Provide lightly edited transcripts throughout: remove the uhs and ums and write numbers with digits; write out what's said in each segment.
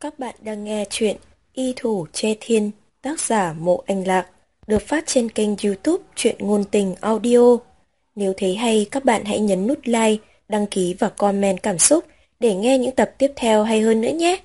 Các bạn đang nghe chuyện Y Thủ Che Thiên, tác giả Mộ Anh Lạc, được phát trên kênh YouTube Truyện Ngôn Tình Audio. Nếu thấy hay, các bạn hãy nhấn nút like, đăng ký và comment cảm xúc để nghe những tập tiếp theo hay hơn nữa nhé.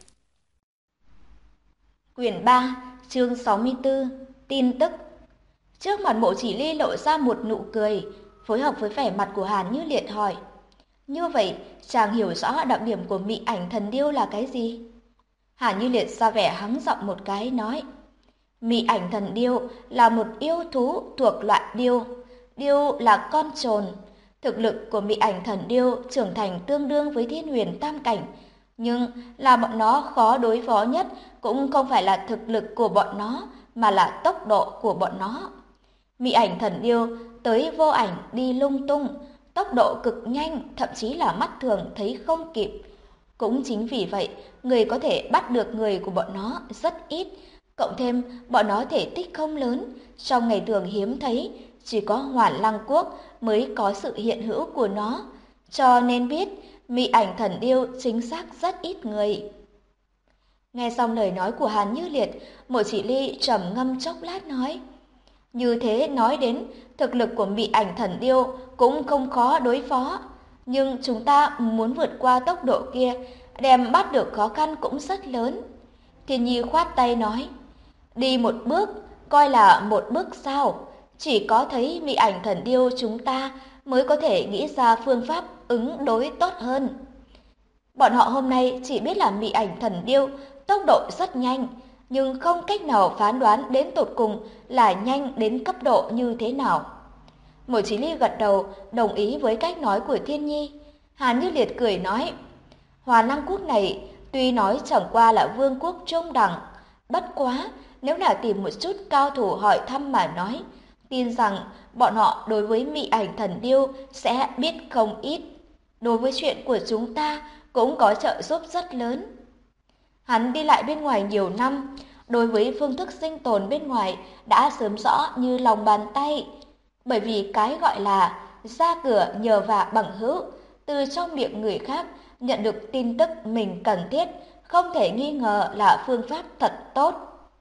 Quyển 3, chương 64, tin tức. Trước mặt Mộ Chỉ Ly lộ ra một nụ cười, phối hợp với vẻ mặt của Hàn Như Liệt hỏi. Như vậy, chàng hiểu rõ đặc điểm của mị ảnh thần điêu là cái gì? Hàn Như Liệt ra vẻ hắng giọng một cái nói. Mị ảnh thần điêu là một yêu thú thuộc loại điêu. Điêu là con trồn. Thực lực của mị ảnh thần điêu trưởng thành tương đương với thiên huyền tam cảnh. Nhưng là bọn nó khó đối phó nhất cũng không phải là thực lực của bọn nó mà là tốc độ của bọn nó. Mị ảnh thần điêu tới vô ảnh đi lung tung, tốc độ cực nhanh, thậm chí là mắt thường thấy không kịp. Cũng chính vì vậy, người có thể bắt được người của bọn nó rất ít, cộng thêm bọn nó thể tích không lớn, trong ngày thường hiếm thấy, chỉ có Hoàn Lăng Quốc mới có sự hiện hữu của nó, cho nên biết mị ảnh thần điêu chính xác rất ít người. Nghe xong lời nói của Hàn Như Liệt, Mộ Chỉ Ly trầm ngâm chốc lát nói. Như thế nói đến, thực lực của mị ảnh thần điêu cũng không khó đối phó. Nhưng chúng ta muốn vượt qua tốc độ kia, đem bắt được khó khăn cũng rất lớn. Thiên Nhi khoát tay nói, đi một bước, coi là một bước sao. Chỉ có thấy mị ảnh thần điêu chúng ta mới có thể nghĩ ra phương pháp ứng đối tốt hơn. Bọn họ hôm nay chỉ biết là mị ảnh thần điêu, tốc độ rất nhanh, nhưng không cách nào phán đoán đến tột cùng là nhanh đến cấp độ như thế nào. Mộ Chí Ly gật đầu, đồng ý với cách nói của Thiên Nhi. Hàn Như Liệt cười nói, Hòa Lăng Quốc này tuy nói chẳng qua là vương quốc trung đẳng, bất quá nếu là tìm một chút cao thủ hỏi thăm mà nói, tin rằng bọn họ đối với mị ảnh thần điêu sẽ biết không ít. Đối với chuyện của chúng ta cũng có trợ giúp rất lớn. Hắn đi lại bên ngoài nhiều năm, đối với phương thức sinh tồn bên ngoài đã sớm rõ như lòng bàn tay. Bởi vì cái gọi là ra cửa nhờ vả bằng hữu, từ trong miệng người khác nhận được tin tức mình cần thiết, không thể nghi ngờ là phương pháp thật tốt.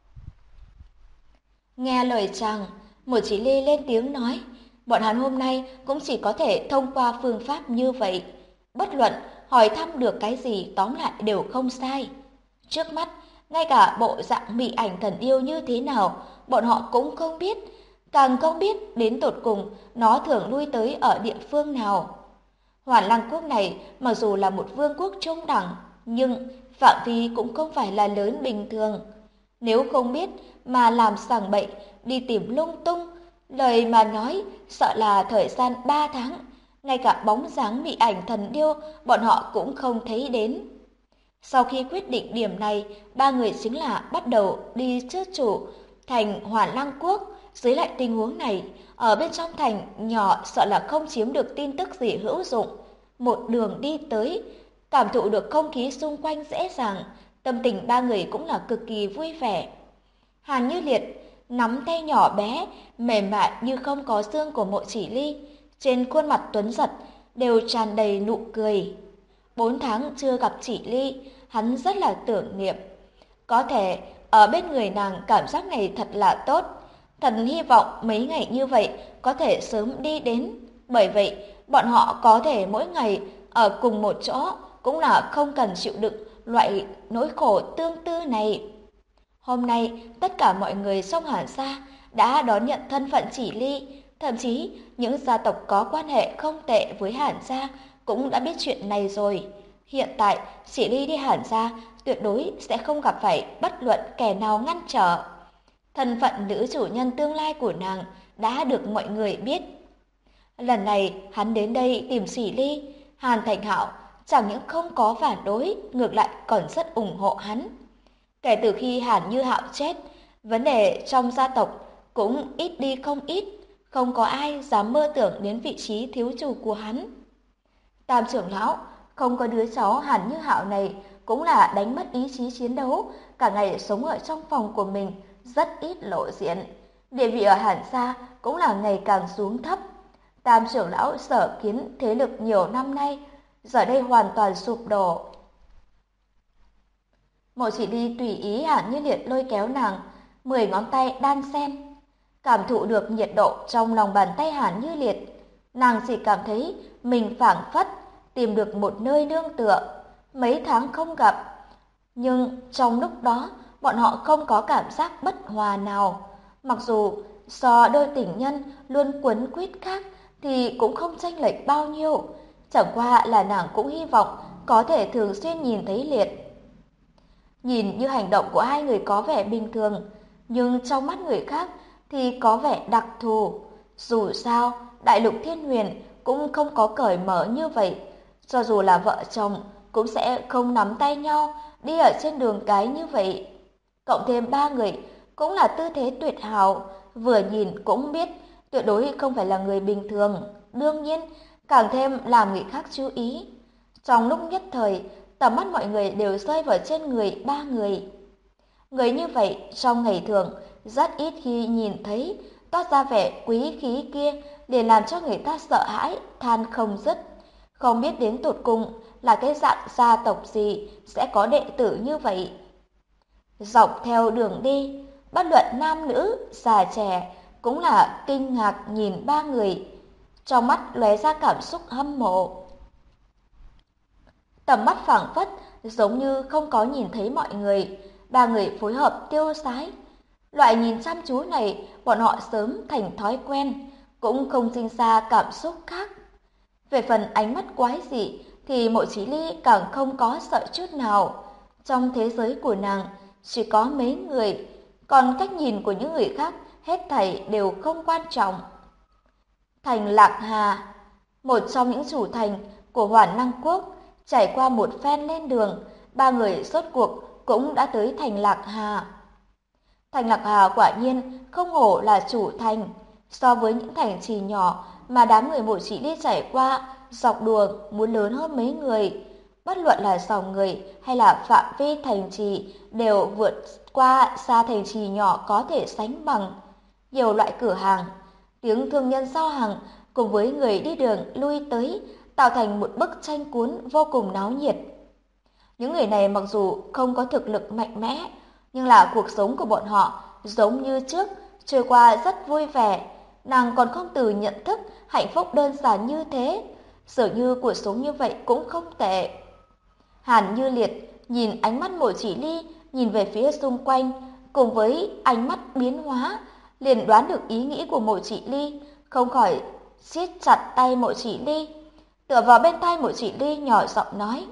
Nghe lời chàng, Mộ Chí Ly lên tiếng nói, bọn hắn hôm nay cũng chỉ có thể thông qua phương pháp như vậy. Bất luận hỏi thăm được cái gì tóm lại đều không sai. Trước mắt, ngay cả bộ dạng mị ảnh thần yêu như thế nào, bọn họ cũng không biết, càng không biết đến tột cùng nó thường lui tới ở địa phương nào. Hoàn Lăng Quốc này mặc dù là một vương quốc trung đẳng, nhưng phạm vi cũng không phải là lớn bình thường. Nếu không biết mà làm sàng bậy, đi tìm lung tung, lời mà nói sợ là thời gian 3 tháng, ngay cả bóng dáng mị ảnh thần điêu bọn họ cũng không thấy đến. Sau khi quyết định điểm này, ba người chính là bắt đầu đi trước chủ thành Hoàn Lăng Quốc. Dưới lại tình huống này, ở bên trong thành nhỏ sợ là không chiếm được tin tức gì hữu dụng. Một đường đi tới, cảm thụ được không khí xung quanh dễ dàng, tâm tình ba người cũng là cực kỳ vui vẻ. Hàn Như Liệt nắm tay nhỏ bé, mềm mại như không có xương của Mộ Chỉ Ly, trên khuôn mặt tuấn giật đều tràn đầy nụ cười. 4 tháng chưa gặp Chỉ Ly, hắn rất là tưởng niệm. Có thể ở bên người nàng cảm giác này thật là tốt. Thật hy vọng mấy ngày như vậy có thể sớm đi đến. Bởi vậy, bọn họ có thể mỗi ngày ở cùng một chỗ cũng là không cần chịu đựng loại nỗi khổ tương tư này. Hôm nay, tất cả mọi người trong Hàn gia đã đón nhận thân phận Chỉ Ly, thậm chí những gia tộc có quan hệ không tệ với Hàn gia cũng đã biết chuyện này rồi. Hiện tại, Chỉ Ly đi Hàn gia tuyệt đối sẽ không gặp phải bất luận kẻ nào ngăn trở. Thân phận nữ chủ nhân tương lai của nàng đã được mọi người biết. Lần này, hắn đến đây tìm Chỉ Ly, Hàn Thành Hạo chẳng những không có phản đối, ngược lại còn rất ủng hộ hắn. Kể từ khi Hàn Như Hạo chết, vấn đề trong gia tộc cũng ít đi không ít, không có ai dám mơ tưởng đến vị trí thiếu chủ của hắn. Tam trưởng lão, không có đứa cháu Hàn Như Hạo này cũng là đánh mất ý chí chiến đấu, cả ngày sống ở trong phòng của mình, rất ít lộ diện. Địa vị ở Hàn gia cũng là ngày càng xuống thấp. Tam trưởng lão sở kiến thế lực nhiều năm nay, giờ đây hoàn toàn sụp đổ. Mộ Chỉ Ly tùy ý Hàn Như Liệt lôi kéo nàng, 10 ngón tay đan xen. Cảm thụ được nhiệt độ trong lòng bàn tay Hàn Như Liệt, nàng chỉ cảm thấy mình phảng phất tìm được một nơi nương tựa. Mấy tháng không gặp, nhưng trong lúc đó bọn họ không có cảm giác bất hòa nào. Mặc dù so đôi tình nhân luôn quấn quýt khác thì cũng không chênh lệch bao nhiêu. Chẳng qua là nàng cũng hy vọng có thể thường xuyên nhìn thấy Liệt. Nhìn như hành động của hai người có vẻ bình thường, nhưng trong mắt người khác thì có vẻ đặc thù. Dù sao, Đại Lục Thiên Huyền cũng không có cởi mở như vậy. Cho dù là vợ chồng cũng sẽ không nắm tay nhau đi ở trên đường cái như vậy. Cộng thêm ba người cũng là tư thế tuyệt hảo, vừa nhìn cũng biết tuyệt đối không phải là người bình thường. Đương nhiên, càng thêm làm người khác chú ý. Trong lúc nhất thời, tầm mắt mọi người đều rơi vào trên người ba người. Người như vậy trong ngày thường rất ít khi nhìn thấy, toát ra vẻ quý khí kia để làm cho người ta sợ hãi, than không dứt. Không biết đến tột cùng là cái dạng gia tộc gì sẽ có đệ tử như vậy. Dọc theo đường đi, bất luận nam nữ, già trẻ cũng là kinh ngạc nhìn ba người, trong mắt lóe ra cảm xúc hâm mộ. Tầm mắt phảng phất giống như không có nhìn thấy mọi người, ba người phối hợp tiêu sái. Loại nhìn chăm chú này bọn họ sớm thành thói quen, cũng không sinh ra cảm xúc khác. Về phần ánh mắt quái dị thì Mộ Chí Ly càng không có sợ chút nào. Trong thế giới của nàng chỉ có mấy người, còn cách nhìn của những người khác hết thảy đều không quan trọng. Thành Lạc Hà, một trong những chủ thành của Hoàn Lăng Quốc, trải qua một phen lên đường, ba người rốt cuộc cũng đã tới thành Lạc Hà. Thành Lạc Hà quả nhiên không hổ là chủ thành, so với những thành trì nhỏ mà đám người Mộ Chỉ Ly trải qua, dọc đường muốn lớn hơn mấy người. Bất luận là dòng người hay là phạm vi thành trì đều vượt qua xa thành trì nhỏ có thể sánh bằng. Nhiều loại cửa hàng, tiếng thương nhân giao hàng cùng với người đi đường lui tới tạo thành một bức tranh cuốn vô cùng náo nhiệt. Những người này mặc dù không có thực lực mạnh mẽ, nhưng là cuộc sống của bọn họ giống như trước, trôi qua rất vui vẻ. Nàng còn không từ nhận thức hạnh phúc đơn giản như thế, dường như cuộc sống như vậy cũng không tệ. Hàn Như Liệt nhìn ánh mắt Mộ Chỉ Ly nhìn về phía xung quanh, cùng với ánh mắt biến hóa, liền đoán được ý nghĩ của Mộ Chỉ Ly, không khỏi siết chặt tay Mộ Chỉ Ly, tựa vào bên tai Mộ Chỉ Ly nhỏ giọng nói: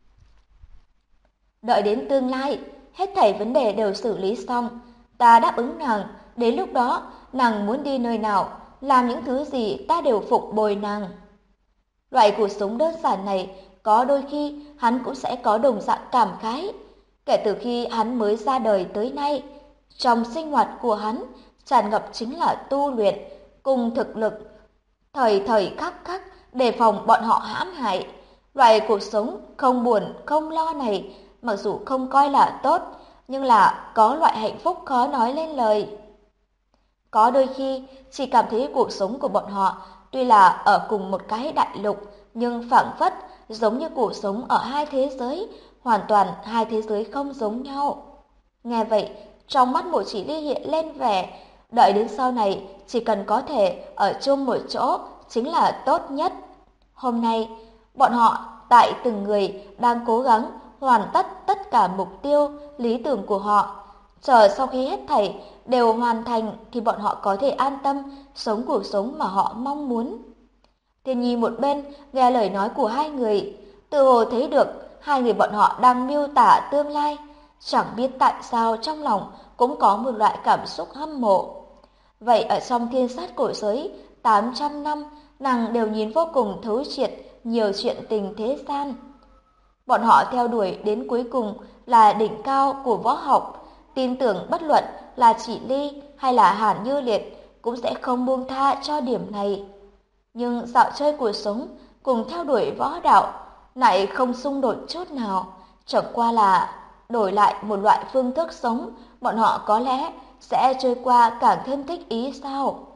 "Đợi đến tương lai, hết thảy vấn đề đều xử lý xong, ta đáp ứng nàng, đến lúc đó nàng muốn đi nơi nào, làm những thứ gì ta đều phục bồi nàng." Loại cuộc sống đơn giản này, có đôi khi hắn cũng sẽ có đồng dạng cảm khái. Kể từ khi hắn mới ra đời tới nay, trong sinh hoạt của hắn tràn ngập chính là tu luyện cùng thực lực, thời thời khắc khắc đề phòng bọn họ hãm hại. Loại cuộc sống không buồn không lo này, mặc dù không coi là tốt, nhưng là có loại hạnh phúc khó nói lên lời. Có đôi khi chỉ cảm thấy cuộc sống của bọn họ tuy là ở cùng một cái đại lục, nhưng phảng phất giống như cuộc sống ở hai thế giới, hoàn toàn hai thế giới không giống nhau. Nghe vậy, trong mắt Mộ Chỉ Ly hiện lên vẻ, đợi đến sau này chỉ cần có thể ở chung một chỗ chính là tốt nhất. Hôm nay, bọn họ tại từng người đang cố gắng hoàn tất tất cả mục tiêu, lý tưởng của họ. Chờ sau khi hết thảy đều hoàn thành thì bọn họ có thể an tâm sống cuộc sống mà họ mong muốn. Thiên Nhi một bên nghe lời nói của hai người, tự hồ thấy được hai người bọn họ đang miêu tả tương lai, chẳng biết tại sao trong lòng cũng có một loại cảm xúc hâm mộ. Vậy ở trong thiên sát cổ giới 800 năm, nàng đều nhìn vô cùng thấu triệt nhiều chuyện tình thế gian. Bọn họ theo đuổi đến cuối cùng là đỉnh cao của võ học, tin tưởng bất luận là Chỉ Ly hay là Hàn Như Liệt cũng sẽ không buông tha cho điểm này. Nhưng dạo chơi cuộc sống cùng theo đuổi võ đạo lại không xung đột chút nào, chẳng qua là đổi lại một loại phương thức sống, bọn họ có lẽ sẽ trôi qua càng thêm thích ý sao?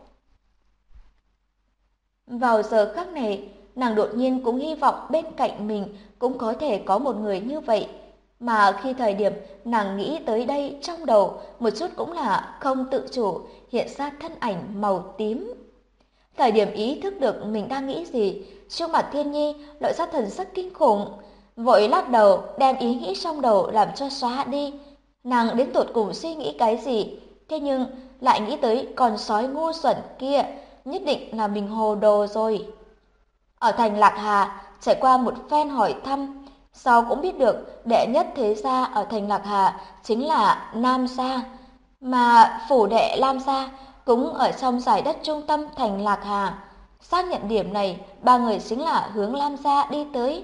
Vào giờ khắc này, nàng đột nhiên cũng hy vọng bên cạnh mình cũng có thể có một người như vậy. Mà khi thời điểm nàng nghĩ tới đây, trong đầu một chút cũng là không tự chủ hiện ra thân ảnh màu tím. Thời điểm ý thức được mình đang nghĩ gì, trước mặt Thiên Nhi lộ ra thần sắc kinh khủng, vội lắc đầu đem ý nghĩ trong đầu làm cho xóa đi. Nàng đến tột cùng suy nghĩ cái gì, thế nhưng lại nghĩ tới con sói ngu xuẩn kia, nhất định là mình hồ đồ rồi. Ở thành Lạc Hà, trải qua một phen hỏi thăm, sau cũng biết được đệ nhất thế gia ở thành Lạc Hà chính là Nam gia, mà phủ đệ Lam gia cũng ở trong giải đất trung tâm thành Lạc Hà. Xác nhận điểm này, ba người chính là hướng Lam gia đi tới.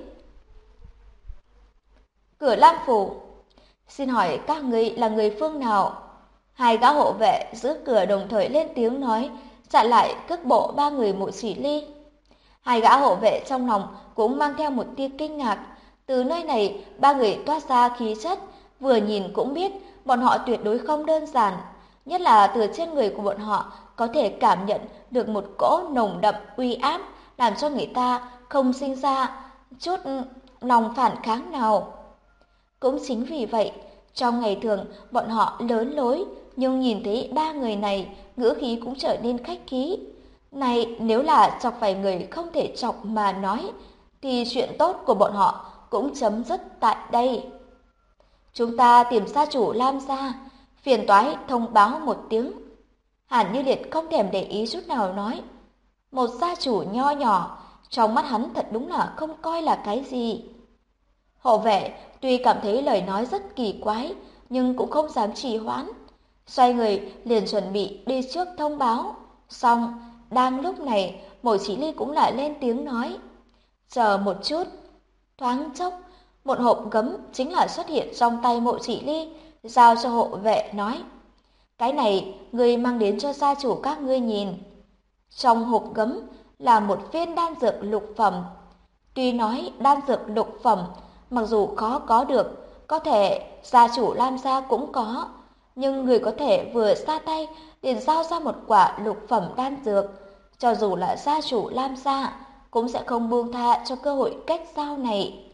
Cửa Lam phủ, xin hỏi các ngươi là người phương nào? Hai gã hộ vệ giữ cửa đồng thời lên tiếng nói, chặn lại cước bộ ba người Mộ Chỉ Ly. Hai gã hộ vệ trong lòng cũng mang theo một tia kinh ngạc. Từ nơi này, ba người toát ra khí chất, vừa nhìn cũng biết bọn họ tuyệt đối không đơn giản. Nhất là từ trên người của bọn họ có thể cảm nhận được một cỗ nồng đậm uy áp, làm cho người ta không sinh ra chút lòng phản kháng nào. Cũng chính vì vậy, trong ngày thường bọn họ lớn lối, nhưng nhìn thấy ba người này, ngữ khí cũng trở nên khách khí. Này, nếu là chọc phải người không thể chọc mà nói, thì chuyện tốt của bọn họ cũng chấm dứt tại đây. Chúng ta tìm gia chủ Lam gia, phiền toái thông báo một tiếng. Hàn Như Liệt không thèm để ý chút nào nói. Một gia chủ nho nhỏ, trong mắt hắn thật đúng là không coi là cái gì. Hộ vệ tuy cảm thấy lời nói rất kỳ quái, nhưng cũng không dám trì hoãn. Xoay người liền chuẩn bị đi trước thông báo. Xong, đang lúc này, Mộ Chỉ Ly cũng lại lên tiếng nói. Chờ một chút. Thoáng chốc, một hộp gấm chính là xuất hiện trong tay Mộ Chỉ Ly, giao cho hộ vệ nói. Cái này, ngươi mang đến cho gia chủ các ngươi nhìn. Trong hộp gấm là một viên đan dược lục phẩm. Tuy nói đan dược lục phẩm, mặc dù khó có được, có thể gia chủ Lam gia cũng có, nhưng người có thể vừa ra tay liền giao ra một quả lục phẩm đan dược, cho dù là gia chủ Lam gia cũng sẽ không buông tha cho cơ hội kết giao này.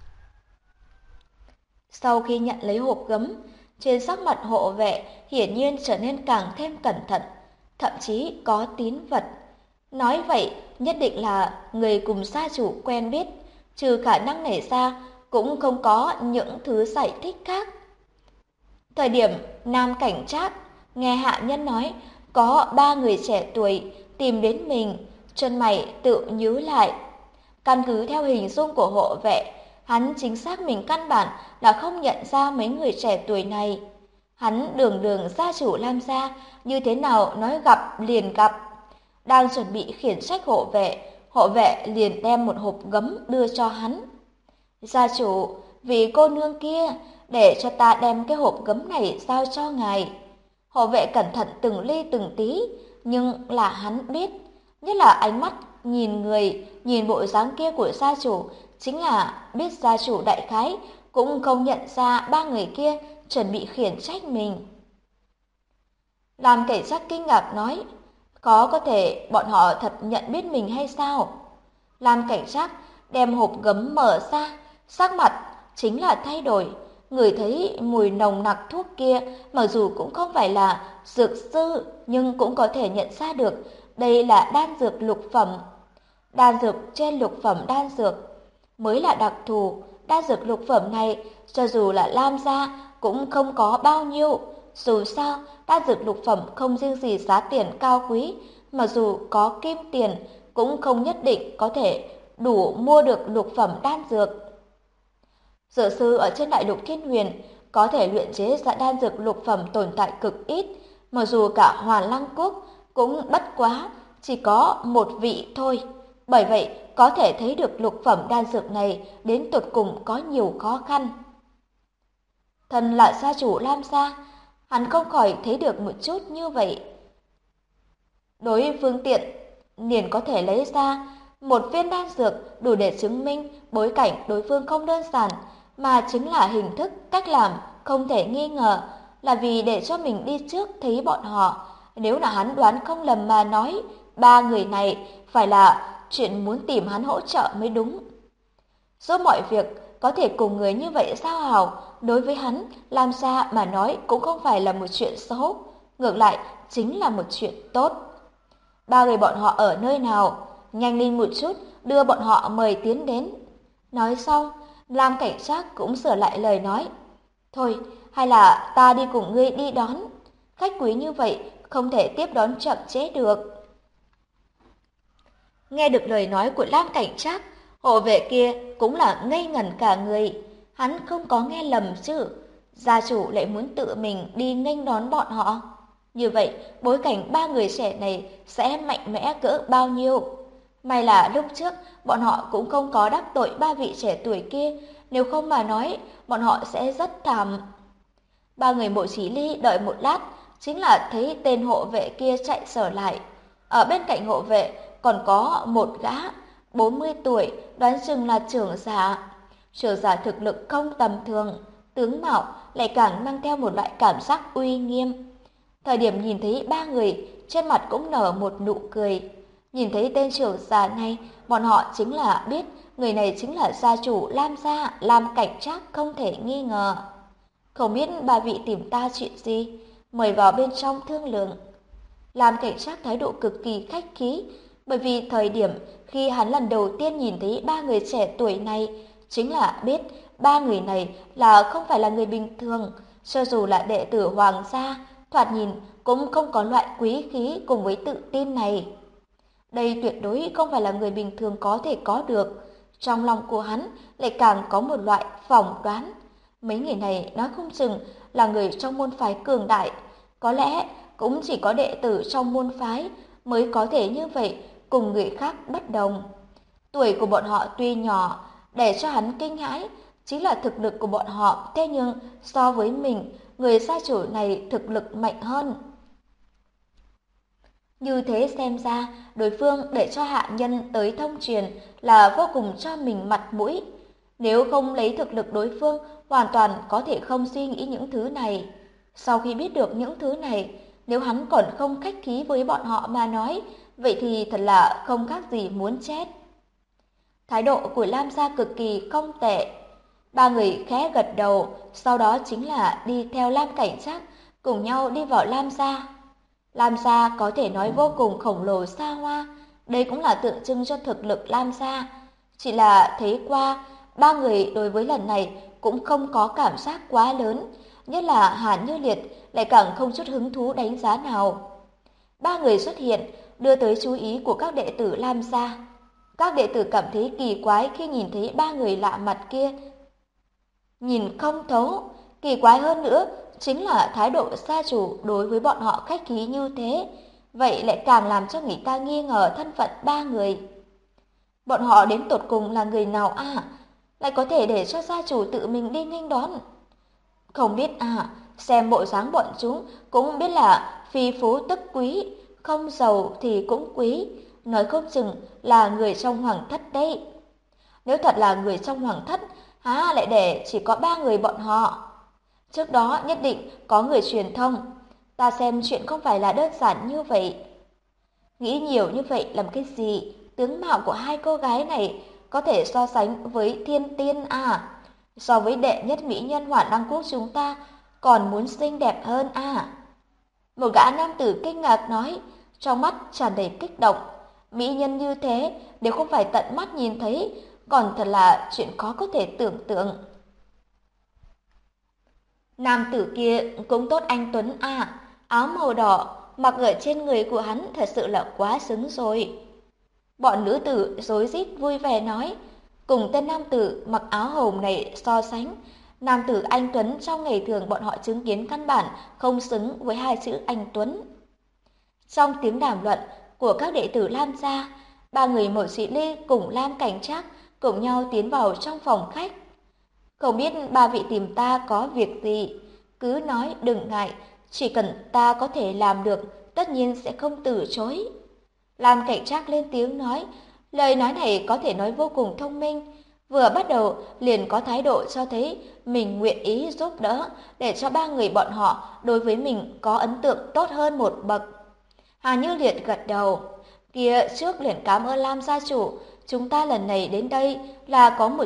Sau khi nhận lấy hộp gấm, trên sắc mặt hộ vệ hiển nhiên trở nên càng thêm cẩn thận, thậm chí có tín vật. Nói vậy, nhất định là người cùng gia chủ quen biết, trừ khả năng này ra cũng không có những thứ giải thích khác. Thời điểm Nam Cảnh Trác nghe hạ nhân nói có ba người trẻ tuổi tìm đến mình, chân mày tự nhíu lại. Căn cứ theo hình dung của hộ vệ, hắn chính xác mình căn bản là không nhận ra mấy người trẻ tuổi này. Hắn đường đường gia chủ Lam gia, như thế nào nói gặp liền gặp. Đang chuẩn bị khiển trách hộ vệ liền đem một hộp gấm đưa cho hắn. Gia chủ, vì cô nương kia, để cho ta đem cái hộp gấm này giao cho ngài. Hộ vệ cẩn thận từng ly từng tí, nhưng là hắn biết, nhất là ánh mắt nhìn người, nhìn bộ dáng kia của gia chủ, chính là biết gia chủ đại khái cũng không nhận ra ba người kia chuẩn bị khiển trách mình. Làm cảnh sát kinh ngạc nói, có thể bọn họ thật nhận biết mình hay sao? Làm cảnh sát đem hộp gấm mở ra, sắc mặt chính là thay đổi. Người thấy mùi nồng nặc thuốc kia, mặc dù cũng không phải là dược sư, nhưng cũng có thể nhận ra được đây là đan dược lục phẩm. Đan dược trên lục phẩm đan dược mới là đặc thù. Đan dược lục phẩm này, cho dù là Lam gia cũng không có bao nhiêu. Dù sao, đan dược lục phẩm không riêng gì giá tiền cao quý, mà dù có kim tiền cũng không nhất định có thể đủ mua được lục phẩm đan dược. Dược sư ở trên đại lục Thiên Huyền có thể luyện chế ra đan dược lục phẩm tồn tại cực ít, mặc dù cả Hoàn Lăng Quốc cũng bất quá chỉ có một vị thôi. Bởi vậy, có thể thấy được lục phẩm đan dược này đến tột cùng có nhiều khó khăn. Thân là gia chủ Lam gia, hắn không khỏi thấy được một chút như vậy. Đối phương tiện, liền có thể lấy ra một viên đan dược đủ để chứng minh bối cảnh đối phương không đơn giản, mà chính là hình thức, cách làm không thể nghi ngờ, là vì để cho mình đi trước thấy bọn họ. Nếu là hắn đoán không lầm mà nói, ba người này phải là chuyện muốn tìm hắn hỗ trợ mới đúng. Giúp mọi việc có thể cùng người như vậy giao hảo, đối với hắn, Lam Gia mà nói cũng không phải là một chuyện xấu, ngược lại chính là một chuyện tốt. Ba người bọn họ ở nơi nào? Nhanh lên một chút, đưa bọn họ mời tiến đến. Nói xong, Lam Cảnh Trác cũng sửa lại lời nói. Thôi, hay là ta đi cùng ngươi đi đón. Khách quý như vậy, không thể tiếp đón chậm trễ được. Nghe được lời nói của Lam Cảnh Trác, hộ vệ kia cũng là ngây ngẩn cả người. Hắn không có nghe lầm chứ. Gia chủ lại muốn tự mình đi nghênh đón bọn họ. Như vậy, bối cảnh ba người trẻ này sẽ mạnh mẽ cỡ bao nhiêu? May là lúc trước, bọn họ cũng không có đắc tội ba vị trẻ tuổi kia. Nếu không mà nói, bọn họ sẽ rất thảm. Ba người Mộ Chí Ly đợi một lát, chính là thấy tên hộ vệ kia chạy trở lại. Ở bên cạnh hộ vệ còn có một gã 40 tuổi, đoán chừng là trưởng giả. Trưởng giả thực lực không tầm thường, tướng mạo lại càng mang theo một loại cảm giác uy nghiêm. Thời điểm nhìn thấy ba người, trên mặt cũng nở một nụ cười. Nhìn thấy tên trưởng giả này, bọn họ chính là biết người này chính là gia chủ Lam gia, Lam Cảnh Trác không thể nghi ngờ. Không biết ba vị tìm ta chuyện gì, mời vào bên trong thương lượng. Lam Cảnh Trác thái độ cực kỳ khách khí, bởi vì thời điểm khi hắn lần đầu tiên nhìn thấy ba người trẻ tuổi này, chính là biết ba người này là không phải là người bình thường, cho dù là đệ tử hoàng gia, thoạt nhìn cũng không có loại quý khí cùng với tự tin này. Đây tuyệt đối không phải là người bình thường có thể có được. Trong lòng của hắn lại càng có một loại phỏng đoán. Mấy người này nói không chừng là người trong môn phái cường đại. Có lẽ cũng chỉ có đệ tử trong môn phái mới có thể như vậy, cùng người khác bất đồng. Tuổi của bọn họ tuy nhỏ, để cho hắn kinh hãi, chính là thực lực của bọn họ, thế nhưng so với mình, người gia chủ này thực lực mạnh hơn. Như thế xem ra, đối phương để cho hạ nhân tới thông truyền là vô cùng cho mình mặt mũi. Nếu không lấy thực lực đối phương, hoàn toàn có thể không suy nghĩ những thứ này. Sau khi biết được những thứ này, nếu hắn còn không khách khí với bọn họ mà nói, vậy thì thật là không khác gì muốn chết. Thái độ của Lam gia cực kỳ không tệ. Ba người khẽ gật đầu, sau đó chính là đi theo Lam Cảnh Trác cùng nhau đi vào Lam gia. Lam gia có thể nói vô cùng khổng lồ xa hoa, đây cũng là tượng trưng cho thực lực Lam gia. Chỉ là thấy qua, ba người đối với lần này cũng không có cảm giác quá lớn, nhất là Hàn Như Liệt lại càng không chút hứng thú đánh giá nào. Ba người xuất hiện, đưa tới chú ý của các đệ tử Lam gia. Các đệ tử cảm thấy kỳ quái khi nhìn thấy ba người lạ mặt kia. Nhìn không thấu, kỳ quái hơn nữa chính là thái độ gia chủ đối với bọn họ khách khí như thế, vậy lại càng làm cho người ta nghi ngờ thân phận ba người. Bọn họ đến tột cùng là người nào lại có thể để cho gia chủ tự mình đi nghênh đón. Không biết xem bộ dáng bọn chúng cũng biết là phi phú tức quý, không giàu thì cũng quý, nói không chừng là người trong hoàng thất đấy. Nếu thật là người trong hoàng thất, há lại để chỉ có ba người bọn họ. Trước đó nhất định có người truyền thông, ta xem chuyện không phải là đơn giản như vậy. Nghĩ nhiều như vậy làm cái gì? Tướng mạo của hai cô gái này có thể so sánh với thiên tiên so với đệ nhất mỹ nhân Hỏa Lăng Quốc chúng ta còn muốn xinh đẹp hơn Một gã nam tử kinh ngạc nói, trong mắt tràn đầy kích động. Mỹ nhân như thế nếu không phải tận mắt nhìn thấy, còn thật là chuyện khó có thể tưởng tượng. Nam tử kia cũng tốt anh tuấn áo màu đỏ mặc ở trên người của hắn thật sự là quá xứng rồi. Bọn nữ tử rối rít vui vẻ nói, cùng tên nam tử mặc áo hồng này so sánh, nam tử anh tuấn trong ngày thường bọn họ chứng kiến căn bản không xứng với hai chữ anh tuấn. Trong tiếng đàm luận của các đệ tử Lam gia, ba người Mộ Sĩ Ly cùng Lam Cảnh Trác cùng nhau tiến vào trong phòng khách. Không biết ba vị tìm ta có việc gì, cứ nói đừng ngại, chỉ cần ta có thể làm được, tất nhiên sẽ không từ chối. Lam Cảnh Trác lên tiếng nói, lời nói này có thể nói vô cùng thông minh, vừa bắt đầu liền có thái độ cho thấy mình nguyện ý giúp đỡ để cho ba người bọn họ đối với mình có ấn tượng tốt hơn một bậc. Hà Như Liệt gật đầu, kia trước liền cảm ơn Lam gia chủ, chúng ta lần này đến đây là có một chuyện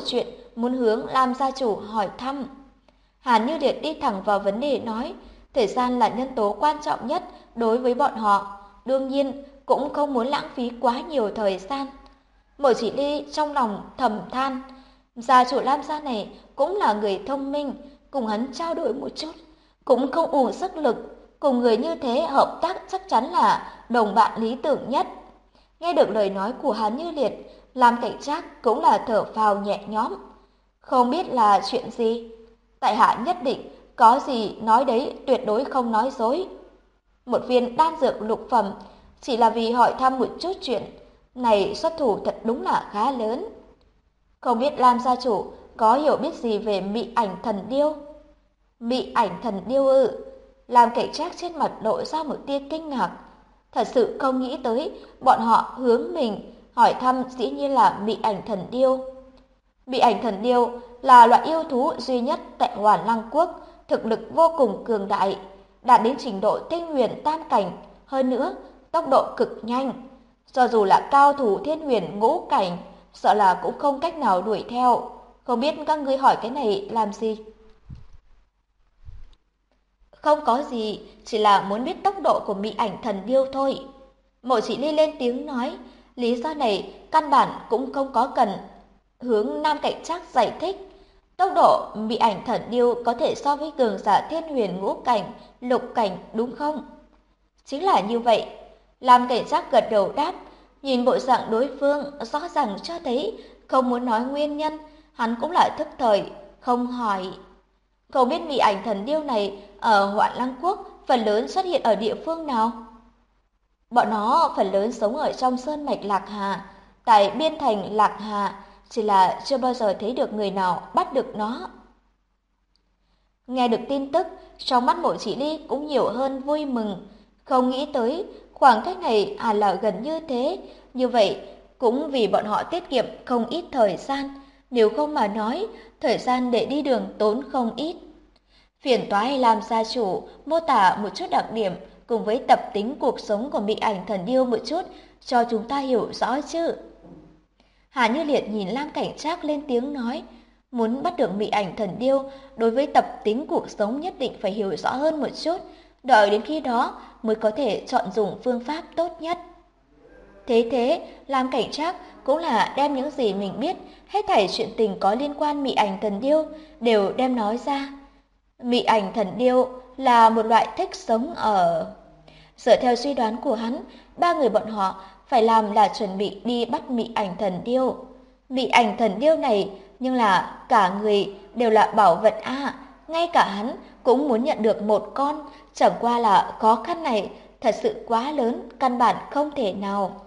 muốn hướng Lam gia chủ hỏi thăm. Hàn Như Liệt đi thẳng vào vấn đề nói, thời gian là nhân tố quan trọng nhất đối với bọn họ, đương nhiên cũng không muốn lãng phí quá nhiều thời gian. Mộ Chỉ Ly trong lòng thầm than, gia chủ Lam gia này cũng là người thông minh, cùng hắn trao đổi một chút, cũng không uổng sức lực, cùng người như thế hợp tác chắc chắn là đồng bạn lý tưởng nhất. Nghe được lời nói của Hàn Như Liệt, Lam Cảnh Trác cũng là thở phào nhẹ nhõm. Không biết là chuyện gì? Tại hạ nhất định có gì nói đấy, tuyệt đối không nói dối. Một viên đan dược lục phẩm chỉ là vì hỏi thăm một chút chuyện này, xuất thủ thật đúng là khá lớn. Không biết Lam gia chủ có hiểu biết gì về Mị Ảnh Thần Điêu? Mị Ảnh Thần Điêu ư? Lam Cảnh Trác trên mặt lộ ra một tia kinh ngạc. Thật sự không nghĩ tới bọn họ hướng mình hỏi thăm dĩ nhiên là Mị Ảnh Thần Điêu. Mị Ảnh Thần Điêu là loại yêu thú duy nhất tại Hoàn Lăng Quốc, thực lực vô cùng cường đại, đạt đến trình độ tinh huyền tam cảnh, hơn nữa tốc độ cực nhanh. Cho dù là cao thủ thiên huyền ngũ cảnh, sợ là cũng không cách nào đuổi theo. Không biết các ngươi hỏi cái này làm gì? Không có gì, chỉ là muốn biết tốc độ của Mị Ảnh Thần Điêu thôi. Mộ Chỉ Ly lên tiếng nói, lý do này căn bản cũng không có cần hướng Nam Cảnh Trác giải thích. Tốc độ Mị Ảnh Thần Điêu có thể so với cường giả thiên huyền ngũ cảnh, lục cảnh đúng không? Chính là như vậy. Lam Cảnh Trác gật đầu đáp, nhìn bộ dạng đối phương rõ ràng cho thấy không muốn nói nguyên nhân, hắn cũng lại thức thời, không hỏi. Không biết Mị Ảnh Thần Điêu này ở Hoạn Lăng Quốc phần lớn xuất hiện ở địa phương nào? Bọn nó phần lớn sống ở trong sơn mạch Lạc Hà, tại biên thành Lạc Hà, chỉ là chưa bao giờ thấy được người nào bắt được nó. Nghe được tin tức, trong mắt Mộ Chỉ Ly cũng nhiều hơn vui mừng, không nghĩ tới khoảng cách này là gần như thế, như vậy cũng vì bọn họ tiết kiệm không ít thời gian, nếu không mà nói, thời gian để đi đường tốn không ít. Phiền toái làm gia chủ mô tả một chút đặc điểm cùng với tập tính cuộc sống của Mị Ảnh Thần Điêu một chút cho chúng ta hiểu rõ chứ. Hà Như Liệt nhìn Lam Cảnh Trác lên tiếng nói, muốn bắt được Mị Ảnh Thần Điêu, đối với tập tính cuộc sống nhất định phải hiểu rõ hơn một chút, đợi đến khi đó mới có thể chọn dùng phương pháp tốt nhất. Thế, Lam Cảnh Trác cũng là đem những gì mình biết, hết thảy chuyện tình có liên quan Mị Ảnh Thần Điêu đều đem nói ra. Mị Ảnh Thần Điêu là một loại thích sống ở... Dựa theo suy đoán của hắn, ba người bọn họ phải làm là chuẩn bị đi bắt Mị Ảnh Thần Điêu. Mị Ảnh Thần Điêu này nhưng là cả người đều là bảo vật ngay cả hắn cũng muốn nhận được một con, chẳng qua là khó khăn này thật sự quá lớn, căn bản không thể nào.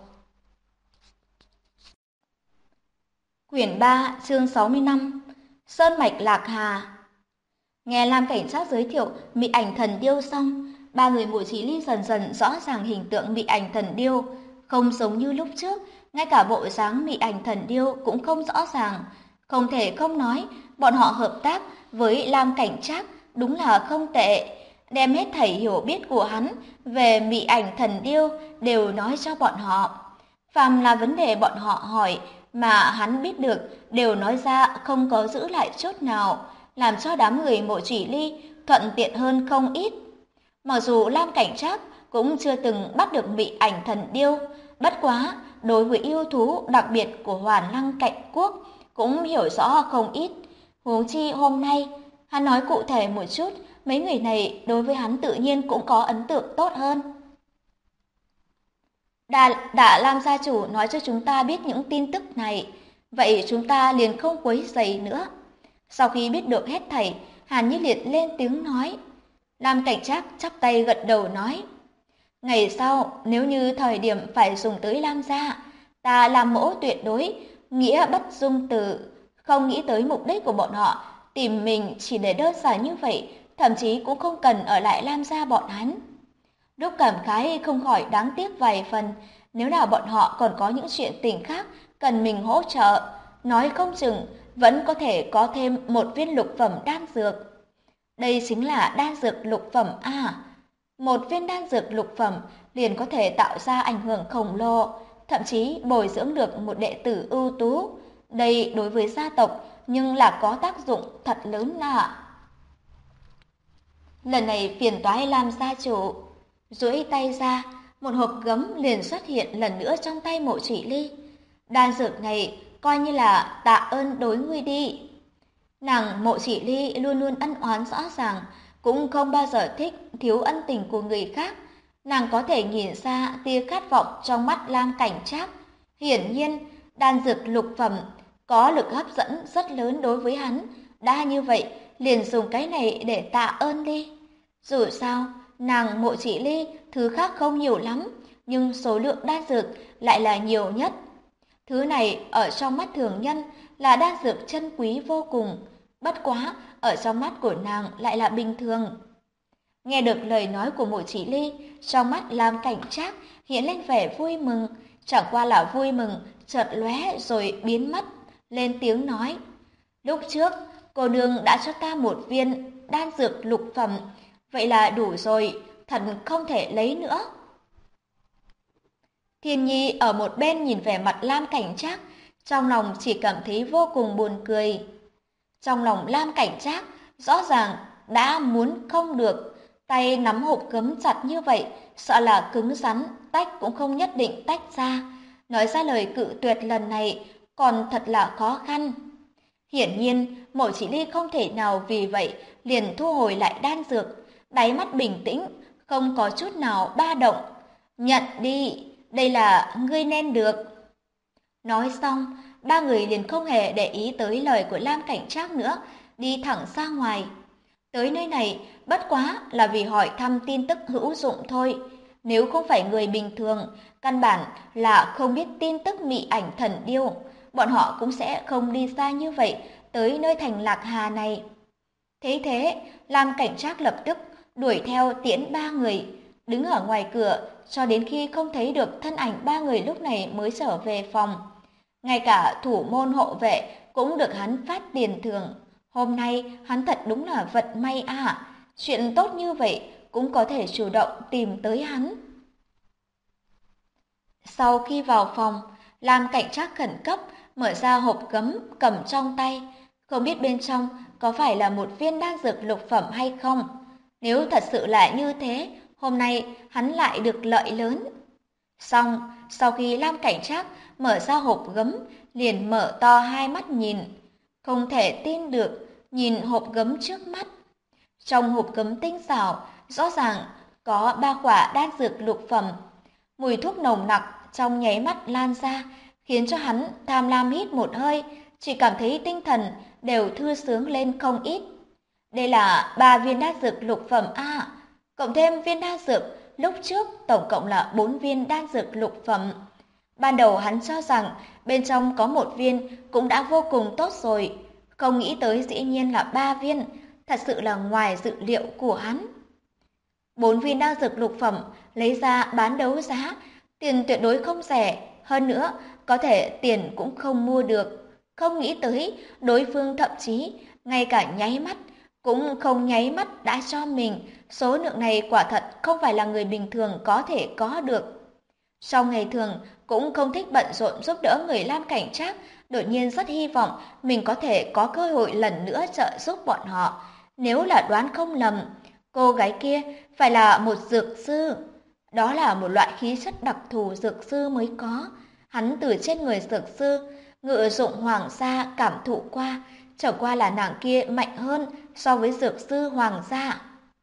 Quyển 3, chương 65, Sơn mạch Lạc Hà. Nghe Lam Cảnh Trác giới thiệu Mị Ảnh Thần Điêu xong, ba người Mộ Chỉ Ly dần dần rõ ràng hình tượng Mị Ảnh Thần Điêu, không giống như lúc trước, ngay cả bộ dáng Mị Ảnh Thần Điêu cũng không rõ ràng. Không thể không nói, bọn họ hợp tác với Lam Cảnh Trác đúng là không tệ, đem hết thảy hiểu biết của hắn về Mị Ảnh Thần Điêu đều nói cho bọn họ. Phàm là vấn đề bọn họ hỏi mà hắn biết được đều nói ra, không có giữ lại chút nào, làm cho đám người Mộ Chỉ Ly thuận tiện hơn không ít. Mặc dù Lam Cảnh Trác cũng chưa từng bắt được Mị Ảnh Thần Điêu, bất quá đối với yêu thú đặc biệt của Hoàn Lăng Cạnh Quốc cũng hiểu rõ không ít. Huống chi hôm nay hắn nói cụ thể một chút, mấy người này đối với hắn tự nhiên cũng có ấn tượng tốt hơn. Đã Lam gia chủ nói cho chúng ta biết những tin tức này, vậy chúng ta liền không quấy rầy nữa. Sau khi biết được hết thảy, Hàn Như Liệt lên tiếng nói. Lam Cảnh Trác chắp tay gật đầu nói, ngày sau nếu như thời điểm phải dùng tới Lam gia, ta làm mẫu tuyệt đối, nghĩa bất dung từ, không nghĩ tới mục đích của bọn họ tìm mình chỉ để đơn giản như vậy, thậm chí cũng không cần ở lại Lam gia bọn hắn. Lúc cảm khái không khỏi đáng tiếc vài phần, nếu nào bọn họ còn có những chuyện tình khác cần mình hỗ trợ, nói không chừng vẫn có thể có thêm một viên lục phẩm đan dược. Đây chính là đan dược lục phẩm một viên đan dược lục phẩm liền có thể tạo ra ảnh hưởng khổng lồ, thậm chí bồi dưỡng được một đệ tử ưu tú. Đây đối với gia tộc nhưng là có tác dụng thật lớn ạ. Lần này phiền toái làm gia chủ. Duỗi tay ra, một hộp gấm liền xuất hiện lần nữa trong tay Mộ Chỉ Ly. Đan dược này coi như là tạ ơn đối ngươi đi. Nàng Mộ Chỉ Ly luôn luôn ân oán rõ ràng, cũng không bao giờ thích thiếu ân tình của người khác. Nàng có thể nhìn ra tia khát vọng trong mắt Lam Cảnh Trác. Hiển nhiên, đan dược lục phẩm có lực hấp dẫn rất lớn đối với hắn. Đã như vậy, liền dùng cái này để tạ ơn đi. Dù sao, nàng Mộ Chỉ Ly thứ khác không nhiều lắm, nhưng số lượng đan dược lại là nhiều nhất. Thứ này ở trong mắt thường nhân là đan dược chân quý vô cùng, bất quá ở trong mắt của nàng lại là bình thường. Nghe được lời nói của Mộ Chỉ Ly, trong mắt Lam Cảnh Trác hiện lên vẻ vui mừng, chẳng qua là vui mừng chợt lóe rồi biến mất, lên tiếng nói: "Lúc trước cô nương đã cho ta một viên đan dược lục phẩm, vậy là đủ rồi, thật không thể lấy nữa." Thiên Nhi ở một bên nhìn vẻ mặt Lam Cảnh Trác, trong lòng chỉ cảm thấy vô cùng buồn cười. Trong lòng Lam Cảnh Trác rõ ràng đã muốn không được, tay nắm hộp gấm chặt như vậy, sợ là cứng rắn, tách cũng không nhất định tách ra. Nói ra lời cự tuyệt lần này còn thật là khó khăn. Hiển nhiên, Mộ Chỉ Ly không thể nào vì vậy liền thu hồi lại đan dược, đáy mắt bình tĩnh, không có chút nào ba động. "Nhận đi, đây là ngươi nên được." Nói xong, ba người liền không hề để ý tới lời của Lam Cảnh Trác nữa, đi thẳng ra ngoài. Tới nơi này, bất quá là vì hỏi thăm tin tức hữu dụng thôi. Nếu không phải người bình thường, căn bản là không biết tin tức Mị Ảnh Thần Điêu, bọn họ cũng sẽ không đi xa như vậy tới nơi thành Lạc Hà này. Thế thế, Lam Cảnh Trác lập tức đuổi theo tiễn ba người, đứng ở ngoài cửa cho đến khi không thấy được thân ảnh ba người lúc này mới trở về phòng. Ngay cả thủ môn hộ vệ cũng được hắn phát tiền thưởng. Hôm nay hắn thật đúng là vận may à, chuyện tốt như vậy cũng có thể chủ động tìm tới hắn. Sau khi vào phòng, Lam Cảnh Trác khẩn cấp mở ra hộp gấm cầm trong tay, không biết bên trong có phải là một viên đan dược lục phẩm hay không. Nếu thật sự là như thế, hôm nay hắn lại được lợi lớn. Xong, sau khi Lam Cảnh Trác mở ra hộp gấm, liền mở to hai mắt nhìn, không thể tin được nhìn hộp gấm trước mắt. Trong hộp gấm tinh xảo, rõ ràng có 3 quả đan dược lục phẩm. Mùi thuốc nồng nặc trong nháy mắt lan ra, khiến cho hắn tham lam hít một hơi, chỉ cảm thấy tinh thần đều thư sướng lên không ít. Đây là 3 viên đan dược lục phẩm a, cộng thêm viên đan dược lúc trước tổng cộng là 4 viên đan dược lục phẩm. Ban đầu hắn cho rằng bên trong có 1 viên cũng đã vô cùng tốt rồi, không nghĩ tới dĩ nhiên là 3 viên, thật sự là ngoài dự liệu của hắn. 4 viên đan dược lục phẩm lấy ra bán đấu giá, tiền tuyệt đối không rẻ, hơn nữa có thể tiền cũng không mua được. Không nghĩ tới đối phương thậm chí ngay cả nháy mắt cũng không nháy mắt đã cho mình, số lượng này quả thật không phải là người bình thường có thể có được. Trong ngày thường cũng không thích bận rộn giúp đỡ người Lam Cảnh Trác, đột nhiên rất hy vọng mình có thể có cơ hội lần nữa trợ giúp bọn họ. Nếu là đoán không lầm, cô gái kia phải là một dược sư. Đó là một loại khí chất đặc thù dược sư mới có. Hắn từ trên người dược sư, ngự dụng hoàng gia cảm thụ qua, chẳng qua là nàng kia mạnh hơn so với dược sư hoàng gia.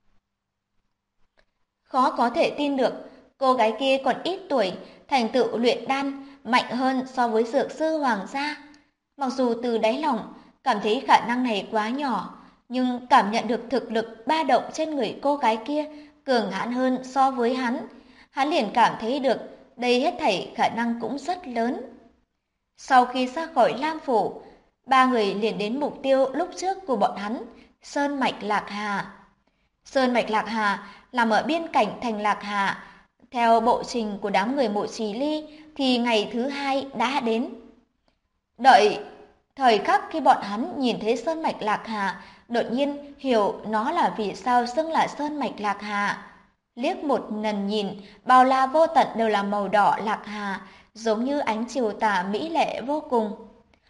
Khó có thể tin được, cô gái kia còn ít tuổi, thành tựu luyện đan mạnh hơn so với dược sư hoàng gia. Mặc dù từ đáy lòng cảm thấy khả năng này quá nhỏ, nhưng cảm nhận được thực lực ba động trên người cô gái kia cường hãn hơn so với hắn liền cảm thấy được đây hết thảy khả năng cũng rất lớn. Sau khi ra khỏi Lam Phủ, ba người liền đến mục tiêu lúc trước của bọn hắn, Sơn Mạch Lạc Hà. Sơn Mạch Lạc Hà nằm ở biên cảnh thành Lạc Hà. Theo bộ trình của đám người Mộ Trì Ly thì ngày thứ 2 đã đến. Đợi thời khắc khi bọn hắn nhìn thấy Sơn Mạch Lạc Hà, đột nhiên hiểu nó là vì sao xưng là Sơn Mạch Lạc Hà. Liếc một lần nhìn, bao la vô tận đều là màu đỏ Lạc Hà, giống như ánh chiều tà mỹ lệ vô cùng.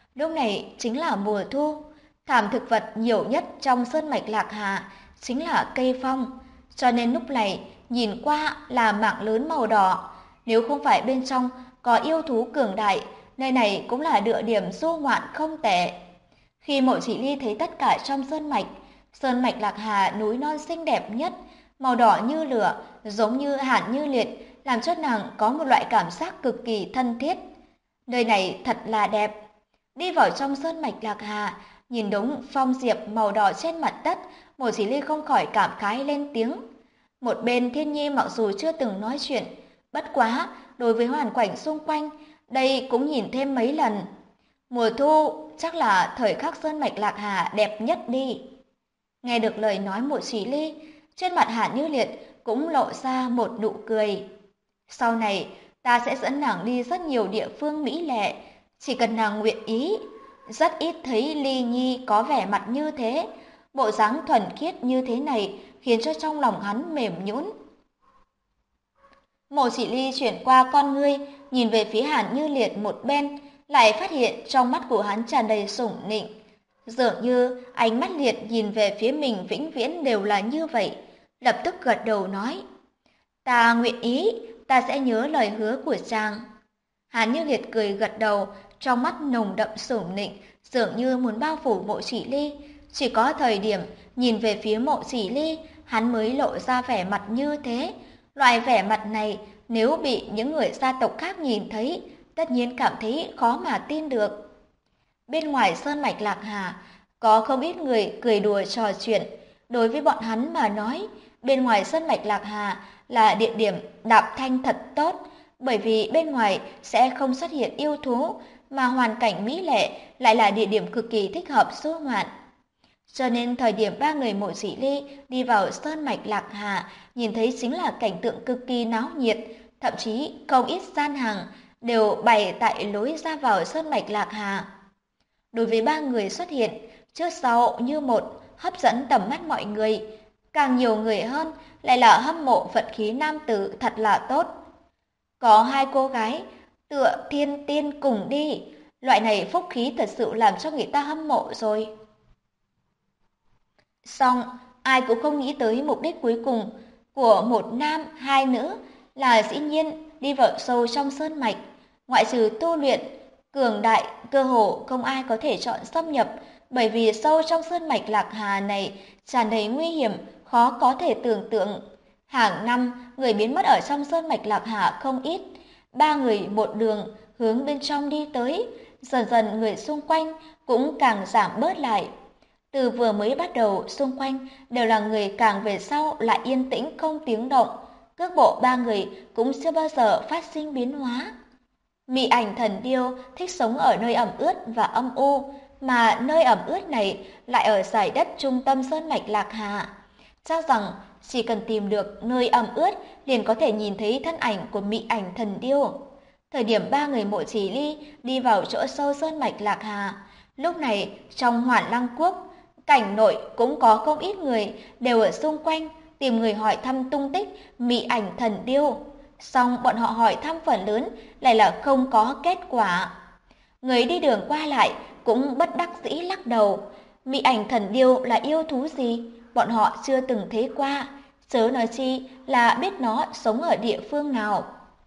Lúc này chính là mùa thu, thảm thực vật nhiều nhất trong sơn mạch Lạc Hà chính là cây phong, cho nên lúc này nhìn qua là mảng lớn màu đỏ. Nếu không phải bên trong có yêu thú cường đại, nơi này cũng là địa điểm du ngoạn không tệ. Khi Mộ Chỉ Ly thấy tất cả trong sơn mạch Lạc Hà núi non xinh đẹp nhất, màu đỏ như lửa, giống như hàn như liệt, làm cho nàng có một loại cảm giác cực kỳ thân thiết. Nơi này thật là đẹp. Đi vào trong sơn mạch Lạc Hà, nhìn đống phong diệp màu đỏ trên mặt đất, Mộ Chỉ Ly không khỏi cảm khái lên tiếng. Một bên Thiên Nhi mặc dù chưa từng nói chuyện, bất quá đối với hoàn cảnh xung quanh, đây cũng nhìn thêm mấy lần. Mùa thu chắc là thời khắc sơn mạch Lạc Hà đẹp nhất đi. Nghe được lời nói Mộ Chỉ Ly, trên mặt Hàn Như Liệt cũng lộ ra một nụ cười. Sau này, ta sẽ dẫn nàng đi rất nhiều địa phương mỹ lệ, chỉ cần nàng nguyện ý. Rất ít thấy Ly Nhi có vẻ mặt như thế, bộ dáng thuần khiết như thế này khiến cho trong lòng hắn mềm nhũn. Mộ Chỉ Ly chuyển qua con ngươi, nhìn về phía Hàn Như Liệt một bên, lại phát hiện trong mắt của hắn tràn đầy sủng nịnh. Dường như ánh mắt Liệt nhìn về phía mình vĩnh viễn đều là như vậy, lập tức gật đầu nói: "Ta nguyện ý, ta sẽ nhớ lời hứa của chàng." Hàn Như Liệt cười gật đầu, trong mắt nồng đậm sủng nịnh, dường như muốn bao phủ Mộ Chỉ Ly. Chỉ có thời điểm nhìn về phía Mộ Chỉ Ly, hắn mới lộ ra vẻ mặt như thế. Loại vẻ mặt này, nếu bị những người gia tộc khác nhìn thấy, tất nhiên cảm thấy khó mà tin được. Bên ngoài sơn mạch Lạc Hà, có không ít người cười đùa trò chuyện. Đối với bọn hắn mà nói, bên ngoài sơn mạch Lạc Hà là địa điểm đạp thanh thật tốt, bởi vì bên ngoài sẽ không xuất hiện yêu thú, mà hoàn cảnh mỹ lệ lại là địa điểm cực kỳ thích hợp du ngoạn. Cho nên thời điểm ba người Mộ Chỉ Ly đi vào sơn mạch Lạc Hà, nhìn thấy chính là cảnh tượng cực kỳ náo nhiệt, thậm chí không ít gian hàng đều bày tại lối ra vào sơn mạch Lạc Hà. Đối với ba người xuất hiện, trước sau như một, hấp dẫn tầm mắt mọi người. Càng nhiều người hơn lại là hâm mộ vận khí nam tử thật là tốt. Có hai cô gái tựa thiên tiên cùng đi, loại này phúc khí thật sự làm cho người ta hâm mộ rồi. Xong, ai cũng không nghĩ tới mục đích cuối cùng của một nam hai nữ là dĩ nhiên đi vào sâu trong sơn mạch. Ngoại trừ tu luyện cường đại, cơ hồ không ai có thể chọn xâm nhập, bởi vì sâu trong sơn mạch Lạc Hà này tràn đầy nguy hiểm, khó có thể tưởng tượng. Hàng năm, người biến mất ở trong sơn mạch Lạc Hà không ít. Ba người một đường hướng bên trong đi tới, dần dần người xung quanh cũng càng giảm bớt lại. Từ vừa mới bắt đầu, xung quanh đều là người, càng về sau lại yên tĩnh không tiếng động. Cước bộ ba người cũng chưa bao giờ phát sinh biến hóa. Mị ảnh thần điêu thích sống ở nơi ẩm ướt và âm u, mà nơi ẩm ướt này lại ở dải đất trung tâm sơn mạch Lạc Hà. Chắc rằng chỉ cần tìm được nơi ẩm ướt liền có thể nhìn thấy thân ảnh của mị ảnh thần điêu. Thời điểm ba người Mộ Chỉ Ly đi vào chỗ sâu sơn mạch Lạc Hà, lúc này trong Hoản Lăng Quốc, cảnh nội cũng có không ít người đều ở xung quanh tìm người hỏi thăm tung tích mị ảnh thần điêu. Song bọn họ hỏi thăm phần lớn lại là không có kết quả. Người đi đường qua lại cũng bất đắc dĩ lắc đầu. Mị ảnh thần điêu là yêu thú gì? Bọn họ chưa từng thấy qua, chớ nói chi là biết nó sống ở địa phương nào.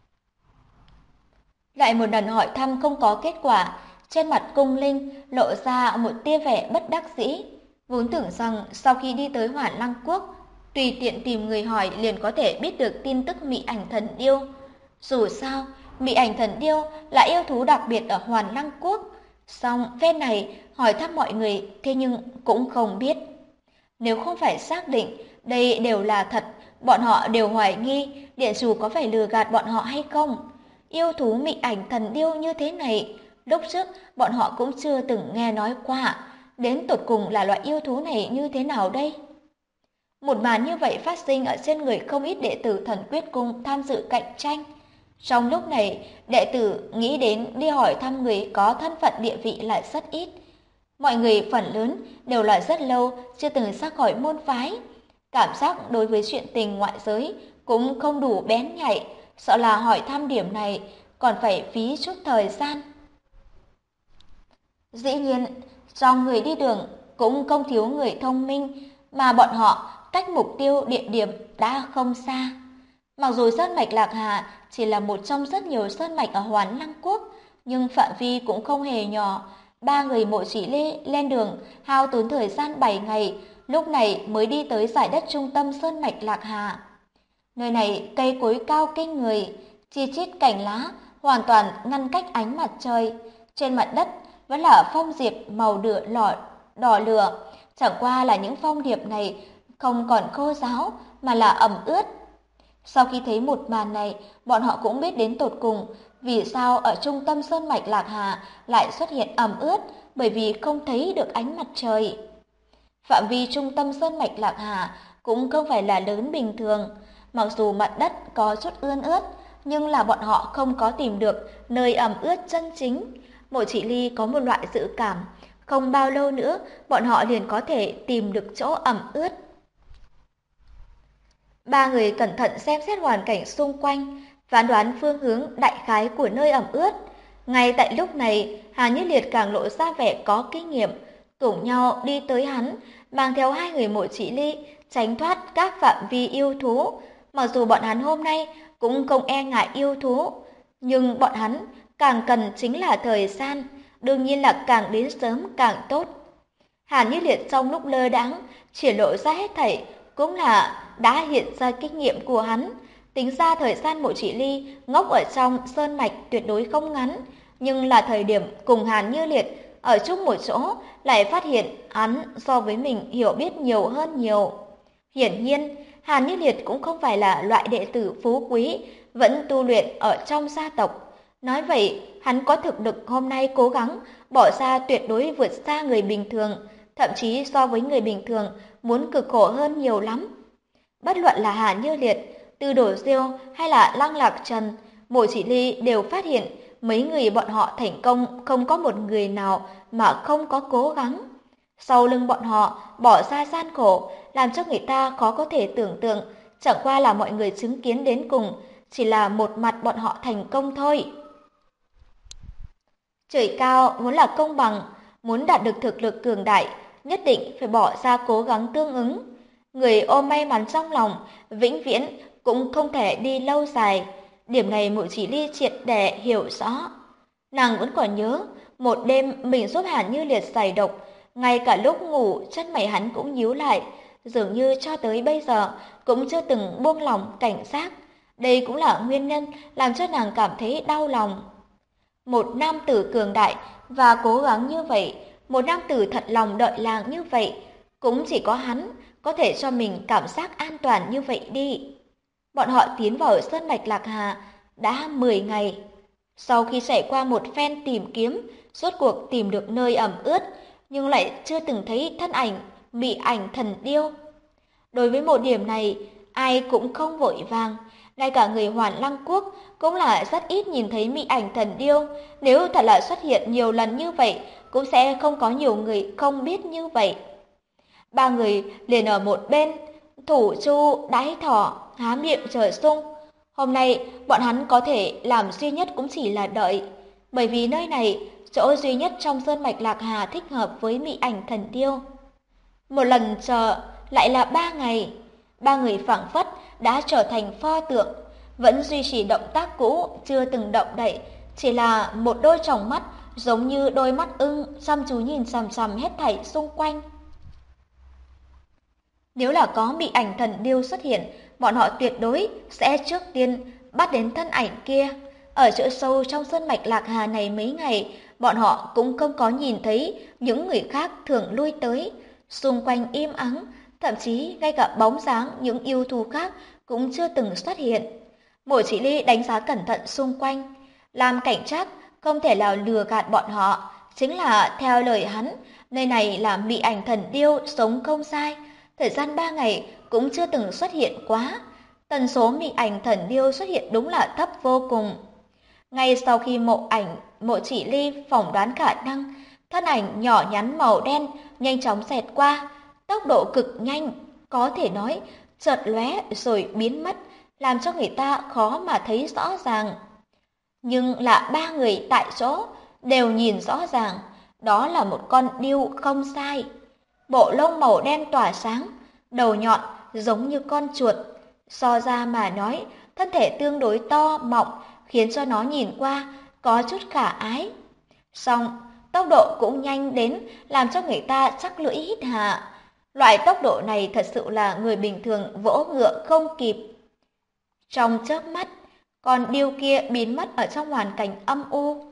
Lại một lần hỏi thăm không có kết quả, trên mặt Cung Linh lộ ra một tia vẻ bất đắc dĩ. Vốn tưởng rằng sau khi đi tới Hoản Lăng Quốc, tùy tiện tìm người hỏi liền có thể biết được tin tức mị ảnh thần điêu. Dù sao, mị ảnh thần điêu là yêu thú đặc biệt ở Hoản Lăng Quốc. Song phe này hỏi thăm mọi người thế nhưng cũng không biết. Nếu không phải xác định đây đều là thật, bọn họ đều hoài nghi điện chủ có phải lừa gạt bọn họ hay không. Yêu thú mị ảnh thần điêu như thế này, lúc trước bọn họ cũng chưa từng nghe nói qua. Đến tột cùng là loại yêu thú này như thế nào đây? Một màn như vậy phát sinh ở trên người không ít đệ tử Thần Quyết Cung tham dự cạnh tranh. Trong lúc này, đệ tử nghĩ đến đi hỏi thăm người có thân phận địa vị lại rất ít. Mọi người phần lớn đều là rất lâu chưa từng ra khỏi môn phái. Cảm giác đối với chuyện tình ngoại giới cũng không đủ bén nhạy, sợ là hỏi thăm điểm này còn phải phí chút thời gian. Dĩ nhiên, trong người đi đường cũng không thiếu người thông minh, mà bọn họ cách mục tiêu địa điểm đã không xa. Mặc dù sơn mạch Lạc Hà chỉ là một trong rất nhiều sơn mạch ở Hoán Lăng Quốc, nhưng phạm vi cũng không hề nhỏ. Ba người Mộ Chỉ Ly lên đường hao tốn thời gian 7 ngày, lúc này mới đi tới giải đất trung tâm sơn mạch Lạc Hà. Nơi này cây cối cao kinh người, chi chít cành lá hoàn toàn ngăn cách ánh mặt trời. Trên mặt đất vẫn là phong diệp màu đỏ lửa, chẳng qua là những phong điệp này không còn khô ráo mà là ẩm ướt. Sau khi thấy một màn này, bọn họ cũng biết đến tột cùng vì sao ở trung tâm sơn mạch Lạc Hà lại xuất hiện ẩm ướt, bởi vì không thấy được ánh mặt trời. Phạm vi trung tâm sơn mạch Lạc Hà cũng không phải là lớn bình thường, mặc dù mặt đất có chút ươn ướt, nhưng là bọn họ không có tìm được nơi ẩm ướt chân chính. Mộ Chỉ Ly có một loại dự cảm, không bao lâu nữa bọn họ liền có thể tìm được chỗ ẩm ướt. Ba người cẩn thận xem xét hoàn cảnh xung quanh, phán đoán phương hướng đại khái của nơi ẩm ướt. Ngay tại lúc này, Hà Như Liệt càng lộ ra vẻ có kinh nghiệm, cùng nhau đi tới hắn, mang theo hai người Mộ Chỉ Ly, tránh thoát các phạm vi yêu thú. Mặc dù bọn hắn hôm nay cũng không e ngại yêu thú, nhưng bọn hắn càng cần chính là thời gian, đương nhiên là càng đến sớm càng tốt. Hàn Như Liệt trong lúc lơ đãng triển lộ ra hết thảy, cũng là đã hiện ra kinh nghiệm của hắn. Tính ra thời gian Mộ Chỉ Ly ngốc ở trong sơn mạch tuyệt đối không ngắn, nhưng là thời điểm cùng Hàn Như Liệt ở chung một chỗ lại phát hiện hắn so với mình hiểu biết nhiều hơn nhiều. Hiển nhiên, Hàn Như Liệt cũng không phải là loại đệ tử phú quý, vẫn tu luyện ở trong gia tộc. Nói vậy, hắn có thực lực hôm nay cố gắng bỏ ra tuyệt đối vượt xa người bình thường, thậm chí so với người bình thường muốn cực khổ hơn nhiều lắm. Bất luận là Hàn Như Liệt, Tư Đồ Diêu hay là Lăng Lạc Trần, Mộ Chỉ Ly đều phát hiện mấy người bọn họ thành công không có một người nào mà không có cố gắng. Sau lưng bọn họ bỏ ra gian khổ, làm cho người ta khó có thể tưởng tượng, chẳng qua là mọi người chứng kiến đến cùng, chỉ là một mặt bọn họ thành công thôi. Trời cao muốn là công bằng, muốn đạt được thực lực cường đại, nhất định phải bỏ ra cố gắng tương ứng. Người ôm may mắn trong lòng, vĩnh viễn cũng không thể đi lâu dài. Điểm này Mộ Chỉ Ly triệt để hiểu rõ. Nàng vẫn còn nhớ, một đêm mình giúp Hàn Như Liệt giải độc, ngay cả lúc ngủ chân mày hắn cũng nhíu lại, dường như cho tới bây giờ cũng chưa từng buông lỏng cảnh giác. Đây cũng là nguyên nhân làm cho nàng cảm thấy đau lòng. Một nam tử cường đại và cố gắng như vậy, một nam tử thật lòng đợi làng như vậy, cũng chỉ có hắn có thể cho mình cảm giác an toàn như vậy đi. Bọn họ tiến vào sơn mạch Lạc Hà đã 10 ngày. Sau khi trải qua một phen tìm kiếm, rốt cuộc tìm được nơi ẩm ướt, nhưng lại chưa từng thấy thân ảnh mị ảnh thần điêu. Đối với một điểm này, ai cũng không vội vàng, ngay cả người Hoàn Lăng Quốc cũng là rất ít nhìn thấy mị ảnh thần điêu. Nếu thật là xuất hiện nhiều lần như vậy, cũng sẽ không có nhiều người không biết như vậy. Ba người liền ở một bên, thủ chu đái thỏ, há miệng chờ sung. Hôm nay, bọn hắn có thể làm duy nhất cũng chỉ là đợi, bởi vì nơi này, chỗ duy nhất trong sơn mạch Lạc Hà thích hợp với mị ảnh thần điêu. Một lần chờ, lại là 3 ngày. Ba người phảng phất đã trở thành pho tượng, vẫn duy trì động tác cũ, chưa từng động đậy, chỉ là một đôi tròng mắt giống như đôi mắt ưng chăm chú nhìn chằm chằm hết thảy xung quanh. Nếu là có mị ảnh thần điêu xuất hiện, bọn họ tuyệt đối sẽ trước tiên bắt đến thân ảnh kia. Ở chỗ sâu trong sơn mạch Lạc Hà này mấy ngày, bọn họ cũng không có nhìn thấy những người khác thường lui tới. Xung quanh im ắng, thậm chí ngay cả bóng dáng những yêu thú khác cũng chưa từng xuất hiện. Mộ Chỉ Ly đánh giá cẩn thận xung quanh, làm cảnh trắc không thể nào lừa gạt bọn họ. Chính là theo lời hắn, nơi này là mị ảnh thần điêu sống không sai. Thời gian 3 ngày cũng chưa từng xuất hiện quá. Tần số mị ảnh thần điêu xuất hiện đúng là thấp vô cùng. Ngay sau khi Mộ Chỉ Ly phỏng đoán khả năng, thân ảnh nhỏ nhắn màu đen nhanh chóng xẹt qua, tốc độ cực nhanh, có thể nói chợt lóe rồi biến mất, làm cho người ta khó mà thấy rõ ràng. Nhưng là 3 người tại chỗ đều nhìn rõ ràng, Đó là một con điêu không sai. Bộ lông màu đen tỏa sáng, đầu nhọn giống như con chuột. So ra mà nói, thân thể tương đối to, mọng, khiến cho nó nhìn qua có chút khả ái. Song, tốc độ cũng nhanh đến làm cho người ta chắc lưỡi hít hà. Loại tốc độ này thật sự là người bình thường vỗ ngựa không kịp. Trong chớp mắt, con điêu kia biến mất ở trong hoàn cảnh âm u.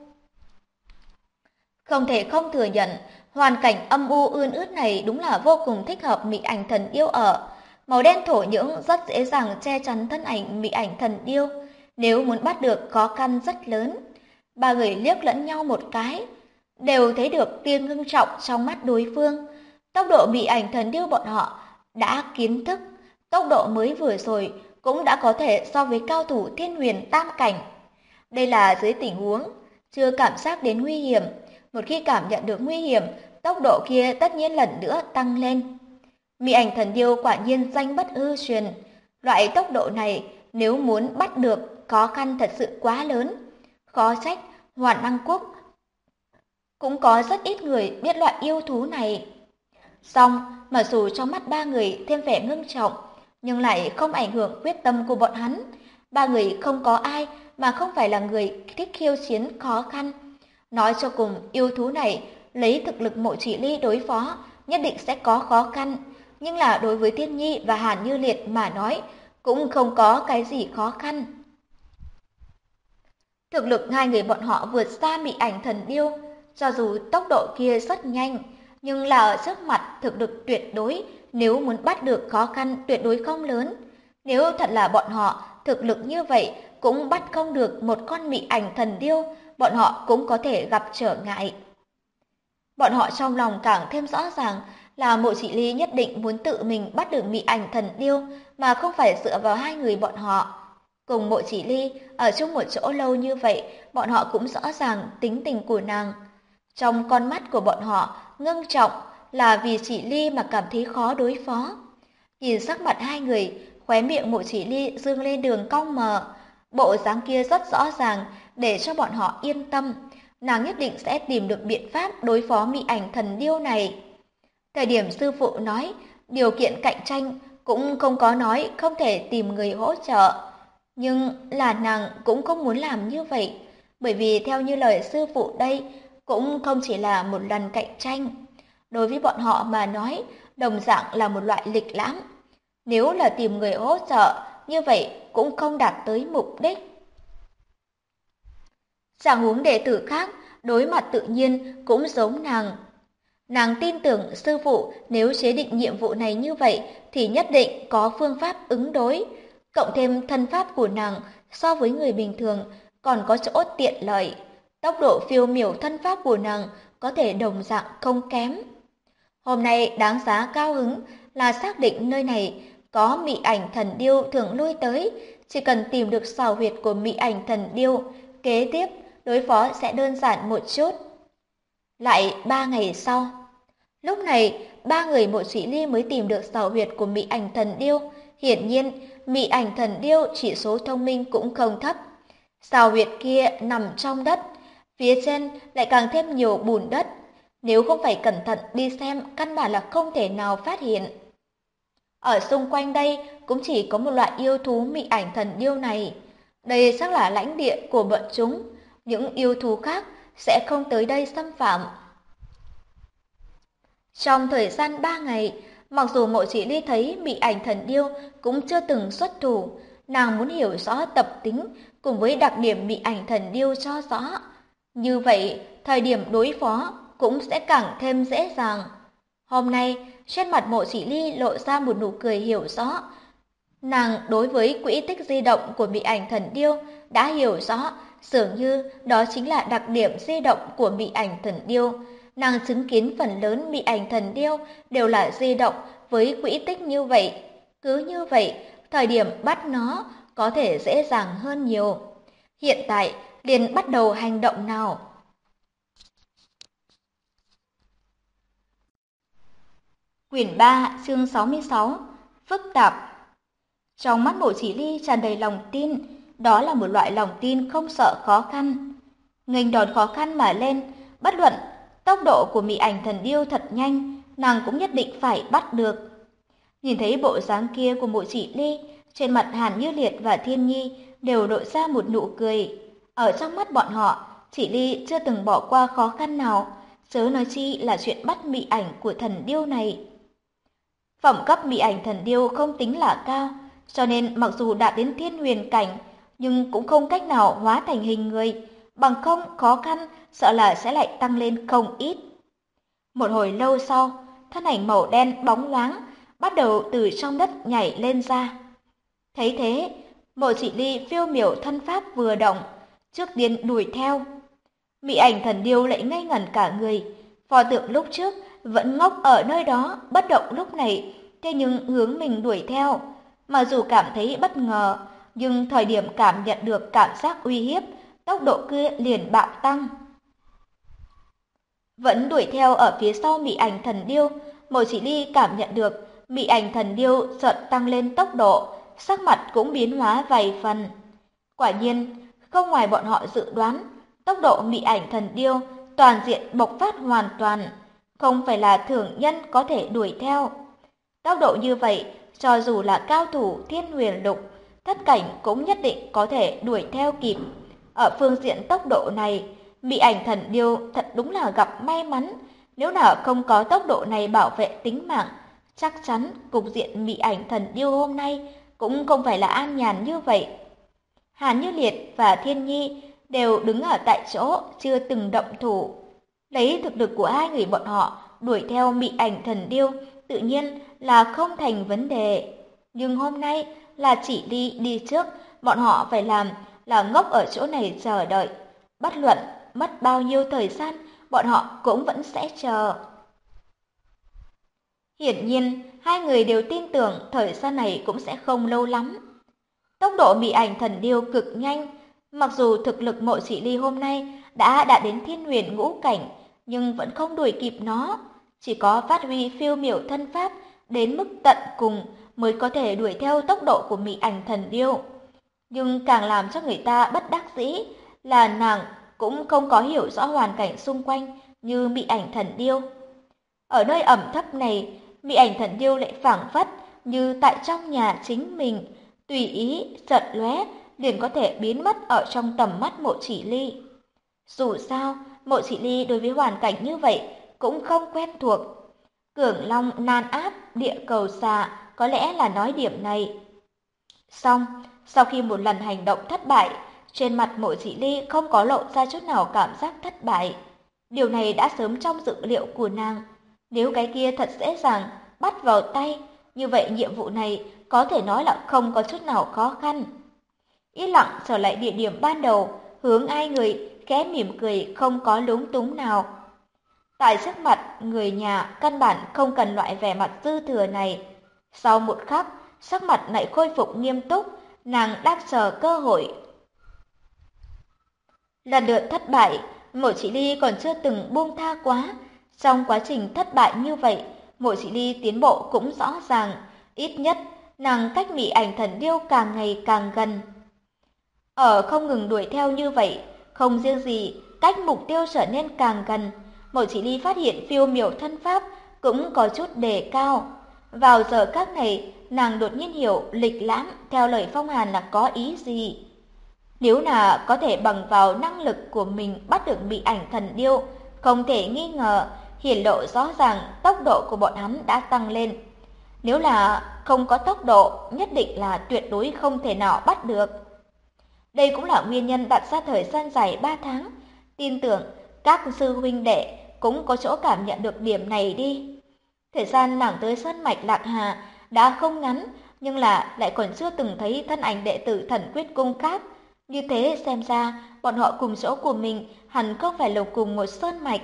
Không thể không thừa nhận, hoàn cảnh âm u ươn ướt này đúng là vô cùng thích hợp mị ảnh thần điêu ở. Màu đen thổ nhưỡng rất dễ dàng che chắn thân ảnh mị ảnh thần điêu, nếu muốn bắt được khó khăn rất lớn. Ba người liếc lẫn nhau một cái, đều thấy được tia ngưng trọng trong mắt đối phương. Tốc độ mị ảnh thần điêu bọn họ đã kiến thức, tốc độ mới vừa rồi cũng đã có thể so với cao thủ thiên huyền tam cảnh. Đây là dưới tình huống chưa cảm giác đến nguy hiểm. Một khi cảm nhận được nguy hiểm, tốc độ kia tất nhiên lần nữa tăng lên. Mị ảnh thần điêu quả nhiên danh bất hư truyền. Loại tốc độ này nếu muốn bắt được khó khăn thật sự quá lớn. Khó trách Hoàn Năng Quốc cũng có rất ít người biết loại yêu thú này. Song, mặc dù trong mắt ba người thêm vẻ ngưng trọng, nhưng lại không ảnh hưởng quyết tâm của bọn hắn. Ba người không có ai mà không phải là người thích khiêu chiến khó khăn. Nói cho cùng, yêu thú này lấy thực lực Mộ Chỉ Ly đối phó, nhất định sẽ có khó khăn. Nhưng là đối với Thiên Nhi và Hàn Như Liệt mà nói, cũng không có cái gì khó khăn. Thực lực hai người bọn họ vượt xa mị ảnh thần điêu, cho dù tốc độ kia rất nhanh, nhưng là ở trước mặt thực lực tuyệt đối, nếu muốn bắt được khó khăn tuyệt đối không lớn. Nếu thật là bọn họ thực lực như vậy cũng bắt không được một con mị ảnh thần điêu, bọn họ cũng có thể gặp trở ngại. Bọn họ trong lòng càng thêm rõ ràng là Mộ Chỉ Ly nhất định muốn tự mình bắt được mị ảnh thần điêu mà không phải dựa vào hai người bọn họ. Cùng Mộ Chỉ Ly ở chung một chỗ lâu như vậy, bọn họ cũng rõ ràng tính tình của nàng. Trong con mắt của bọn họ ngưng trọng là vì Chỉ Ly mà cảm thấy khó đối phó. Nhìn sắc mặt hai người, khóe miệng Mộ Chỉ Ly dương lên đường cong mờ. Bộ dáng kia rất rõ ràng để cho bọn họ yên tâm. Nàng nhất định sẽ tìm được biện pháp đối phó mị ảnh thần điêu này. Thời điểm sư phụ nói, điều kiện cạnh tranh cũng không có nói không thể tìm người hỗ trợ. Nhưng là nàng cũng không muốn làm như vậy, bởi vì theo như lời sư phụ đây, cũng không chỉ là một lần cạnh tranh. Đối với bọn họ mà nói, đồng dạng là một loại lịch lãm. Nếu là tìm người hỗ trợ, như vậy cũng không đạt tới mục đích. Chẳng huống đệ tử khác, đối mặt tự nhiên cũng giống nàng. Nàng tin tưởng sư phụ nếu chế định nhiệm vụ này như vậy thì nhất định có phương pháp ứng đối. Cộng thêm thân pháp của nàng so với người bình thường còn có chỗ tiện lợi. Tốc độ phiêu miểu thân pháp của nàng có thể đồng dạng không kém. Hôm nay đáng giá cao hứng là xác định nơi này có mị ảnh thần điêu thường lui tới. Chỉ cần tìm được xào huyệt của mị ảnh thần điêu, kế tiếp đối phó sẽ đơn giản một chút. Lại 3 ngày sau, lúc này ba người Mộ Chỉ Ly mới tìm được xào huyệt của mị ảnh thần điêu. Hiển nhiên, mị ảnh thần điêu chỉ số thông minh cũng không thấp. Xào huyệt kia nằm trong đất, phía trên lại càng thêm nhiều bùn đất. Nếu không phải cẩn thận đi xem, căn bản là không thể nào phát hiện. Ở xung quanh đây cũng chỉ có một loại yêu thú mị ảnh thần điêu này. Đây chắc là lãnh địa của bọn chúng. Những yêu thú khác sẽ không tới đây xâm phạm. Trong thời gian 3 ngày, mặc dù Mộ Chỉ Ly thấy mị ảnh thần điêu cũng chưa từng xuất thủ, nàng muốn hiểu rõ tập tính cùng với đặc điểm mị ảnh thần điêu cho rõ. Như vậy, thời điểm đối phó cũng sẽ càng thêm dễ dàng. Hôm nay, trên mặt Mộ Chỉ Ly lộ ra một nụ cười hiểu rõ. Nàng đối với quỹ tích di động của mị ảnh thần điêu đã hiểu rõ, dường như đó chính là đặc điểm di động của mị ảnh thần điêu. Nàng chứng kiến phần lớn mị ảnh thần điêu đều là di động với quỹ tích như vậy. Cứ như vậy, thời điểm bắt nó có thể dễ dàng hơn nhiều. Hiện tại, liền bắt đầu hành động nào. Quyển 3, chương 66, phức tạp. Trong mắt Mộ Chỉ Ly tràn đầy lòng tin, đó là một loại lòng tin không sợ khó khăn. Nghênh đòn khó khăn mà lên, bất luận tốc độ của Mị Ảnh Thần Điêu thật nhanh, nàng cũng nhất định phải bắt được. Nhìn thấy bộ dáng kia của Mộ Chỉ Ly, trên mặt Hàn Như Liệt và Thiên Nhi đều lộ ra một nụ cười. Ở trong mắt bọn họ, Chỉ Ly chưa từng bỏ qua khó khăn nào, chớ nói chi là chuyện bắt Mị Ảnh của thần điêu này. Phẩm cấp Mị Ảnh Thần Điêu không tính là cao, cho nên mặc dù đạt đến Thiên Huyền cảnh, nhưng cũng không cách nào hóa thành hình người, bằng không khó khăn sợ là sẽ lại tăng lên không ít. Một hồi lâu sau, thân ảnh màu đen bóng loáng bắt đầu từ trong đất nhảy lên ra. Thấy thế, Mộ Chỉ Ly phiêu miểu thân pháp vừa động, trước tiên đuổi theo. Mị Ảnh Thần Điêu lại ngây ngẩn cả người, pho tượng lúc trước vẫn ngốc ở nơi đó bất động lúc này, thế nhưng hướng mình đuổi theo. Mà dù cảm thấy bất ngờ, nhưng thời điểm cảm nhận được cảm giác uy hiếp, tốc độ kia liền bạo tăng. Vẫn đuổi theo ở phía sau Mị Ảnh Thần Điêu, Mộ Chỉ Ly cảm nhận được Mị Ảnh Thần Điêu chợt tăng lên tốc độ, sắc mặt cũng biến hóa vài phần. Quả nhiên, không ngoài bọn họ dự đoán, tốc độ Mị Ảnh Thần Điêu toàn diện bộc phát hoàn toàn, không phải là thường nhân có thể đuổi theo. Tốc độ như vậy, cho dù là cao thủ Thiên Huyền Lục, thất cảnh cũng nhất định có thể đuổi theo kịp. Ở phương diện tốc độ này, Mị Ảnh Thần Điêu thật đúng là gặp may mắn, nếu nào không có tốc độ này bảo vệ tính mạng, chắc chắn cục diện Mị Ảnh Thần Điêu hôm nay cũng không phải là an nhàn như vậy. Hàn Như Liệt và Thiên Nhi đều đứng ở tại chỗ chưa từng động thủ. Lấy thực lực của hai người bọn họ đuổi theo Mị Ảnh Thần Điêu tự nhiên là không thành vấn đề. Nhưng hôm nay là Chỉ Ly đi trước, bọn họ phải làm là ngốc ở chỗ này chờ đợi. Bất luận mất bao nhiêu thời gian, bọn họ cũng vẫn sẽ chờ. Hiển nhiên, hai người đều tin tưởng thời gian này cũng sẽ không lâu lắm. Tốc độ Mị Ảnh Thần Điêu cực nhanh, mặc dù thực lực Mộ Chỉ Ly hôm nay đã đạt đến Thiên Huyền ngũ cảnh, nhưng vẫn không đuổi kịp nó. Chỉ có phát huy phiêu miểu thân pháp đến mức tận cùng mới có thể đuổi theo tốc độ của Mị Ảnh Thần Điêu. Nhưng càng làm cho người ta bất đắc dĩ là nàng cũng không có hiểu rõ hoàn cảnh xung quanh như Mị Ảnh Thần Điêu. Ở nơi ẩm thấp này, Mị Ảnh Thần Điêu lại phảng phất như tại trong nhà chính mình, tùy ý chợt lóe liền có thể biến mất ở trong tầm mắt Mộ Chỉ Ly. Dù sao, Mộ Chỉ Ly đối với hoàn cảnh như vậy cũng không quen thuộc. Cường Long nan áp địa cầu xà có lẽ là nói điểm này. Xong, sau khi một lần hành động thất bại, trên mặt Mộ Chỉ Ly không có lộ ra chút nào cảm giác thất bại. Điều này đã sớm trong dự liệu của nàng. Nếu cái kia thật dễ dàng bắt vào tay, như vậy nhiệm vụ này có thể nói là không có chút nào khó khăn. Yên lặng trở lại địa điểm ban đầu, hướng ai người khẽ mỉm cười không có lúng túng nào. Tại trước mặt người nhà căn bản không cần loại vẻ mặt dư thừa này. Sau một khắc, sắc mặt lại khôi phục nghiêm túc, nàng đang chờ cơ hội. Lần lượt thất bại, Mộ Chỉ Ly còn chưa từng buông tha quá. Trong quá trình thất bại như vậy, Mộ Chỉ Ly tiến bộ cũng rõ ràng, ít nhất nàng cách Mị Ảnh Thần Điêu càng ngày càng gần. Ở không ngừng đuổi theo như vậy, không riêng gì cách mục tiêu trở nên càng gần, Mộ Chỉ Ly phát hiện phiêu miểu thân pháp cũng có chút đề cao. Vào giờ các này, nàng đột nhiên hiểu lịch lãm theo lời Phong Hàn là có ý gì. Nếu là có thể bằng vào năng lực của mình bắt được Mị Ảnh Thần Điêu, không thể nghi ngờ hiển lộ rõ ràng tốc độ của bọn hắn đã tăng lên. Nếu là không có tốc độ, nhất định là tuyệt đối không thể nào bắt được. Đây cũng là nguyên nhân đặt ra thời gian dài 3 tháng. Tin tưởng các sư huynh đệ cũng có chỗ cảm nhận được điểm này đi. Thời gian nàng tới Sơn Mạch Lạc Hà đã không ngắn, nhưng là lại còn chưa từng thấy thân ảnh đệ tử Thần Quyết Cung khác. Như thế xem ra, bọn họ cùng chỗ của mình hẳn không phải là cùng một sơn mạch.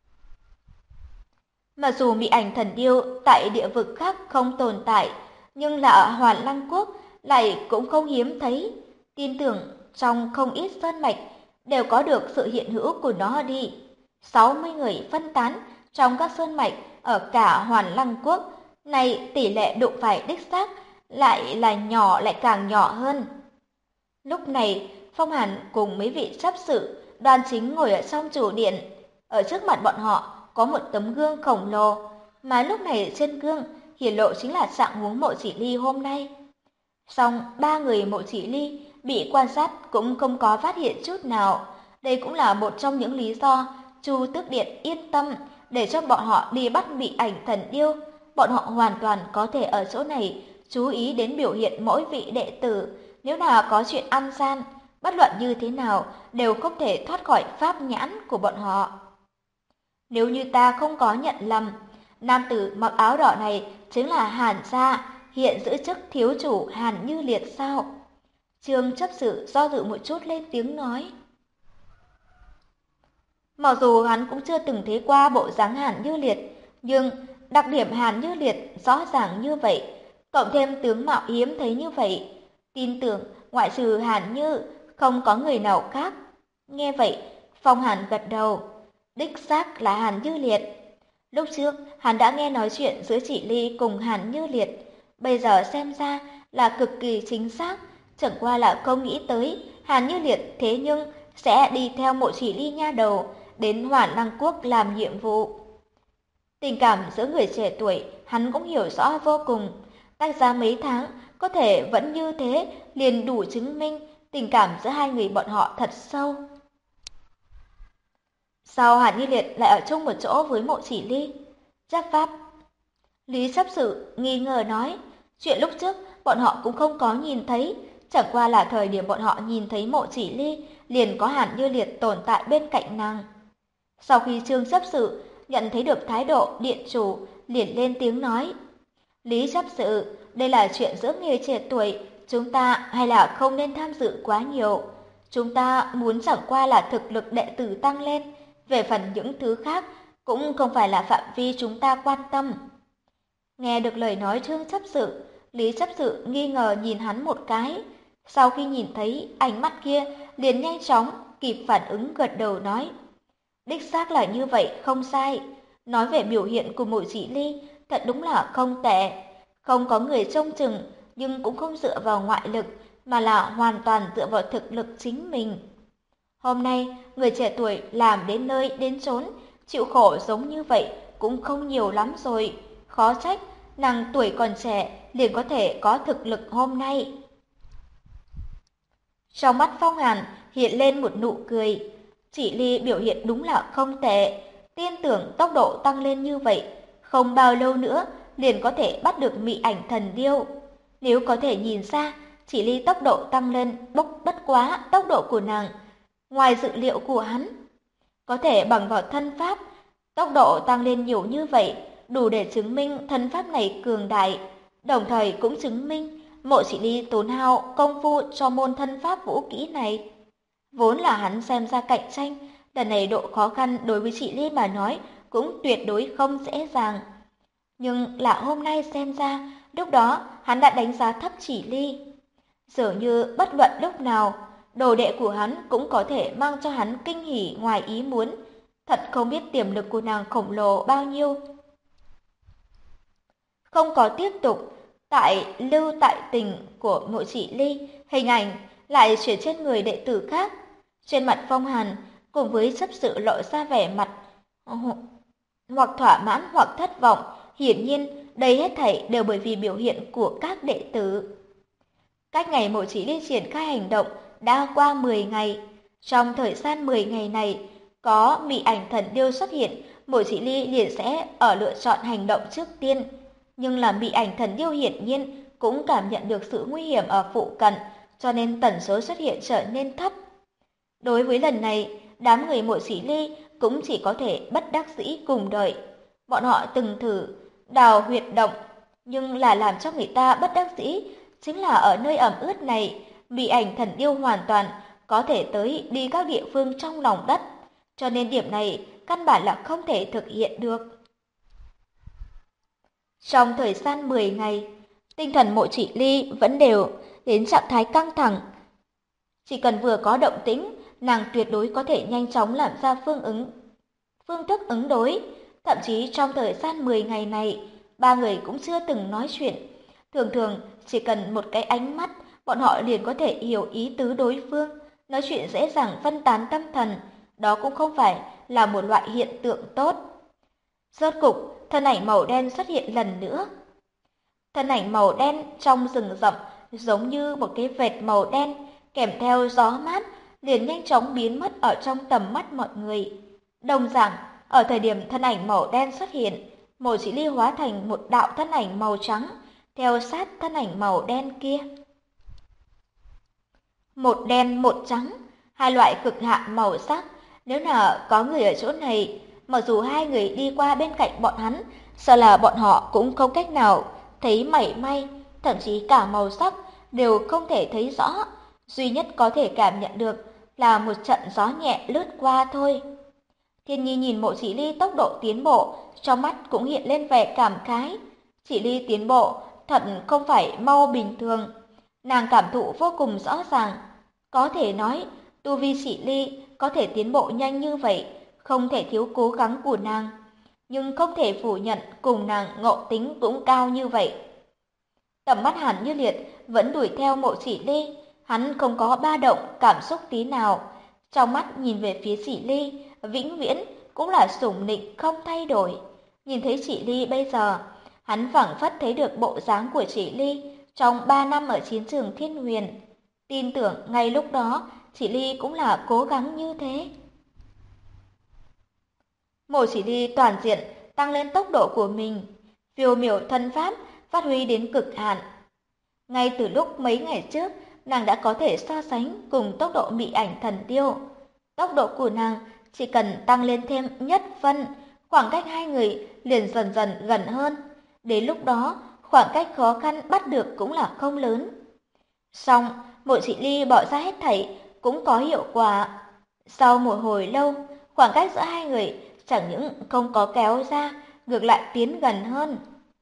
Mà dù Mị Ảnh Thần Điêu tại địa vực khác không tồn tại, nhưng là ở Hoàn Lăng Quốc lại cũng không hiếm thấy. Tin tưởng trong không ít sơn mạch đều có được sự hiện hữu của nó đi. 60 người phân tán trong các sơn mạch ở cả Hoàn Lăng Quốc, này tỷ lệ đụng phải đích xác lại là nhỏ lại càng nhỏ hơn. Lúc này, Phong Hàn cùng mấy vị chấp sự đoan chính ngồi ở trong chủ điện. Ở trước mặt bọn họ có một tấm gương khổng lồ, mà lúc này trên gương hiển lộ chính là trạng huống Mộ Chỉ Ly hôm nay. Song ba người Mộ Chỉ Ly bị quan sát cũng không có phát hiện chút nào. Đây cũng là một trong những lý do Chu Tước Điện yên tâm để cho bọn họ đi bắt Mị Ảnh Thần Điêu. Bọn họ hoàn toàn có thể ở chỗ này chú ý đến biểu hiện mỗi vị đệ tử. Nếu nào có chuyện ăn gian, bất luận như thế nào đều không thể thoát khỏi pháp nhãn của bọn họ. Nếu như ta không có nhận lầm, nam tử mặc áo đỏ này chính là Hàn gia, hiện giữ chức thiếu chủ Hàn Như Liệt sao? Trương chấp sự do dự một chút lên tiếng nói. Mặc dù hắn cũng chưa từng thấy qua bộ dáng Hàn Như Liệt, nhưng đặc điểm Hàn Như Liệt rõ ràng như vậy, cộng thêm tướng mạo hiếm thấy như vậy, tin tưởng ngoại trừ Hàn Như không có người nào khác. Nghe vậy, Phong Hàn gật đầu, đích xác là Hàn Như Liệt. Lúc trước, hắn đã nghe nói chuyện giữa Chỉ Ly cùng Hàn Như Liệt, bây giờ xem ra là cực kỳ chính xác, chẳng qua là không nghĩ tới Hàn Như Liệt thế nhưng sẽ đi theo Mộ Chỉ Ly nha đầu đến Hỏa Lăng Quốc làm nhiệm vụ. Tình cảm giữa người trẻ tuổi hắn cũng hiểu rõ vô cùng, cách ra mấy tháng có thể vẫn như thế liền đủ chứng minh tình cảm giữa hai người bọn họ thật sâu. Sao Hàn Như Liệt lại ở chung một chỗ với Mộ Chỉ Ly? Chắc pháp. Lý chấp sự nghi ngờ nói, chuyện lúc trước bọn họ cũng không có nhìn thấy, chẳng qua là thời điểm bọn họ nhìn thấy Mộ Chỉ Ly liền có Hàn Như Liệt tồn tại bên cạnh nàng. Sau khi Trương chấp sự nhận thấy được thái độ điện chủ, liền lên tiếng nói, Lý chấp sự, đây là chuyện giữa người trẻ tuổi, chúng ta hay là không nên tham dự quá nhiều. Chúng ta muốn chẳng qua là thực lực đệ tử tăng lên, về phần những thứ khác cũng không phải là phạm vi chúng ta quan tâm. Nghe được lời nói Trương chấp sự, Lý chấp sự nghi ngờ nhìn hắn một cái. Sau khi nhìn thấy ánh mắt kia, liền nhanh chóng kịp phản ứng gật đầu nói, đích xác là như vậy, không sai. Nói về biểu hiện của Mộ Chỉ Ly, thật đúng là không tệ. Không có người trông chừng, nhưng cũng không dựa vào ngoại lực, mà là hoàn toàn dựa vào thực lực chính mình. Hôm nay, người trẻ tuổi làm đến nơi đến chốn, chịu khổ giống như vậy cũng không nhiều lắm rồi. Khó trách, nàng tuổi còn trẻ liền có thể có thực lực hôm nay. Trong mắt Phong Hàn hiện lên một nụ cười. Chỉ Ly biểu hiện đúng là không tệ, tin tưởng tốc độ tăng lên như vậy, không bao lâu nữa liền có thể bắt được Mị Ảnh Thần Điêu. Nếu có thể nhìn ra, Chỉ Ly tốc độ tăng lên bất quá tốc độ của nàng, ngoài dự liệu của hắn. Có thể bằng vào thân pháp, tốc độ tăng lên nhiều như vậy, đủ để chứng minh thân pháp này cường đại, đồng thời cũng chứng minh Mộ Chỉ Ly tốn hao công phu cho môn thân pháp vũ kỹ này. Vốn là hắn xem ra cạnh tranh, lần này độ khó khăn đối với Chỉ Ly mà nói cũng tuyệt đối không dễ dàng. Nhưng là hôm nay xem ra, lúc đó hắn đã đánh giá thấp Chỉ Ly. Dường như bất luận lúc nào, đồ đệ của hắn cũng có thể mang cho hắn kinh hỉ ngoài ý muốn. Thật không biết tiềm lực của nàng khổng lồ bao nhiêu. Không có tiếp tục, lưu tại tình của Mộ Chỉ Ly, hình ảnh lại chuyển trên người đệ tử khác. Trên mặt Phong Hàn cùng với chấp sự lộ ra vẻ mặt hoặc thỏa mãn hoặc thất vọng, hiển nhiên đây hết thảy đều bởi vì biểu hiện của các đệ tử. Cách ngày Mộ Chỉ Ly triển khai hành động đã qua 10 ngày. Trong thời gian 10 ngày này, có Mị Ảnh Thần Điêu xuất hiện, Mộ Chỉ Ly liền sẽ ở lựa chọn hành động trước tiên. Nhưng là Mị Ảnh Thần Điêu hiển nhiên cũng cảm nhận được sự nguy hiểm ở phụ cận, cho nên tần số xuất hiện trở nên thấp. Đối với lần này, đám người Mộ Chỉ Ly cũng chỉ có thể bất đắc dĩ cùng đợi. Bọn họ từng thử đào huyệt động, nhưng là làm cho người ta bất đắc dĩ, chính là ở nơi ẩm ướt này, Mị Ảnh Thần Điêu hoàn toàn có thể tới đi các địa phương trong lòng đất, cho nên điểm này căn bản là không thể thực hiện được. Trong thời gian 10 ngày, tinh thần Mộ Chỉ Ly vẫn đều đến trạng thái căng thẳng. Chỉ cần vừa có động tĩnh, nàng tuyệt đối có thể nhanh chóng làm ra phương thức ứng đối. Thậm chí trong thời gian 10 ngày này, ba người cũng chưa từng nói chuyện. Thường thường, chỉ cần một cái ánh mắt, bọn họ liền có thể hiểu ý tứ đối phương, nói chuyện dễ dàng phân tán tâm thần. Đó cũng không phải là một loại hiện tượng tốt. Rốt cục, thân ảnh màu đen xuất hiện lần nữa. Thân ảnh màu đen trong rừng rậm giống như một cái vệt màu đen kèm theo gió mát liền nhanh chóng biến mất ở trong tầm mắt mọi người. Đồng dạng, ở thời điểm thân ảnh màu đen xuất hiện, Mộ Chỉ Ly hóa thành một đạo thân ảnh màu trắng, theo sát thân ảnh màu đen kia. Một đen một trắng, hai loại cực hạn màu sắc, nếu là có người ở chỗ này, mặc dù hai người đi qua bên cạnh bọn hắn, sợ là bọn họ cũng không cách nào thấy mảy may, thậm chí cả màu sắc đều không thể thấy rõ, duy nhất có thể cảm nhận được là một trận gió nhẹ lướt qua thôi. Thiên Nhi nhìn Mộ Chỉ Ly tốc độ tiến bộ, trong mắt cũng hiện lên vẻ cảm khái. Chỉ Ly tiến bộ thật không phải mau bình thường, nàng cảm thụ vô cùng rõ ràng. Có thể nói, tu vi Chỉ Ly có thể tiến bộ nhanh như vậy, không thể thiếu cố gắng của nàng, nhưng không thể phủ nhận cùng nàng ngộ tính cũng cao như vậy. Tầm mắt Hàn Như Liệt vẫn đuổi theo Mộ Chỉ Ly, hắn không có ba động cảm xúc tí nào, trong mắt nhìn về phía Chỉ Ly, vĩnh viễn cũng là sủng nịnh không thay đổi. Nhìn thấy Chỉ Ly bây giờ, hắn phảng phất thấy được bộ dáng của Chỉ Ly trong 3 năm ở chiến trường Thiên Huyền. Tin tưởng ngay lúc đó, Chỉ Ly cũng là cố gắng như thế. Mộ Chỉ Ly toàn diện tăng lên tốc độ của mình, phiêu miểu thân pháp phát huy đến cực hạn. Ngay từ lúc mấy ngày trước, nàng đã có thể so sánh cùng tốc độ Mị Ảnh Thần Điêu. Tốc độ của nàng chỉ cần tăng lên thêm nhất phân, khoảng cách hai người liền dần dần gần hơn. Đến lúc đó, khoảng cách khó khăn bắt được cũng là không lớn. Xong, Mộ Chỉ Ly bỏ ra hết thảy cũng có hiệu quả. Sau một hồi lâu, khoảng cách giữa hai người chẳng những không có kéo ra, ngược lại tiến gần hơn.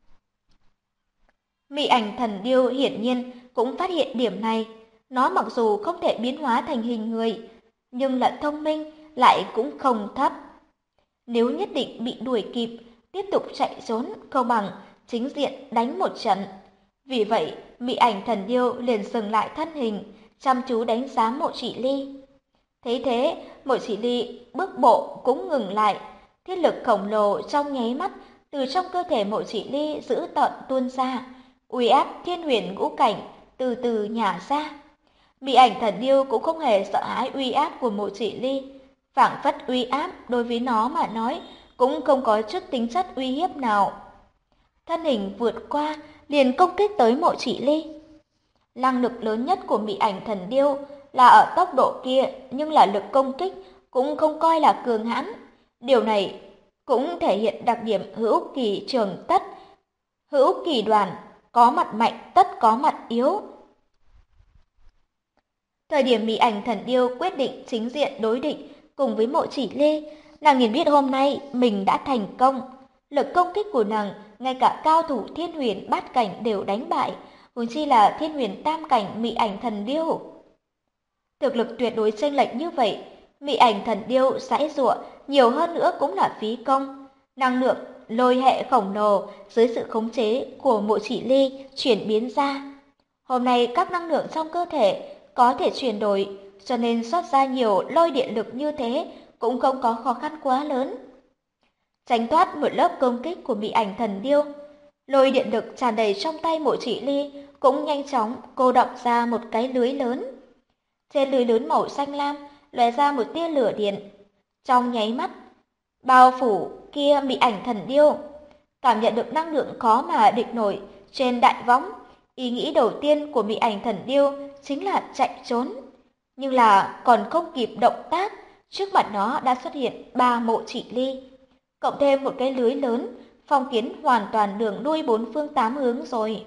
Mị Ảnh Thần Điêu hiển nhiên cũng phát hiện điểm này. Nó mặc dù không thể biến hóa thành hình người, nhưng là thông minh lại cũng không thấp. Nếu nhất định bị đuổi kịp, tiếp tục chạy trốn không bằng chính diện đánh một trận. Vì vậy, Mị Ảnh Thần Điêu liền dừng lại thân hình, chăm chú đánh giá Mộ Chỉ Ly. Thấy thế, Mộ Chỉ Ly bước bộ cũng ngừng lại, thiết lực khổng lồ trong nháy mắt từ trong cơ thể Mộ Chỉ Ly dữ tợn tuôn ra, uy áp thiên huyền ngũ cảnh từ từ nhả ra. Mị Ảnh Thần Điêu cũng không hề sợ hãi uy áp của Mộ Chỉ Ly, phảng phất uy áp đối với nó mà nói cũng không có chút tính chất uy hiếp nào. Thân hình vượt qua liền công kích tới Mộ Chỉ Ly. Năng lực lớn nhất của Mị Ảnh Thần Điêu là ở tốc độ kia, nhưng là lực công kích cũng không coi là cường hãn. Điều này cũng thể hiện đặc điểm hữu kỳ trường tất, hữu kỳ đoàn, có mặt mạnh tất có mặt yếu. Thời điểm Mị Ảnh Thần Điêu quyết định chính diện đối địch cùng với Mộ Chỉ Ly, nàng liền biết hôm nay mình đã thành công. Lực công kích của nàng ngay cả cao thủ thiên huyền bát cảnh đều đánh bại, huống chi là thiên huyền tam cảnh Mị Ảnh Thần Điêu. Thực lực tuyệt đối chênh lệch như vậy, Mị Ảnh Thần Điêu giãy giụa nhiều hơn nữa cũng là phí công. Năng lượng lôi hệ khổng lồ dưới sự khống chế của Mộ Chỉ Ly chuyển biến ra. Hôm nay các năng lượng trong cơ thể có thể chuyển đổi, cho nên xuất ra nhiều lôi điện lực như thế cũng không có khó khăn quá lớn. Tránh thoát một lớp công kích của Mị Ảnh Thần Điêu, lôi điện lực tràn đầy trong tay Mộ Chỉ Ly cũng nhanh chóng cô đọng ra một cái lưới lớn. Trên lưới lớn màu xanh lam lóe ra một tia lửa điện. Trong nháy mắt, bao phủ kia Mị Ảnh Thần Điêu, cảm nhận được năng lượng khó mà địch nổi trên đại võng. Ý nghĩ đầu tiên của Mị Ảnh Thần Điêu chính là chạy trốn. Nhưng là còn không kịp động tác, trước mặt nó đã xuất hiện 3 Mộ Chỉ Ly. Cộng thêm một cái lưới lớn, phong kiến hoàn toàn đường lui 4 phương 8 hướng rồi.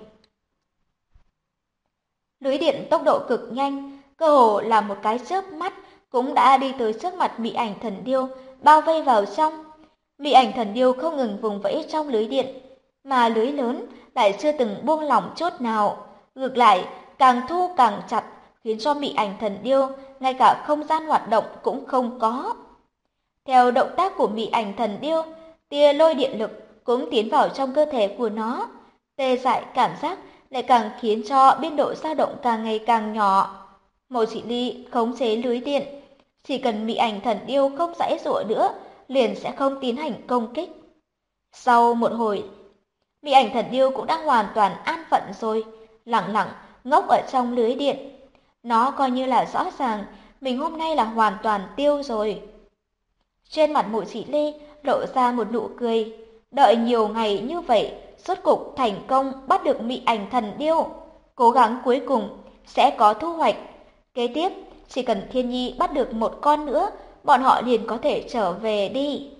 Lưới điện tốc độ cực nhanh, cơ hồ là một cái chớp mắt cũng đã đi tới trước mặt Mị Ảnh Thần Điêu, bao vây vào trong. Mị Ảnh Thần Điêu không ngừng vùng vẫy trong lưới điện, mà lưới lớn lại chưa từng buông lỏng chốt nào, ngược lại càng thu càng chặt, khiến cho Mị Ảnh Thần Điêu ngay cả không gian hoạt động cũng không có. Theo động tác của Mị Ảnh Thần Điêu, tia lôi điện lực cũng tiến vào trong cơ thể của nó, tê dại cảm giác lại càng khiến cho biên độ dao động càng ngày càng nhỏ. Mộ Chỉ Ly khống chế lưới điện, chỉ cần Mị Ảnh Thần Điêu không giãy giụa nữa, liền sẽ không tiến hành công kích. Sau một hồi, Mị Ảnh Thần Điêu cũng đã hoàn toàn an phận rồi, lặng lặng ngốc ở trong lưới điện. Nó coi như là rõ ràng mình hôm nay là hoàn toàn tiêu rồi. Trên mặt Mộ Chỉ Ly lộ ra một nụ cười, đợi nhiều ngày như vậy, rốt cục thành công bắt được Mị Ảnh Thần Điêu, cố gắng cuối cùng sẽ có thu hoạch. Kế tiếp, chỉ cần Thiên Nhi bắt được một con nữa, bọn họ liền có thể trở về đi.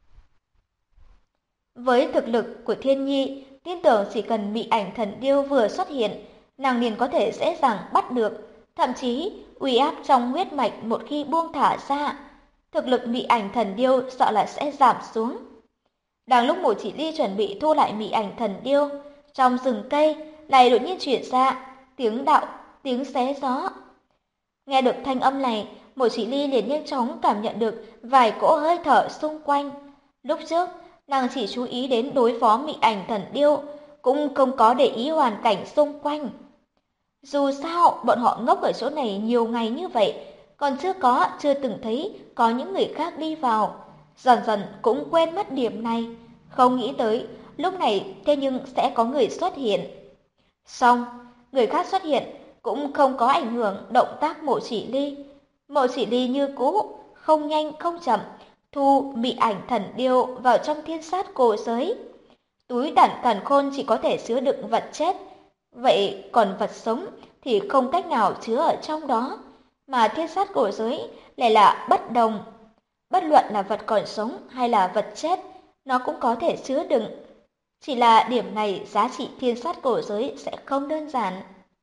Với thực lực của Thiên Nhi, tin tưởng chỉ cần Mị Ảnh Thần Điêu vừa xuất hiện, nàng liền có thể dễ dàng bắt được, thậm chí uy áp trong huyết mạch một khi buông thả ra, thực lực Mị Ảnh Thần Điêu sợ là sẽ giảm xuống. Đang lúc Mộ Chỉ Ly chuẩn bị thu lại Mị Ảnh Thần Điêu, trong rừng cây lại đột nhiên chuyển ra tiếng đạo, tiếng xé gió. Nghe được thanh âm này, Mộ Chỉ Ly liền nhanh chóng cảm nhận được vài cỗ hơi thở xung quanh. Lúc trước, nàng chỉ chú ý đến đối phó Mị Ảnh Thần Điêu, cũng không có để ý hoàn cảnh xung quanh. Dù sao, bọn họ ngốc ở chỗ này nhiều ngày như vậy, còn chưa từng thấy có những người khác đi vào. Dần dần cũng quên mất điểm này, không nghĩ tới lúc này thế nhưng sẽ có người xuất hiện. Xong, người khác xuất hiện cũng không có ảnh hưởng động tác Mộ Chỉ Ly. Mộ Chỉ Ly như cũ, không nhanh không chậm, thu Mị Ảnh Thần Điêu vào trong thiên sát cổ giới. Túi đản càn khôn chỉ có thể chứa đựng vật chết, vậy còn vật sống thì không cách nào chứa ở trong đó, mà thiên sát cổ giới lại là bất đồng. Bất luận là vật còn sống hay là vật chết, nó cũng có thể chứa đựng. Chỉ là điểm này giá trị thiên sát cổ giới sẽ không đơn giản.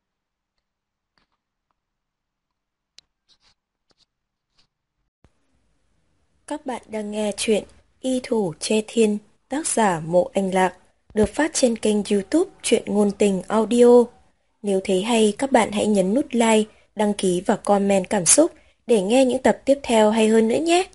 Các bạn đang nghe chuyện Y Thủ Che Thiên, tác giả Mộ Anh Lạc, được phát trên kênh YouTube Truyện Ngôn Tình Audio. Nếu thấy hay, các bạn hãy nhấn nút like, đăng ký và comment cảm xúc để nghe những tập tiếp theo hay hơn nữa nhé.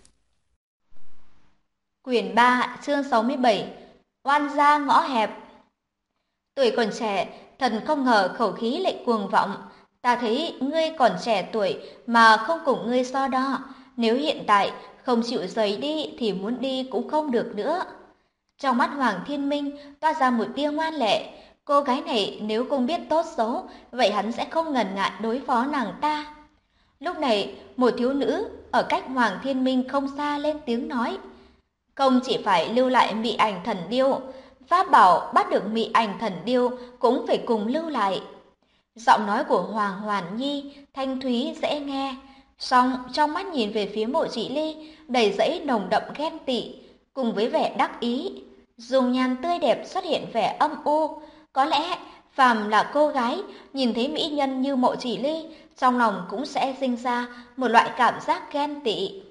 Quyển 3, chương 67, Oan gia ngõ hẹp. Tuổi còn trẻ, thần không ngờ khẩu khí lại cuồng vọng. Ta thấy ngươi còn trẻ tuổi mà không cùng ngươi so đo. Nếu hiện tại không chịu rời đi thì muốn đi cũng không được nữa. Trong mắt Hoàng Thiên Minh toát ra một tia ngoan lệ. Cô gái này nếu không biết tốt xấu, vậy hắn sẽ không ngần ngại đối phó nàng ta. Lúc này, một thiếu nữ ở cách Hoàng Thiên Minh không xa lên tiếng nói. Không chỉ phải lưu lại Mị Ảnh Thần Điêu, pháp bảo bắt được Mị Ảnh Thần Điêu cũng phải cùng lưu lại. Giọng nói của Hoàng Hoàn Nhi thanh thúy dễ nghe, song trong mắt nhìn về phía Mộ Chỉ Ly đầy dẫy nồng đậm ghen tị, cùng với vẻ đắc ý. Dung nhan tươi đẹp xuất hiện vẻ âm u. Có lẽ phàm là cô gái nhìn thấy mỹ nhân như Mộ Chỉ Ly, trong lòng cũng sẽ sinh ra một loại cảm giác ghen tị.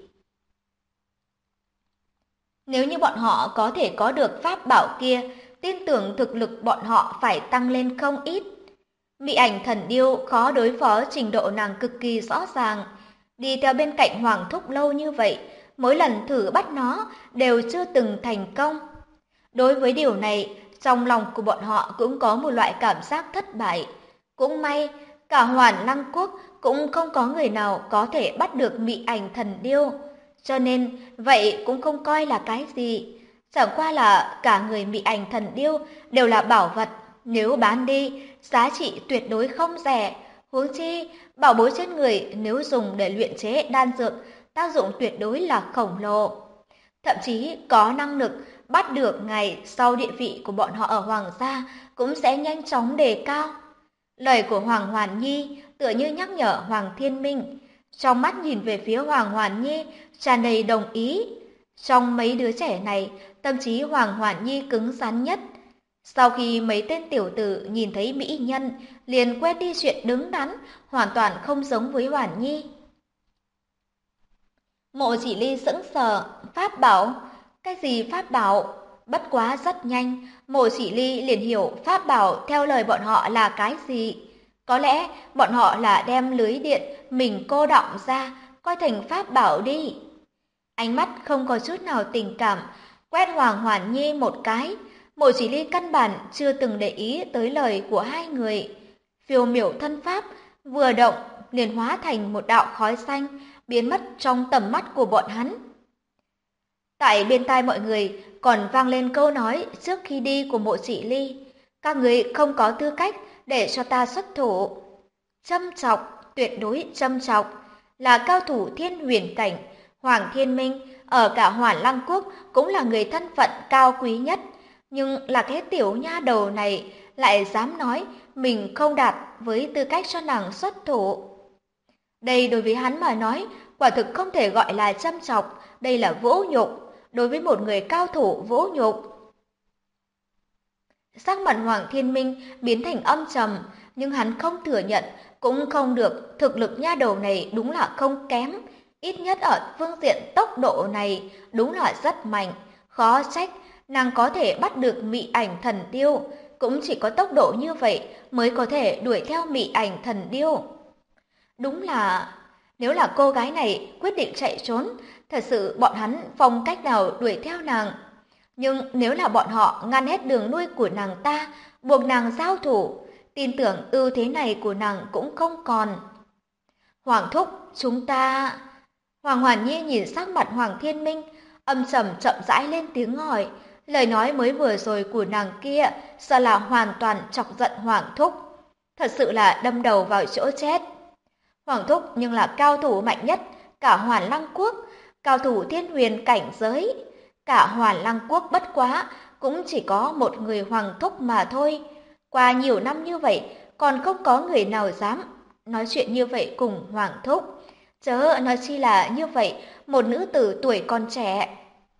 Nếu như bọn họ có thể có được pháp bảo kia, tin tưởng thực lực bọn họ phải tăng lên không ít. Mị Ảnh Thần Điêu khó đối phó, trình độ nàng cực kỳ rõ ràng. Đi theo bên cạnh Hoàng Thúc lâu như vậy, mỗi lần thử bắt nó đều chưa từng thành công. Đối với điều này, trong lòng của bọn họ cũng có một loại cảm giác thất bại. Cũng may, cả Hoàn Lăng Quốc cũng không có người nào có thể bắt được Mị Ảnh Thần Điêu. Cho nên, vậy cũng không coi là cái gì. Chẳng qua là cả người Mị Ảnh Thần Điêu đều là bảo vật. Nếu bán đi, giá trị tuyệt đối không rẻ. Huống chi, bảo bối trên người nếu dùng để luyện chế đan dược, tác dụng tuyệt đối là khổng lồ. Thậm chí có năng lực bắt được ngày sau, địa vị của bọn họ ở Hoàng gia cũng sẽ nhanh chóng đề cao. Lời của Hoàng Hoàn Nhi tựa như nhắc nhở Hoàng Thiên Minh. Trong mắt nhìn về phía Hoàng Hoàn Nhi tràn đầy đồng ý. Trong mấy đứa trẻ này, tâm trí Hoàng Hoàn Nhi cứng rắn nhất. Sau khi mấy tên tiểu tử nhìn thấy mỹ nhân, liền quên đi chuyện đứng đắn, hoàn toàn không giống với Hoàn Nhi. Mộ Chỉ Ly sững sờ, pháp bảo? Cái gì pháp bảo? Bất quá rất nhanh, Mộ Chỉ Ly liền hiểu pháp bảo theo lời bọn họ là cái gì. Có lẽ bọn họ là đem lưới điện mình cô đọng ra, coi thành pháp bảo đi. Ánh mắt không có chút nào tình cảm, quét Hoàng Hoàn Nhi một cái. Mộ Chỉ Ly căn bản chưa từng để ý tới lời của hai người. Phiêu miểu thân pháp vừa động liền hóa thành một đạo khói xanh, biến mất trong tầm mắt của bọn hắn. Tại bên tai mọi người còn vang lên câu nói trước khi đi của Mộ Chỉ Ly. Các người không có tư cách để cho ta xuất thủ. Châm chọc, tuyệt đối châm chọc, là cao thủ thiên huyền cảnh, Hoàng Thiên Minh ở cả Hoàn Lăng Quốc cũng là người thân phận cao quý nhất. Nhưng là cái tiểu nha đầu này lại dám nói mình không đạt với tư cách cho nàng xuất thủ. Đây đối với hắn mà nói, quả thực không thể gọi là châm chọc, đây là vũ nhục, đối với một người cao thủ vũ nhục. Sắc mặt Hoàng Thiên Minh biến thành âm trầm, nhưng hắn không thừa nhận, cũng không được, thực lực nha đầu này đúng là không kém. Ít nhất ở phương diện tốc độ này đúng là rất mạnh, khó trách nàng có thể bắt được Mị Ảnh Thần Điêu, cũng chỉ có tốc độ như vậy mới có thể đuổi theo Mị Ảnh Thần Điêu. Đúng là, nếu là cô gái này quyết định chạy trốn, thật sự bọn hắn không cách nào đuổi theo nàng. Nhưng nếu là bọn họ ngăn hết đường lui của nàng ta, buộc nàng giao thủ, tin tưởng ưu thế này của nàng cũng không còn. Hoàng thúc, chúng ta... Hoàng Hoàn Nhi nhìn sắc mặt Hoàng Thiên Minh, âm trầm chậm rãi lên tiếng hỏi. Lời nói mới vừa rồi của nàng kia sợ là hoàn toàn chọc giận Hoàng thúc. Thật sự là đâm đầu vào chỗ chết. Hoàng thúc nhưng là cao thủ mạnh nhất cả Hoàn Lăng Quốc, cao thủ thiên huyền cảnh giới. Cả Hoàn Lăng Quốc bất quá cũng chỉ có một người Hoàng thúc mà thôi. Qua nhiều năm như vậy còn không có người nào dám nói chuyện như vậy cùng Hoàng thúc. Chớ nói chi là như vậy, một nữ tử tuổi còn trẻ.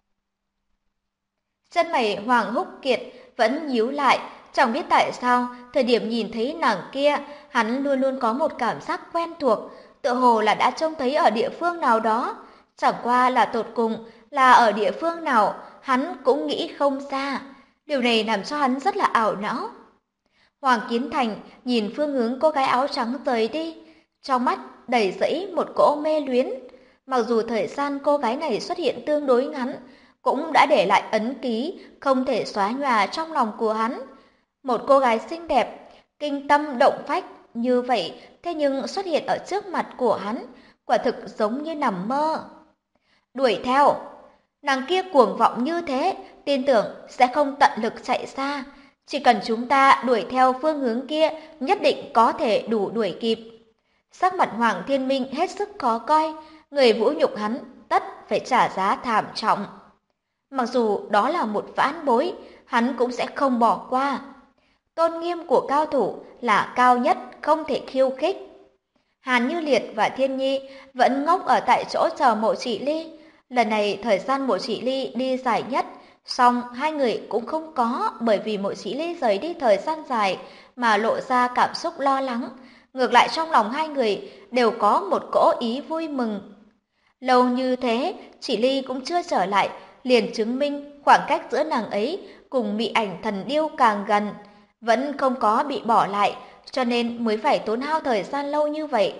Chân mày Hoàng Húc Kiệt vẫn nhíu lại, chẳng biết tại sao, thời điểm nhìn thấy nàng kia, hắn luôn luôn có một cảm giác quen thuộc, tựa hồ là đã trông thấy ở địa phương nào đó. Chẳng qua là tột cùng là ở địa phương nào, hắn cũng nghĩ không ra. Điều này làm cho hắn rất là ảo não. Hoàng Kiến Thành nhìn phương hướng cô gái áo trắng rời đi, trong mắt đầy dẫy một cỗ mê luyến. Mặc dù thời gian cô gái này xuất hiện tương đối ngắn, cũng đã để lại ấn ký không thể xóa nhòa trong lòng của hắn. Một cô gái xinh đẹp, kinh tâm động phách như vậy, thế nhưng xuất hiện ở trước mặt của hắn, quả thực giống như nằm mơ. Đuổi theo, nàng kia cuồng vọng như thế, tin tưởng sẽ không tận lực chạy xa. Chỉ cần chúng ta đuổi theo phương hướng kia, nhất định có thể đủ đuổi kịp. Sắc mặt Hoàng Thiên Minh hết sức khó coi, người vũ nhục hắn tất phải trả giá thảm trọng. Mặc dù đó là một vãn bối, hắn cũng sẽ không bỏ qua. Tôn nghiêm của cao thủ là cao nhất, không thể khiêu khích. Hàn Như Liệt và Thiên Nhi vẫn ngốc ở tại chỗ chờ Mộ Chỉ Ly. Lần này thời gian Mộ Chỉ Ly đi dài nhất, song hai người cũng không có bởi vì Mộ Chỉ Ly rời đi thời gian dài mà lộ ra cảm xúc lo lắng. Ngược lại trong lòng hai người đều có một cỗ ý vui mừng. Lâu như thế, Chỉ Ly cũng chưa trở lại, liền chứng minh khoảng cách giữa nàng ấy cùng Mị Ảnh Thần Điêu càng gần, vẫn không có bị bỏ lại, cho nên mới phải tốn hao thời gian lâu như vậy.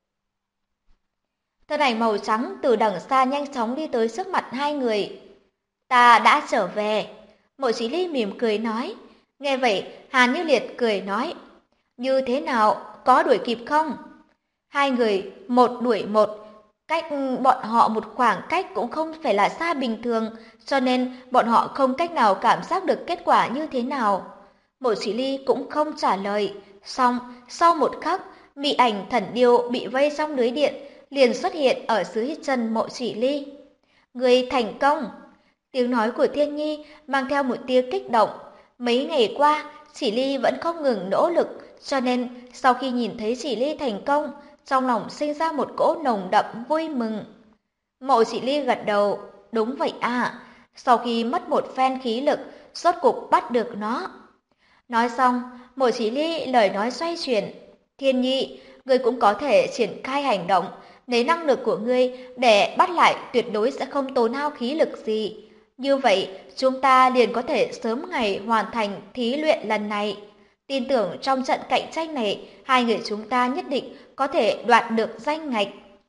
Thân ảnh màu trắng từ đằng xa nhanh chóng đi tới trước mặt hai người. Ta đã trở về. Mộ Chí Ly mỉm cười nói. Nghe vậy, Hàn Như Liệt cười nói. Như thế nào, có đuổi kịp không? Hai người, một đuổi một, cách bọn họ một khoảng cách cũng không phải là xa bình thường, cho nên bọn họ không cách nào cảm giác được kết quả như thế nào. Mộ Chí Ly cũng không trả lời. Xong, sau một khắc, Mị Ảnh Thần Điêu bị vây trong lưới điện, liền xuất hiện ở dưới chân Mộ Chỉ Ly. Người thành công! Tiếng nói của Thiên Nhi mang theo một tia kích động. Mấy ngày qua, Chỉ Ly vẫn không ngừng nỗ lực, cho nên sau khi nhìn thấy Chỉ Ly thành công, trong lòng sinh ra một cỗ nồng đậm vui mừng. Mộ Chỉ Ly gật đầu, đúng vậy à, sau khi mất một phen khí lực, rốt cục bắt được nó. Nói xong, Mộ Chỉ Ly lời nói xoay chuyển. Thiên Nhi, ngươi cũng có thể triển khai hành động, lấy năng lực của ngươi để bắt lại tuyệt đối sẽ không tốn hao khí lực gì. Như vậy, chúng ta liền có thể sớm ngày hoàn thành thí luyện lần này. Tin tưởng trong trận cạnh tranh này, hai người chúng ta nhất định có thể đoạt được danh ngạch.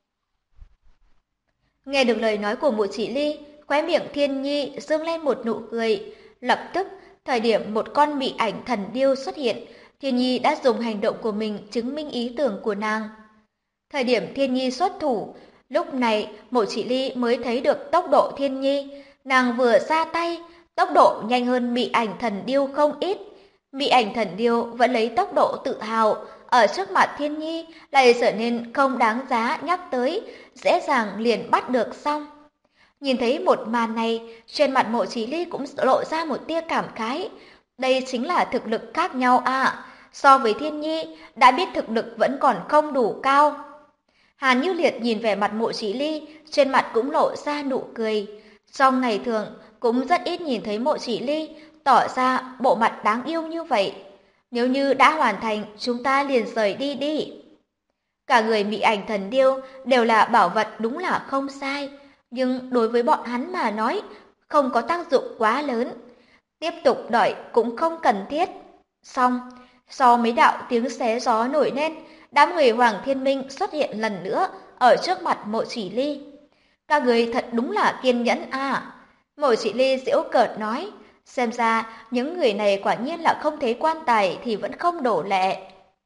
Nghe được lời nói của Mộ Chỉ Ly, khóe miệng Thiên Nhi dương lên một nụ cười. Lập tức, thời điểm một con Mị Ảnh Thần Điêu xuất hiện, Thiên Nhi đã dùng hành động của mình chứng minh ý tưởng của nàng. Thời điểm Thiên Nhi xuất thủ, lúc này Mộ Chỉ Ly mới thấy được tốc độ Thiên Nhi. nàng vừa ra tay, tốc độ nhanh hơn Mị Ảnh Thần Điêu không ít. Mị Ảnh Thần Điêu vẫn lấy tốc độ tự hào, ở trước mặt Thiên Nhi lại trở nên không đáng giá nhắc tới, dễ dàng liền bắt được xong. Nhìn thấy một màn này, trên mặt Mộ Chí Ly cũng lộ ra một tia cảm khái. Đây chính là thực lực khác nhau à, so với Thiên Nhi, đã biết thực lực vẫn còn không đủ cao. Hàn Như Liệt nhìn vẻ mặt Mộ Chí Ly, trên mặt cũng lộ ra nụ cười. Trong ngày thường, cũng rất ít nhìn thấy Mộ Chí Ly tỏ ra bộ mặt đáng yêu như vậy. Nếu như đã hoàn thành, chúng ta liền rời đi đi. Cả người Mị Ảnh Thần Điêu đều là bảo vật đúng là không sai, nhưng đối với bọn hắn mà nói, không có tác dụng quá lớn. Tiếp tục đợi cũng không cần thiết. Xong, sau mấy đạo tiếng xé gió nổi lên, đám người Hoàng Thiên Minh xuất hiện lần nữa ở trước mặt Mộ Chỉ Ly. Các người thật đúng là kiên nhẫn à. Mộ Chỉ Ly giễu cợt nói, xem ra những người này quả nhiên là không thấy quan tài thì vẫn không đổ lệ.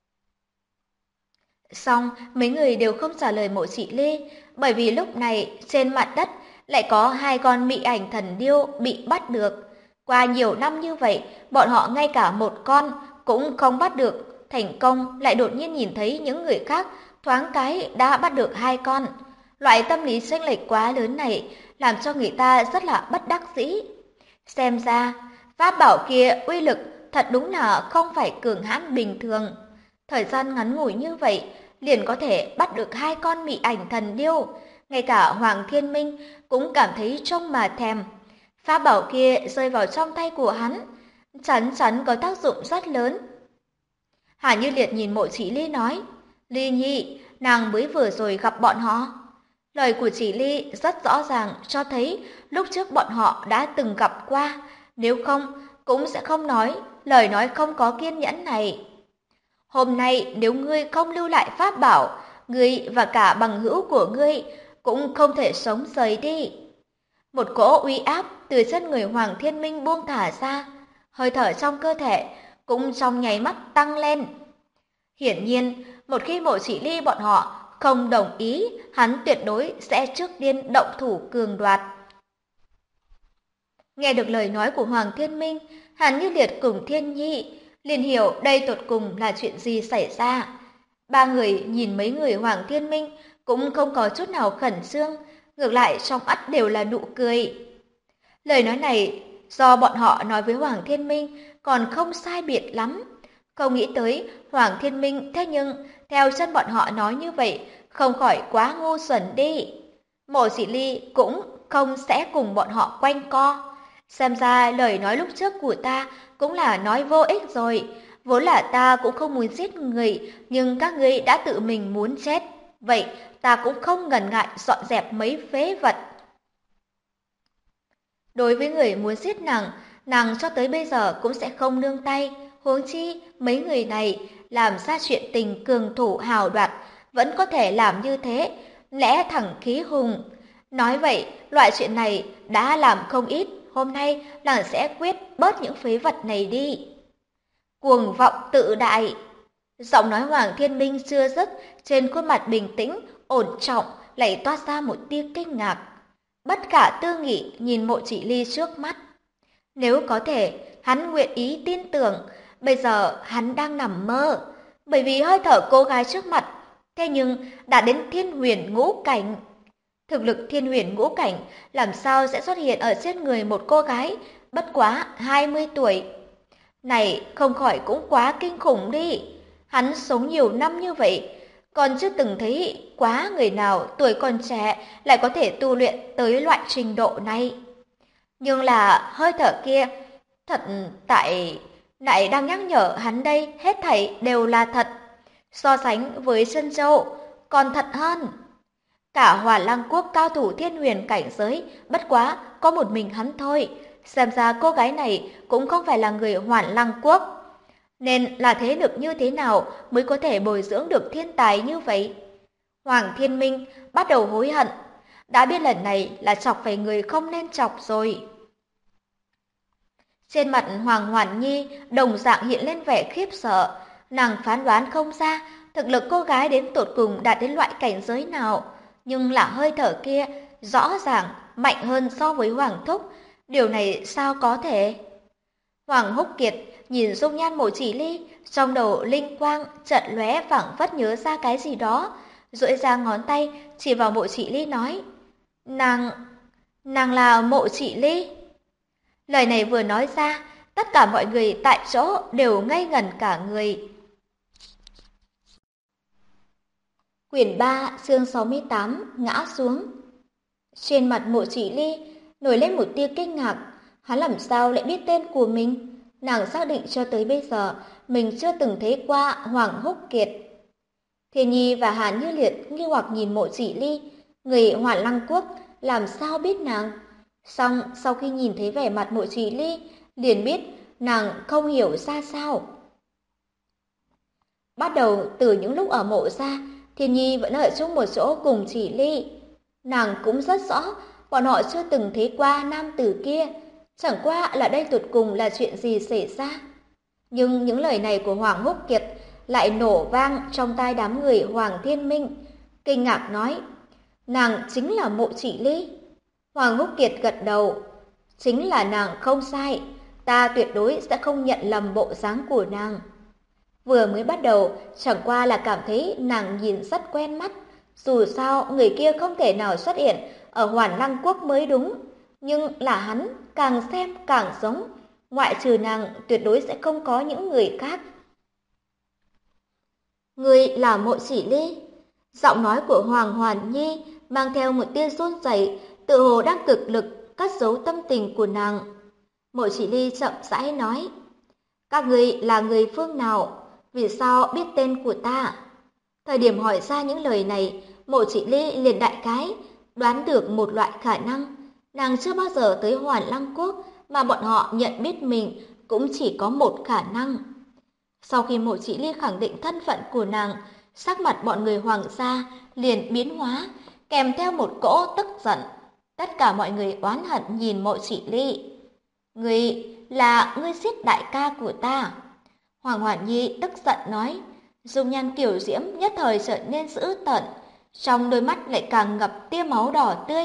Xong, mấy người đều không trả lời Mộ Chỉ Ly, bởi vì lúc này trên mặt đất lại có hai con Mị Ảnh Thần Điêu bị bắt được. Qua nhiều năm như vậy, bọn họ ngay cả một con cũng không bắt được, thành công lại đột nhiên nhìn thấy những người khác thoáng cái đã bắt được hai con. Loại tâm lý chênh lệch quá lớn này làm cho người ta rất là bất đắc dĩ. Xem ra, pháp bảo kia uy lực thật đúng là không phải cường hãn bình thường. Thời gian ngắn ngủi như vậy, liền có thể bắt được hai con Mị Ảnh Thần Điêu. Ngay cả Hoàng Thiên Minh cũng cảm thấy trông mà thèm. Pháp bảo kia rơi vào trong tay của hắn, chắn chắn có tác dụng rất lớn. Hà Như Liệt nhìn Mộ Chỉ Ly nói, Ly Nhi, nàng mới vừa rồi gặp bọn họ. Lời của Chỉ Ly rất rõ ràng cho thấy lúc trước bọn họ đã từng gặp qua, nếu không cũng sẽ không nói lời nói không có kiên nhẫn này. Hôm nay nếu ngươi không lưu lại pháp bảo, ngươi và cả bằng hữu của ngươi cũng không thể sống rời đi. Một cỗ uy áp từ chân người Hoàng Thiên Minh buông thả ra, hơi thở trong cơ thể cũng trong nháy mắt tăng lên. Hiển nhiên, một khi Mộ Chỉ Ly bọn họ không đồng ý, hắn tuyệt đối sẽ trước tiên động thủ cường đoạt. Nghe được lời nói của Hoàng Thiên Minh, Hàn Như Liệt cùng Thiên Nhi liền hiểu đây tột cùng là chuyện gì xảy ra. Ba người nhìn mấy người Hoàng Thiên Minh cũng không có chút nào khẩn trương, ngược lại trong mắt đều là nụ cười. Lời nói này do bọn họ nói với Hoàng Thiên Minh còn không sai biệt lắm. Không nghĩ tới Hoàng Thiên Minh thế nhưng theo chân bọn họ nói như vậy không khỏi quá ngu xuẩn đi. Mộ Chỉ Ly cũng không sẽ cùng bọn họ quanh co. Xem ra lời nói lúc trước của ta cũng là nói vô ích rồi. Vốn là ta cũng không muốn giết người, nhưng các ngươi đã tự mình muốn chết. Vậy ta cũng không ngần ngại dọn dẹp mấy phế vật. Đối với người muốn giết nàng cho tới bây giờ cũng sẽ không nương tay. Huống chi mấy người này làm ra chuyện tình cường thủ hào đoạt vẫn có thể làm như thế, lẽ thẳng khí hùng. Nói vậy, loại chuyện này đã làm không ít, hôm nay nàng sẽ quyết bớt những phế vật này đi. Cuồng vọng tự đại. Giọng nói Hoàng Thiên Minh chưa dứt, trên khuôn mặt bình tĩnh, ổn trọng lại toát ra một tia kinh ngạc. Bất khả tư nghị nhìn Mộ Chỉ Ly trước mắt. Nếu có thể, hắn nguyện ý tin tưởng, bây giờ hắn đang nằm mơ, bởi vì hơi thở cô gái trước mặt, thế nhưng đã đến thiên huyền ngũ cảnh. Thực lực thiên huyền ngũ cảnh làm sao sẽ xuất hiện ở trên người một cô gái bất quá 20 tuổi. Này không khỏi cũng quá kinh khủng đi. Hắn sống nhiều năm như vậy, còn chưa từng thấy quá người nào tuổi còn trẻ lại có thể tu luyện tới loại trình độ này. Nhưng là hơi thở kia, thật tại lại đang nhắc nhở hắn đây hết thảy đều là thật. So sánh với Sơn Châu, còn thật hơn. Cả Hỏa Lăng Quốc cao thủ thiên huyền cảnh giới, bất quá có một mình hắn thôi. Xem ra cô gái này cũng không phải là người Hỏa Lăng Quốc. Nên là thế lực như thế nào mới có thể bồi dưỡng được thiên tài như vậy? Hoàng Thiên Minh bắt đầu hối hận. Đã biết lần này là chọc phải người không nên chọc rồi. Trên mặt Hoàng Hoàn Nhi đồng dạng hiện lên vẻ khiếp sợ. Nàng phán đoán không ra thực lực cô gái đến tột cùng đạt đến loại cảnh giới nào. Nhưng là hơi thở kia rõ ràng mạnh hơn so với Hoàng thúc, điều này sao có thể? Hoàng Húc Kiệt nhìn dung nhan Mộ Chỉ Ly, trong đầu linh quang chợt lóe, phảng phất nhớ ra cái gì đó, duỗi ra ngón tay chỉ vào Mộ Chỉ Ly nói: nàng là Mộ Chỉ Ly." Lời này vừa nói ra, tất cả mọi người tại chỗ đều ngây ngẩn cả người. Quyển 3, chương 68, ngã xuống. Trên mặt Mộ Chỉ Ly nổi lên một tia kinh ngạc, hắn làm sao lại biết tên của mình? Nàng xác định cho tới bây giờ mình chưa từng thấy qua Hoàng Húc Kiệt. Thiên Nhi và Hàn Như Liệt nghi hoặc nhìn Mộ Chỉ Ly, người Hoàn Lăng Quốc làm sao biết nàng? Song sau khi nhìn thấy vẻ mặt Mộ Chỉ Ly, liền biết nàng không hiểu ra sao. Bắt đầu từ những lúc ở Mộ gia, Thiên Nhi vẫn ở chung một chỗ cùng Chỉ Ly. Nàng cũng rất rõ bọn họ chưa từng thấy qua nam tử kia, chẳng qua là đây tụt cùng là chuyện gì xảy ra. Nhưng những lời này của Hoàng Húc Kiệt lại nổ vang trong tai đám người Hoàng Thiên Minh, kinh ngạc nói: "Nàng chính là Mộ Chỉ Ly." Hoàng Húc Kiệt gật đầu: "Chính là nàng không sai, ta tuyệt đối sẽ không nhận lầm bộ dáng của nàng." Vừa mới bắt đầu, chẳng qua là cảm thấy nàng nhìn rất quen mắt, dù sao người kia không thể nào xuất hiện ở Hoàn Lăng Quốc mới đúng, nhưng là hắn càng xem càng giống, ngoại trừ nàng tuyệt đối sẽ không có những người khác. "Ngươi là Mộ Chỉ Ly?" Giọng nói của Hoàng Hoàn Nhi mang theo một tia run rẩy, tự hồ đang cực lực cất giấu tâm tình của nàng. Mộ Chỉ Ly chậm rãi nói: "Các ngươi là người phương nào? Vì sao biết tên của ta?" Thời điểm hỏi ra những lời này, Mộ Chỉ Ly liền đại khái đoán được một loại khả năng. Nàng chưa bao giờ tới Hoàn Lăng Quốc, mà bọn họ nhận biết mình cũng chỉ có một khả năng. Sau khi Mộ Chỉ Ly khẳng định thân phận của nàng, sắc mặt bọn người Hoàng gia liền biến hóa, kèm theo một cỗ tức giận. Tất cả mọi người oán hận nhìn Mộ Chỉ Ly. Ngươi giết đại ca của ta." Hoàng Hoàn Nhi tức giận nói, dung nhan kiểu diễm nhất thời trở nên dữ tợn, trong đôi mắt lại càng ngập tia máu đỏ tươi.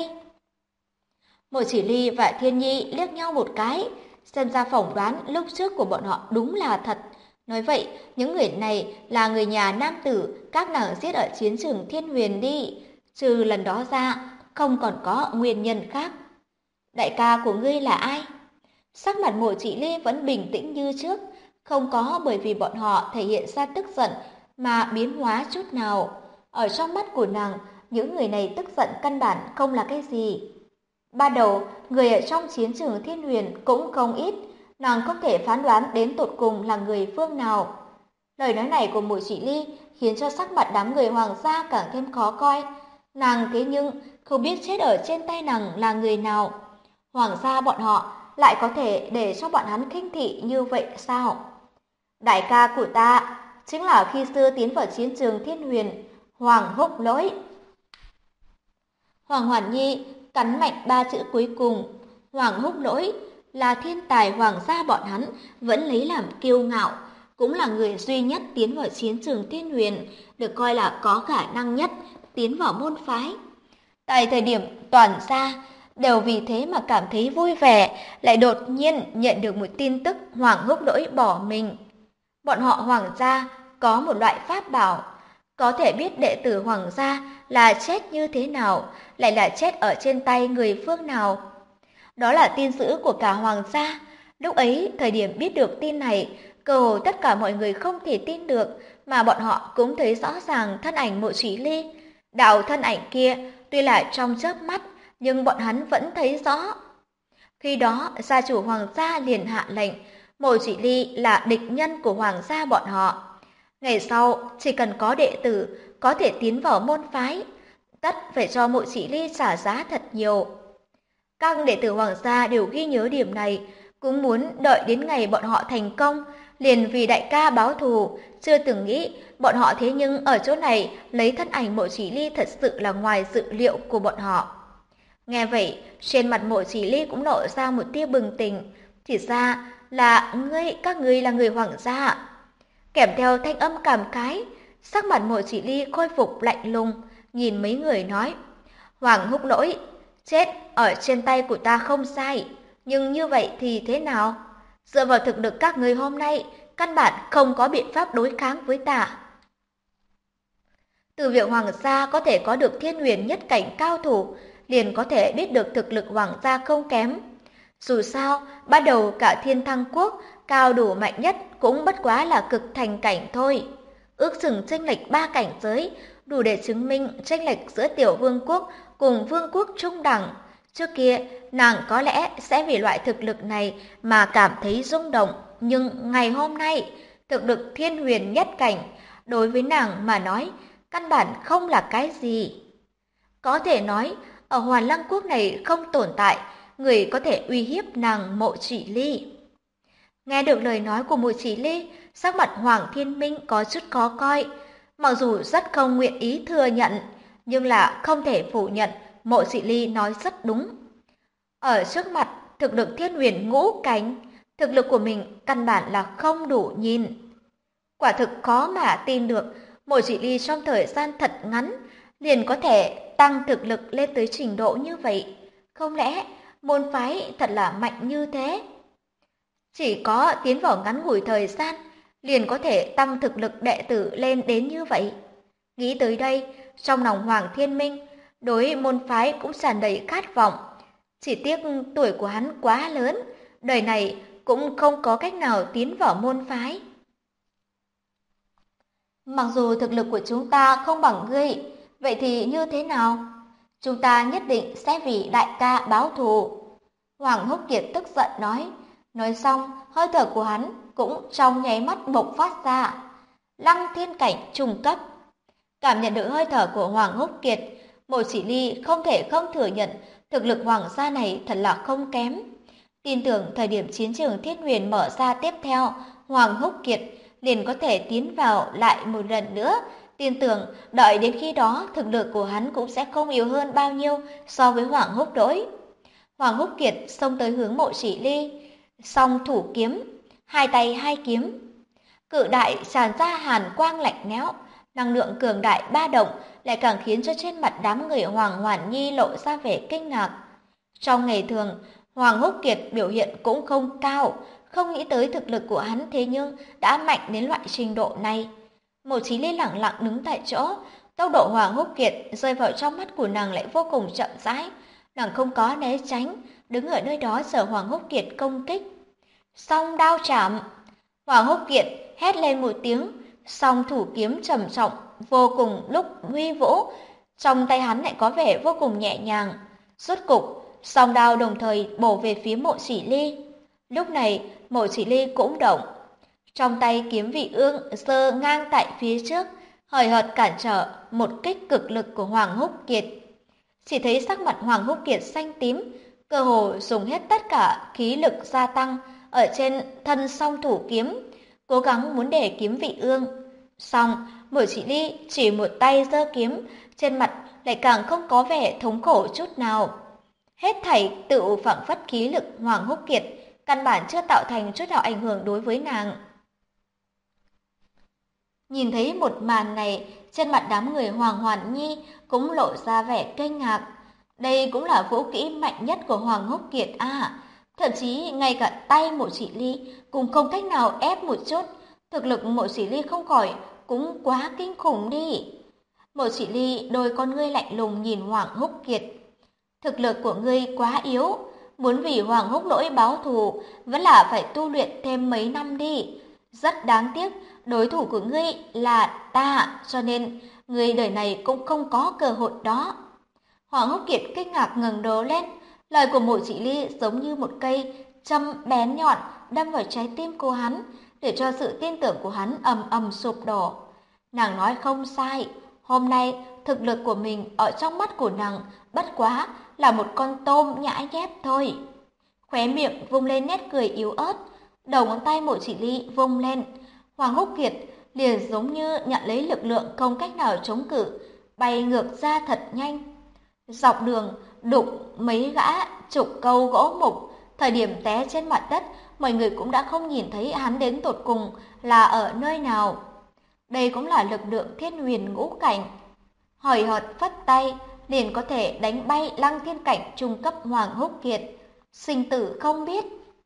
Mộ Chỉ Ly và Thiên Nhi liếc nhau một cái, xem ra phỏng đoán lúc trước của bọn họ đúng là thật. Nói vậy, những người này là người nhà nam tử các nàng giết ở chiến trường Thiên Huyền đi, trừ lần đó ra, không còn có nguyên nhân khác. "Đại ca của ngươi là ai?" Sắc mặt Mộ Chỉ Ly vẫn bình tĩnh như trước, không có bởi vì bọn họ thể hiện ra tức giận mà biến hóa chút nào. Ở trong mắt của nàng, những người này tức giận căn bản không là cái gì. Ban đầu, người ở trong chiến trường Thiên Huyền cũng không ít, nàng không thể phán đoán đến tột cùng là người phương nào. Lời nói này của Mộ Chỉ Ly khiến cho sắc mặt đám người Hoàng gia càng thêm khó coi. Nàng thế nhưng không biết chết ở trên tay nàng là người nào. Hoàng gia bọn họ lại có thể để cho bọn hắn khinh thị như vậy sao? "Đại ca của ta chính là khi xưa tiến vào chiến trường Thiên Huyền, Hoàng Húc Lỗi." Hoàng Hoàn Nhi cắn mạnh ba chữ cuối cùng. Hoàng Húc Lỗi là thiên tài Hoàng gia bọn hắn vẫn lấy làm kiêu ngạo, cũng là người duy nhất tiến vào chiến trường Thiên Huyền, được coi là có khả năng nhất tiến vào môn phái. Tại thời điểm toàn gia đều vì thế mà cảm thấy vui vẻ, lại đột nhiên nhận được một tin tức Hoàng Húc Lỗi bỏ mình. Bọn họ Hoàng gia có một loại pháp bảo, có thể biết đệ tử Hoàng gia là chết như thế nào, lại là chết ở trên tay người phương nào. Đó là tin dữ của cả Hoàng gia. Lúc ấy, thời điểm biết được tin này, cơ hồ tất cả mọi người không thể tin được, mà bọn họ cũng thấy rõ ràng thân ảnh Mộ Chỉ Ly. Đạo thân ảnh kia tuy là trong chớp mắt, nhưng bọn hắn vẫn thấy rõ. Khi đó, gia chủ Hoàng gia liền hạ lệnh, Mộ Chỉ Ly là địch nhân của Hoàng gia bọn họ. Ngày sau, chỉ cần có đệ tử có thể tiến vào môn phái, tất phải cho Mộ Chỉ Ly trả giá thật nhiều. Các đệ tử Hoàng gia đều ghi nhớ điểm này, cũng muốn đợi đến ngày bọn họ thành công, liền vì đại ca báo thù, chưa từng nghĩ bọn họ thế nhưng ở chỗ này lấy thân ảnh Mộ Chỉ Ly thật sự là ngoài dự liệu của bọn họ. Nghe vậy, trên mặt Mộ Chỉ Ly cũng lộ ra một tia bừng tỉnh, thì ra là các ngươi là người Hoàng gia. Kèm theo thanh âm cảm khái, sắc mặt Mộ Chỉ Ly khôi phục lạnh lùng, nhìn mấy người nói: "Hoàng Húc Lỗi, chết ở trên tay của ta không sai, nhưng như vậy thì thế nào? Dựa vào thực lực các ngươi hôm nay, căn bản không có biện pháp đối kháng với ta. Từ việc Hoàng gia có thể có được Thiên Huyền nhất cảnh cao thủ, liền có thể biết được thực lực Hoàng gia không kém. Dù sao, ban đầu cả Thiên Thăng Quốc, cao đủ mạnh nhất cũng bất quá là cực thành cảnh thôi. Ước chừng chênh lệch 3 cảnh giới, đủ để chứng minh chênh lệch giữa Tiểu Vương quốc cùng Vương quốc trung đẳng. Trước kia, nàng có lẽ sẽ vì loại thực lực này mà cảm thấy rung động, nhưng ngày hôm nay, thực lực Thiên Huyền nhất cảnh đối với nàng mà nói, căn bản không là cái gì. Có thể nói, ở Hoàn Lăng Quốc này không tồn tại người có thể uy hiếp nàng Mộ Chỉ Ly. Nghe được lời nói của Mộ Chỉ Ly, sắc mặt Hoàng Thiên Minh có chút khó coi. Mặc dù rất không nguyện ý thừa nhận, nhưng là không thể phủ nhận Mộ Chỉ Ly nói rất đúng. Ở trước mặt thực lực Thiên Huyền ngũ cảnh, thực lực của mình căn bản là không đủ nhìn. Quả thực khó mà tin được, Mộ Chỉ Ly trong thời gian thật ngắn liền có thể tăng thực lực lên tới trình độ như vậy. Không lẽ môn phái thật là mạnh như thế? Chỉ có tiến vào ngắn ngủi thời gian liền có thể tăng thực lực đệ tử lên đến như vậy. Nghĩ tới đây, trong lòng Hoàng Thiên Minh đối môn phái cũng tràn đầy khát vọng. Chỉ tiếc tuổi của hắn quá lớn, đời này cũng không có cách nào tiến vào môn phái. Mặc dù thực lực của chúng ta không bằng ngươi, vậy thì như thế nào? Chúng ta nhất định sẽ vì đại ca báo thù. Hoàng Húc Kiệt tức giận nói. Nói xong, hơi thở của hắn cũng trong nháy mắt bộc phát ra. Lăng thiên cảnh trung cấp. Cảm nhận được hơi thở của Hoàng Húc Kiệt, Mộ Chỉ Ly không thể không thừa nhận thực lực hoàng gia này thật là không kém. Tin tưởng thời điểm chiến trường Thiết Huyền mở ra tiếp theo, Hoàng Húc Kiệt liền có thể tiến vào lại một lần nữa. Tin tưởng đợi đến khi đó thực lực của hắn cũng sẽ không yếu hơn bao nhiêu so với Hoàng Húc Đỗi. Hoàng Húc Kiệt xông tới hướng Mộ Chỉ Ly, song thủ kiếm, hai tay hai kiếm. Cự đại tràn ra hàn quang lạnh lẽo, năng lượng cường đại ba động lại càng khiến cho trên mặt đám người Hoàng Hoàn Nhi lộ ra vẻ kinh ngạc. Trong ngày thường, Hoàng Húc Kiệt biểu hiện cũng không cao, không nghĩ tới thực lực của hắn thế nhưng đã mạnh đến loại trình độ này. Mộ Chí Ly lặng lặng đứng tại chỗ, tốc độ Hoàng Húc Kiệt rơi vào trong mắt của nàng lại vô cùng chậm rãi, nàng không có né tránh, đứng ở nơi đó chờ Hoàng Húc Kiệt công kích. Song đao chạm, Hoàng Húc Kiệt hét lên một tiếng, song thủ kiếm trầm trọng vô cùng lúc huy vũ, trong tay hắn lại có vẻ vô cùng nhẹ nhàng. Rốt cục, song đao đồng thời bổ về phía Mộ Chỉ Ly. Lúc này, Mộ Chỉ Ly cũng động. Trong tay kiếm vị ương giơ ngang tại phía trước, hời hợt cản trở một kích cực lực của Hoàng Húc Kiệt. Chỉ thấy sắc mặt Hoàng Húc Kiệt xanh tím, cơ hồ dùng hết tất cả khí lực gia tăng ở trên thân song thủ kiếm, cố gắng muốn để kiếm vị ương. Song, Mộ Chỉ Ly chỉ một tay giơ kiếm, trên mặt lại càng không có vẻ thống khổ chút nào. Hết thảy tự phảng phất khí lực Hoàng Húc Kiệt, căn bản chưa tạo thành chút nào ảnh hưởng đối với nàng. Nhìn thấy một màn này, trên mặt đám người Hoàng Hoàn Nhi cũng lộ ra vẻ kinh ngạc. Đây cũng là vũ kỹ mạnh nhất của Hoàng Húc Kiệt à. Thậm chí ngay cả tay Mộ Chỉ Ly cũng không cách nào ép một chút. Thực lực Mộ Chỉ Ly không khỏi cũng quá kinh khủng đi. Mộ Chỉ Ly đôi con ngươi lạnh lùng nhìn Hoàng Húc Kiệt. Thực lực của ngươi quá yếu, muốn vì Hoàng Húc Lỗi báo thù vẫn là phải tu luyện thêm mấy năm đi. Rất đáng tiếc, đối thủ của ngươi là ta, cho nên ngươi đời này cũng không có cơ hội đó. Hoàng Húc Kiệt kinh ngạc ngẩng đầu lên, lời của Mộ Chỉ Ly giống như một cây châm bén nhọn đâm vào trái tim của hắn, để cho sự tin tưởng của hắn ầm ầm sụp đổ. Nàng nói không sai, hôm nay thực lực của mình ở trong mắt của nàng bất quá là một con tôm nhãi nhép thôi. Khóe miệng vung lên nét cười yếu ớt, đầu ngón tay Mộ Chỉ Ly vung lên, Hoàng Húc Kiệt liền giống như nhận lấy lực lượng không cách nào chống cự, bay ngược ra thật nhanh. Dọc đường đụng mấy gã trục câu gỗ mục, thời điểm té trên mặt đất, mọi người cũng đã không nhìn thấy hắn đến tột cùng là ở nơi nào. Đây cũng là lực lượng Thiên Huyền ngũ cảnh. Hời hợt phất tay, liền có thể đánh bay Lăng Thiên Cảnh trung cấp Hoàng Húc Kiệt, sinh tử không biết.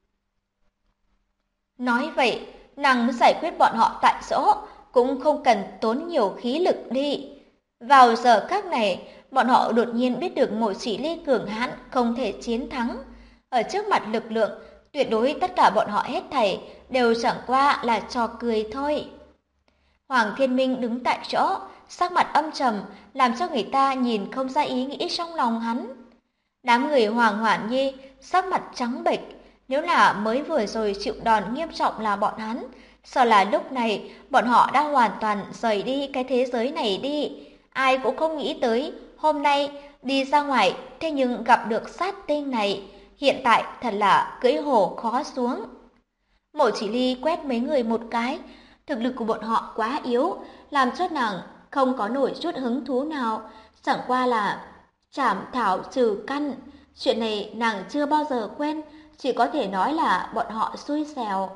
Nói vậy, nàng muốn giải quyết bọn họ tại chỗ, cũng không cần tốn nhiều khí lực đi. Vào giờ khắc này, bọn họ đột nhiên biết được Mộ Chỉ Ly cường hãn không thể chiến thắng. Ở trước mặt lực lượng, tuyệt đối tất cả bọn họ hết thảy đều chẳng qua là trò cười thôi. Hoàng Thiên Minh đứng tại chỗ, sắc mặt âm trầm, làm cho người ta nhìn không ra ý nghĩ trong lòng hắn. Đám người Hoàng Hoản Nhi sắc mặt trắng bệch, nếu là mới vừa rồi chịu đòn nghiêm trọng là bọn hắn, sợ là lúc này bọn họ đã hoàn toàn rời đi cái thế giới này đi. Ai cũng không nghĩ tới hôm nay đi ra ngoài thế nhưng gặp được sát tinh này, hiện tại thật là cưỡi hổ khó xuống. Mộ Chỉ Ly quét mấy người một cái, thực lực của bọn họ quá yếu, làm cho nàng không có nổi chút hứng thú nào, chẳng qua là trảm thảo trừ căn. Chuyện này nàng chưa bao giờ quen, chỉ có thể nói là bọn họ xui xẻo.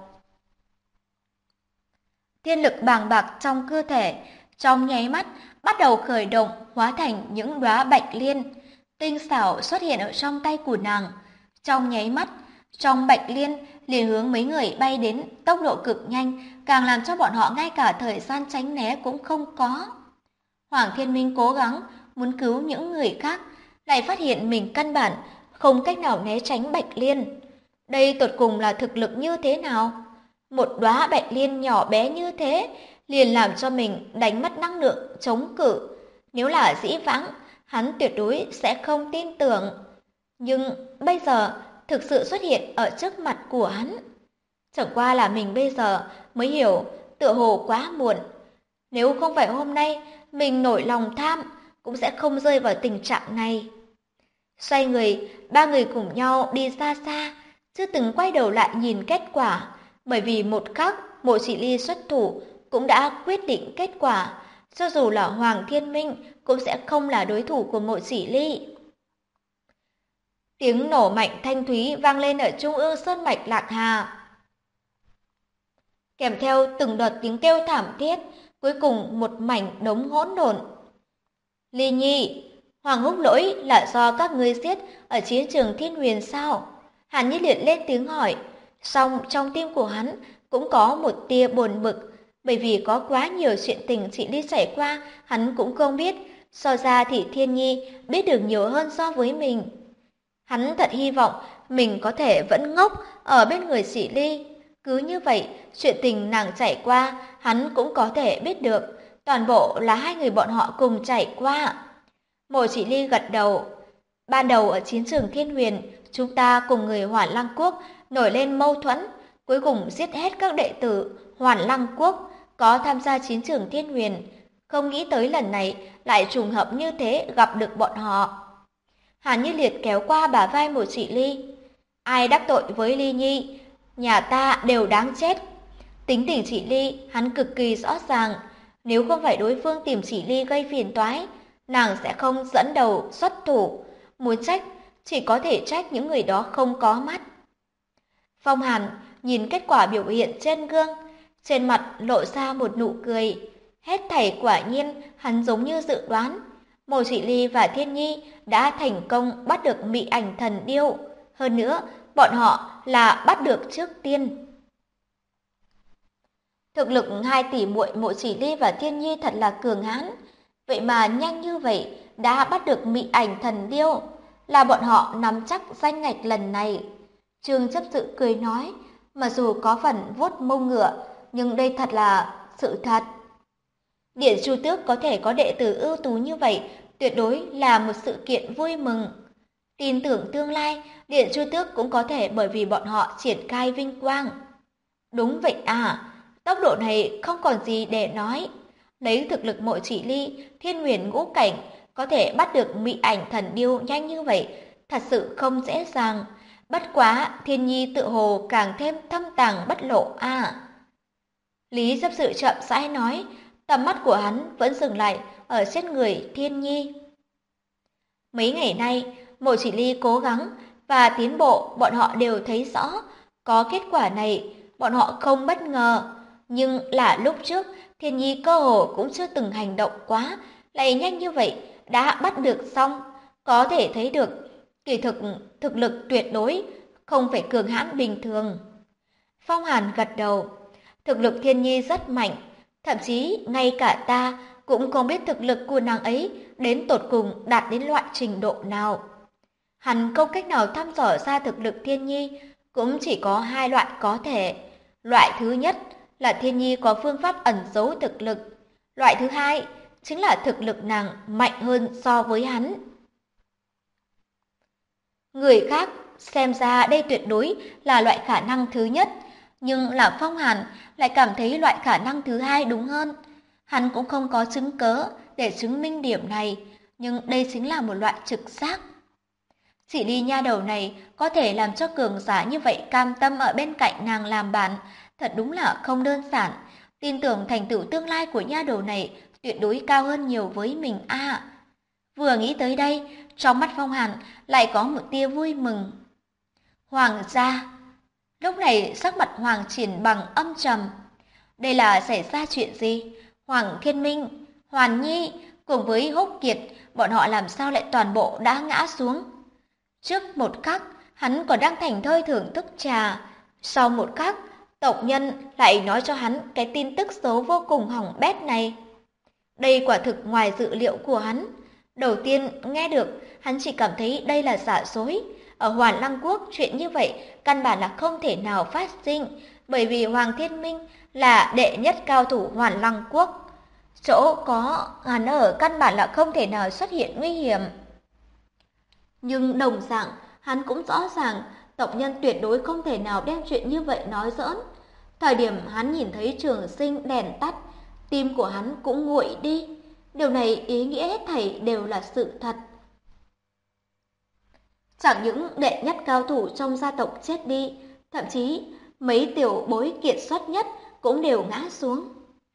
Thiên lực bàng bạc trong cơ thể, trong nháy mắt bắt đầu khởi động, hóa thành những đóa bạch liên, tinh xảo xuất hiện ở trong tay của nàng. Trong nháy mắt, trong bạch liên liền hướng mấy người bay đến, tốc độ cực nhanh, càng làm cho bọn họ ngay cả thời gian tránh né cũng không có. Hoàng Thiên Minh cố gắng muốn cứu những người khác, lại phát hiện mình căn bản không cách nào né tránh bạch liên. Đây tột cùng là thực lực như thế nào? Một đóa bạch liên nhỏ bé như thế liền làm cho mình đánh mất năng lượng chống cự. Nếu là dĩ vãng, hắn tuyệt đối sẽ không tin tưởng. Nhưng bây giờ thực sự xuất hiện ở trước mặt của hắn. Chẳng qua là mình bây giờ mới hiểu, tựa hồ quá muộn. Nếu không phải hôm nay mình nổi lòng tham, cũng sẽ không rơi vào tình trạng này. Xoay người, ba người cùng nhau đi xa xa, chưa từng quay đầu lại nhìn kết quả, bởi vì một khắc Mộ Chỉ Ly xuất thủ cũng đã quyết định kết quả, cho dù là Hoàng Thiên Minh cũng sẽ không là đối thủ của Mộ Chỉ Ly. Tiếng nổ mạnh thanh thúy vang lên ở trung ương sơn mạch Lạc Hà, kèm theo từng đợt tiếng kêu thảm thiết, cuối cùng một mảnh đống hỗn độn. Ly Nhi, Hoàng Húc Lỗi là do các ngươi giết ở chiến trường Thiên Huyền sao? Hàn Như Liệt lên tiếng hỏi, song trong tim của hắn cũng có một tia buồn bực, bởi vì có quá nhiều chuyện tình chị Ly trải qua, hắn cũng không biết, so ra thì Thiên Nhi biết được nhiều hơn so với mình. Hắn thật hy vọng mình có thể vẫn ngốc ở bên người chị Ly. Cứ như vậy, chuyện tình nàng trải qua, hắn cũng có thể biết được. Toàn bộ là hai người bọn họ cùng trải qua. Mộ Chỉ Ly gật đầu. Ban đầu ở chiến trường Thiên Huyền, chúng ta cùng người Hoàn Lăng Quốc nổi lên mâu thuẫn, cuối cùng giết hết các đệ tử Hoàn Lăng Quốc có tham gia chiến trường Thiên Huyền. Không nghĩ tới lần này lại trùng hợp như thế gặp được bọn họ. Hàn Như Liệt kéo qua bả vai Mộ Chỉ Ly. Ai đắc tội với Ly Nhi, nhà ta đều đáng chết. Tính tình Chỉ Ly hắn cực kỳ rõ ràng, nếu không phải đối phương tìm Chỉ Ly gây phiền toái, nàng sẽ không dẫn đầu xuất thủ. Muốn trách, chỉ có thể trách những người đó không có mắt. Phong Hàn nhìn kết quả biểu hiện trên gương, trên mặt lộ ra một nụ cười. Hết thảy quả nhiên hắn giống như dự đoán. Mộ Chỉ Ly và Thiên Nhi đã thành công bắt được Mị Ảnh Thần Điêu. Hơn nữa, bọn họ là bắt được trước tiên. Thực lực hai tỷ muội Mộ Chỉ Ly và Thiên Nhi thật là cường hãn. Vậy mà nhanh như vậy đã bắt được Mị Ảnh Thần Điêu, là bọn họ nắm chắc danh ngạch lần này. Trương chấp sự cười nói, mặc dù có phần vuốt mông ngựa, nhưng đây thật là sự thật. Điện Chu Tước có thể có đệ tử ưu tú như vậy, tuyệt đối là một sự kiện vui mừng. Tin tưởng tương lai, Điện Chu Tước cũng có thể bởi vì bọn họ triển khai vinh quang. Đúng vậy à, tốc độ này không còn gì để nói. Lấy thực lực Mộ Chỉ Ly, Thiên Huyền ngũ cảnh, có thể bắt được Mị Ảnh Thần Điêu nhanh như vậy, thật sự không dễ dàng. Bất quá, Thiên Nhi tự hồ càng thêm thâm tàng bất lộ à. Lý chấp sự chậm rãi nói, tầm mắt của hắn vẫn dừng lại ở trên người Thiên Nhi. Mấy ngày nay, Mộ Chỉ Ly cố gắng và tiến bộ, bọn họ đều thấy rõ. Có kết quả này, bọn họ không bất ngờ. Nhưng là lúc trước, Thiên Nhi cơ hồ cũng chưa từng hành động quá, lại nhanh như vậy đã bắt được xong, có thể thấy được kỳ thực lực tuyệt đối, không phải cường hãn bình thường. Phong Hàn gật đầu, thực lực Thiên Nhi rất mạnh, thậm chí ngay cả ta cũng không biết thực lực của nàng ấy đến tột cùng đạt đến loại trình độ nào. Hắn không cách nào thăm dò ra thực lực Thiên Nhi, cũng chỉ có hai loại có thể. Loại thứ nhất là Thiên Nhi có phương pháp ẩn giấu thực lực. Loại thứ hai chính là thực lực nàng mạnh hơn so với hắn. Người khác xem ra đây tuyệt đối là loại khả năng thứ nhất, nhưng là Phong Hàn lại cảm thấy loại khả năng thứ hai đúng hơn. Hắn cũng không có chứng cớ để chứng minh điểm này, nhưng đây chính là một loại trực giác. Chỉ đi nha đầu này có thể làm cho cường giả như vậy cam tâm ở bên cạnh nàng làm bạn, thật đúng là không đơn giản. Tin tưởng thành tựu tương lai của nha đầu này tuyệt đối cao hơn nhiều với mình a. Vừa nghĩ tới đây, trong mắt Phong Hàn lại có một tia vui mừng. Hoàng gia. Lúc này sắc mặt Hoàng Triển Bằng âm trầm. Đây là xảy ra chuyện gì? Hoàng Thiên Minh, Hoàn Nhi cùng với Húc Kiệt, bọn họ làm sao lại toàn bộ đã ngã xuống? Trước một khắc, hắn còn đang thảnh thơi thưởng thức trà. Sau một khắc, tộc nhân lại nói cho hắn cái tin tức xấu vô cùng hỏng bét này. Đây quả thực ngoài dự liệu của hắn. Đầu tiên nghe được, hắn chỉ cảm thấy đây là giả dối. Ở Hoàn Lăng Quốc, chuyện như vậy căn bản là không thể nào phát sinh, bởi vì Hoàng Thiên Minh là đệ nhất cao thủ Hoàn Lăng Quốc. Chỗ có hắn ở căn bản là không thể nào xuất hiện nguy hiểm. Nhưng đồng dạng, hắn cũng rõ ràng tộc nhân tuyệt đối không thể nào đem chuyện như vậy nói giỡn. Thời điểm hắn nhìn thấy Trường Sinh đèn tắt, tim của hắn cũng nguội đi. Điều này ý nghĩa hết thảy đều là sự thật. Chẳng những đệ nhất cao thủ trong gia tộc chết đi, thậm chí mấy tiểu bối kiệt xuất nhất cũng đều ngã xuống.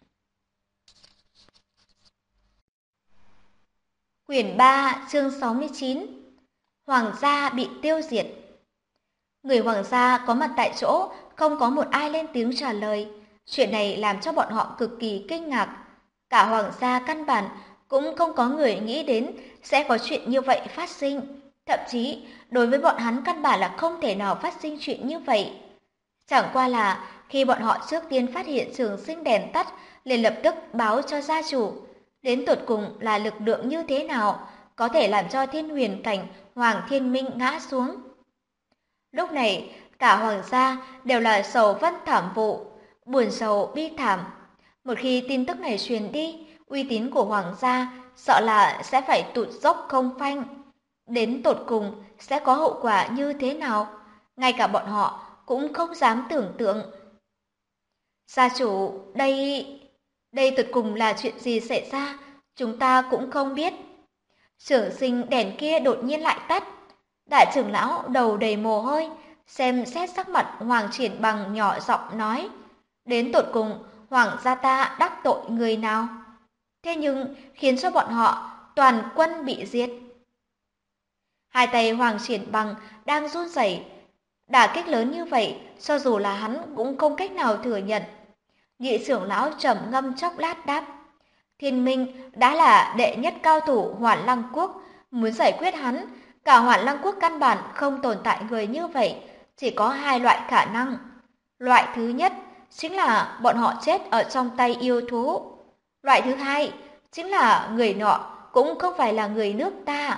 Quyển 3, chương 69. Hoàng gia bị tiêu diệt. Người hoàng gia có mặt tại chỗ, không có một ai lên tiếng trả lời. Chuyện này làm cho bọn họ cực kỳ kinh ngạc. Cả hoàng gia căn bản cũng không có người nghĩ đến sẽ có chuyện như vậy phát sinh. Thậm chí, đối với bọn hắn căn bản là không thể nào phát sinh chuyện như vậy. Chẳng qua là khi bọn họ trước tiên phát hiện Trường Sinh đèn tắt, liền lập tức báo cho gia chủ. Đến tột cùng là lực lượng như thế nào có thể làm cho Thiên Huyền cảnh Hoàng Thiên Minh ngã xuống. Lúc này, cả hoàng gia đều là sầu vân thảm vụ, buồn sầu bi thảm. Một khi tin tức này truyền đi, uy tín của hoàng gia sợ là sẽ phải tụt dốc không phanh. Đến tột cùng sẽ có hậu quả như thế nào, ngay cả bọn họ cũng không dám tưởng tượng. Gia chủ, đây tụt cùng là chuyện gì xảy ra, chúng ta cũng không biết. Trường Sinh đèn kia đột nhiên lại tắt. Đại trưởng lão đầu đầy mồ hôi, xem xét sắc mặt Hoàng Triển Bằng nhỏ giọng nói, đến tột cùng Hoàng gia ta đắc tội người nào? Thế nhưng khiến cho bọn họ toàn quân bị giết. Hai tay Hoàng Triển Bằng đang run rẩy, đả kích lớn như vậy, cho dù là hắn cũng không cách nào thừa nhận. Nhị trưởng lão trầm ngâm chốc lát đáp, Thiên Minh đã là đệ nhất cao thủ Hoàn Lăng Quốc, muốn giải quyết hắn, cả Hoàn Lăng Quốc căn bản không tồn tại người như vậy, chỉ có hai loại khả năng. Loại thứ nhất chính là bọn họ chết ở trong tay yêu thú. Loại thứ hai chính là người nọ cũng không phải là người nước ta.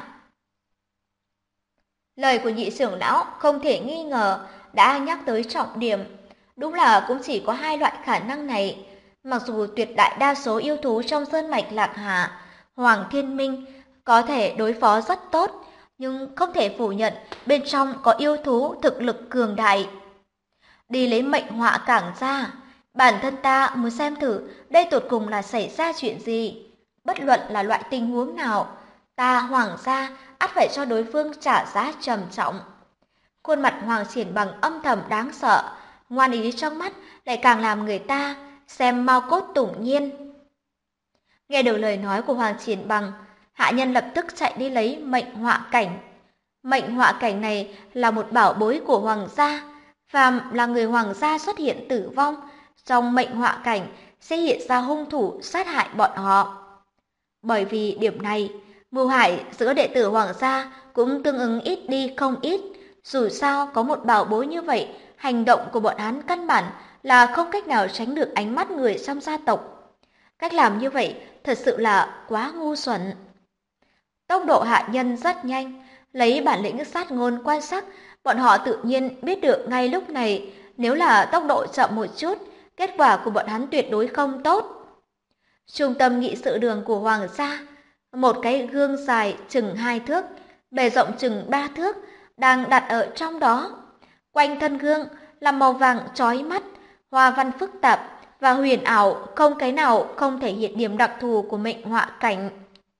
Lời của nhị trưởng lão không thể nghi ngờ đã nhắc tới trọng điểm. Đúng là cũng chỉ có hai loại khả năng này. Mặc dù tuyệt đại đa số yêu thú trong sơn mạch Lạc Hà, Hoàng Thiên Minh có thể đối phó rất tốt, nhưng không thể phủ nhận bên trong có yêu thú thực lực cường đại. Đi lấy mệnh họa cảng ra, bản thân ta muốn xem thử đây tột cùng là xảy ra chuyện gì. Bất luận là loại tình huống nào, ta Hoàng gia ắt phải cho đối phương trả giá trầm trọng. Khuôn mặt Hoàng Triển Bằng âm thầm đáng sợ, ngoan ý trong mắt lại càng làm người ta xem mau cốt tủng nhiên. Nghe được lời nói của Hoàng Triển Bằng, hạ nhân lập tức chạy đi lấy mệnh họa cảnh. Mệnh họa cảnh này là một bảo bối của hoàng gia, phàm là người hoàng gia xuất hiện tử vong, trong mệnh họa cảnh sẽ hiện ra hung thủ sát hại bọn họ. Bởi vì điểm này, Mưu hại giữa đệ tử Hoàng gia cũng tương ứng ít đi không ít. Dù sao có một bảo bối như vậy, hành động của bọn hắn căn bản là không cách nào tránh được ánh mắt người trong gia tộc. Cách làm như vậy thật sự là quá ngu xuẩn. Tốc độ hạ nhân rất nhanh, lấy bản lĩnh sát ngôn quan sát, bọn họ tự nhiên biết được ngay lúc này, nếu là tốc độ chậm một chút, kết quả của bọn hắn tuyệt đối không tốt. Trung tâm nghị sự đường của Hoàng gia, một cái gương dài chừng 2 thước, bề rộng chừng 3 thước, đang đặt ở trong đó. Quanh thân gương là màu vàng chói mắt, hoa văn phức tạp và huyền ảo, không cái nào không thể hiện điểm đặc thù của mệnh họa cảnh.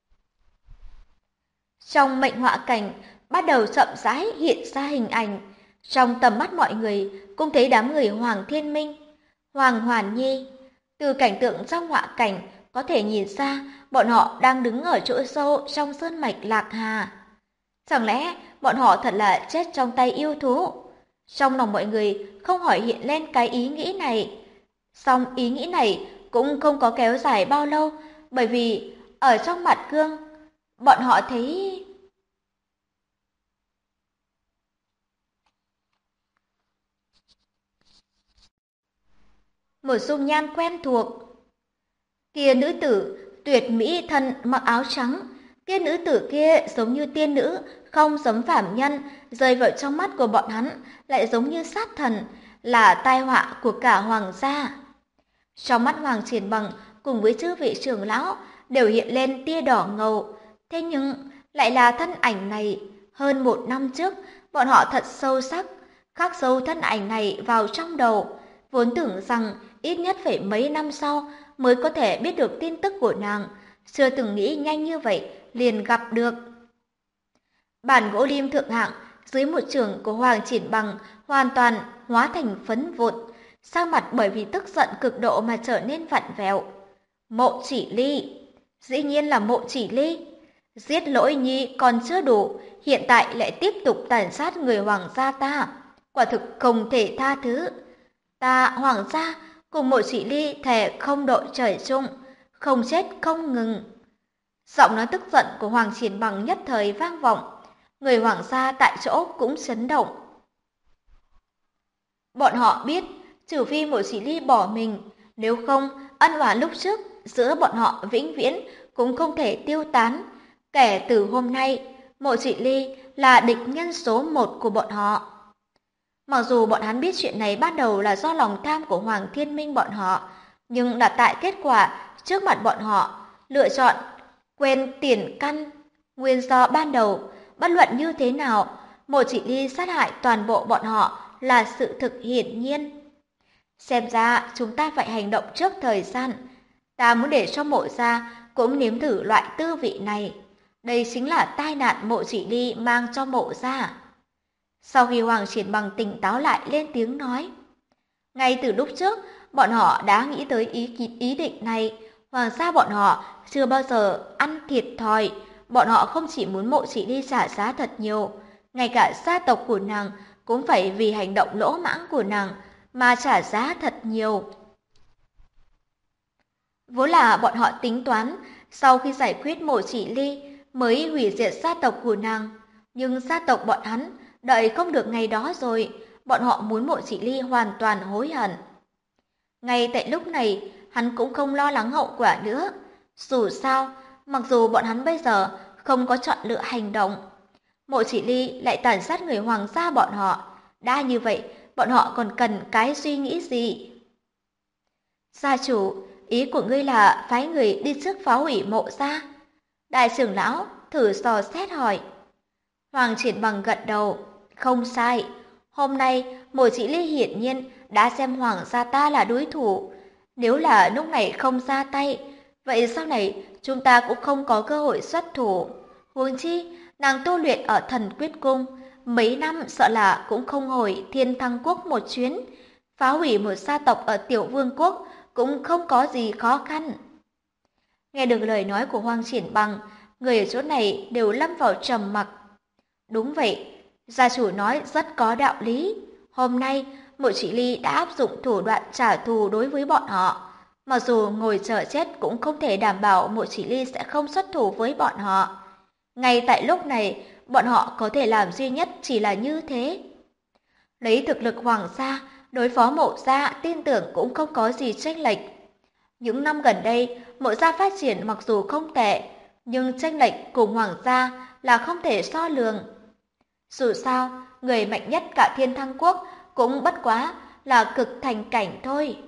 Trong mệnh họa cảnh, bắt đầu chậm rãi hiện ra hình ảnh. Trong tầm mắt mọi người cũng thấy đám người Hoàng Thiên Minh, Hoàng Hoàn Nhi. Từ cảnh tượng trong họa cảnh có thể nhìn ra bọn họ đang đứng ở chỗ sâu trong sơn mạch Lạc Hà. Chẳng lẽ bọn họ thật là chết trong tay yêu thú? Trong lòng mọi người không khỏi hiện lên cái ý nghĩ này. Song ý nghĩ này cũng không có kéo dài bao lâu, bởi vì ở trong mặt gương, bọn họ thấy một dung nhan quen thuộc. Kia nữ tử tuyệt mỹ thân mặc áo trắng, kia nữ tử kia giống như tiên nữ, không giống phàm nhân, rơi vào trong mắt của bọn hắn lại giống như sát thần, là tai họa của cả hoàng gia. Trong mắt Hoàng Triển Bằng cùng với chư vị trưởng lão đều hiện lên tia đỏ ngầu, thế nhưng lại là thân ảnh này. Hơn 1 năm trước, bọn họ thật sâu sắc khắc sâu thân ảnh này vào trong đầu, vốn tưởng rằng ít nhất phải mấy năm sau mới có thể biết được tin tức của nàng, chưa từng nghĩ nhanh như vậy liền gặp được. Bản gỗ lim thượng hạng dưới một chưởng của Hoàng Triển Bằng hoàn toàn hóa thành phấn vụn, sang mặt bởi vì tức giận cực độ mà trở nên vặn vẹo. Mộ Chỉ Ly, dĩ nhiên là Mộ Chỉ Ly. Giết Lỗi Nhi còn chưa đủ, hiện tại lại tiếp tục tàn sát người Hoàng gia ta, quả thực không thể tha thứ. Ta Hoàng gia cùng Mộ Chỉ Ly thề không đội trời chung, không chết không ngừng. Giọng nói tức giận của Hoàng Triển Bằng nhất thời vang vọng, người Hoàng gia tại chỗ cũng chấn động. Bọn họ biết, trừ phi Mộ Chỉ Ly bỏ mình, nếu không, ân oán lúc trước giữa bọn họ vĩnh viễn cũng không thể tiêu tán. Kể từ hôm nay, Mộ Chỉ Ly là địch nhân số 1 của bọn họ. Mặc dù bọn hắn biết chuyện này bắt đầu là do lòng tham của Hoàng Thiên Minh bọn họ, nhưng đặt tại kết quả trước mặt bọn họ, lựa chọn quên tiền căn. Nguyên do ban đầu, bất luận như thế nào, Mộ Chỉ Ly sát hại toàn bộ bọn họ là sự thực hiển nhiên. Xem ra chúng ta phải hành động trước thời gian. Ta muốn để cho Mộ gia cũng nếm thử loại tư vị này. Đây chính là tai nạn Mộ Chỉ Ly mang cho Mộ gia. Sau khi Hoàng Triển Bằng tỉnh táo lại lên tiếng nói, ngay từ lúc trước, bọn họ đã nghĩ tới ý định này. Hoàng gia bọn họ chưa bao giờ ăn thiệt thòi. Bọn họ không chỉ muốn Mộ Chỉ Ly trả giá thật nhiều, ngay cả gia tộc của nàng cũng phải vì hành động lỗ mãng của nàng mà trả giá thật nhiều. Vốn là bọn họ tính toán sau khi giải quyết Mộ Chỉ Ly mới hủy diệt gia tộc của nàng, nhưng gia tộc bọn hắn đợi không được ngày đó rồi, bọn họ muốn Mộ Chỉ Ly hoàn toàn hối hận. Ngay tại lúc này, hắn cũng không lo lắng hậu quả nữa. Dù sao, mặc dù bọn hắn bây giờ không có chọn lựa hành động, Mộ Chỉ Ly lại tàn sát người Hoàng gia bọn họ. Đã như vậy, bọn họ còn cần cái suy nghĩ gì? Gia chủ, ý của ngươi là phái người đi trước phá hủy Mộ gia? Đại trưởng lão thử dò xét hỏi. Hoàng Triển Bằng gật đầu, không sai. Hôm nay, Mộ Chỉ Ly hiển nhiên đã xem Hoàng gia ta là đối thủ. Nếu là lúc này không ra tay, vậy sau này chúng ta cũng không có cơ hội xuất thủ. Huống chi, nàng tu luyện ở Thần Quyết Cung, mấy năm sợ là cũng không hồi Thiên Thăng Quốc một chuyến. Phá hủy một gia tộc ở Tiểu Vương Quốc cũng không có gì khó khăn. Nghe được lời nói của Hoàng Triển Bằng, người ở chỗ này đều lâm vào trầm mặc. Đúng vậy, gia chủ nói rất có đạo lý. Hôm nay, Mộ Chỉ Ly đã áp dụng thủ đoạn trả thù đối với bọn họ. Mặc dù ngồi chờ chết cũng không thể đảm bảo Mộ Chỉ Ly sẽ không xuất thủ với bọn họ. Ngay tại lúc này, bọn họ có thể làm duy nhất chỉ là như thế. Lấy thực lực Hoàng gia, đối phó Mộ gia tin tưởng cũng không có gì chênh lệch. Những năm gần đây, Mộ gia phát triển mặc dù không tệ, nhưng chênh lệch cùng Hoàng gia là không thể so lường. Dù sao, người mạnh nhất cả Thiên Thăng Quốc cũng bất quá là cực thành cảnh thôi.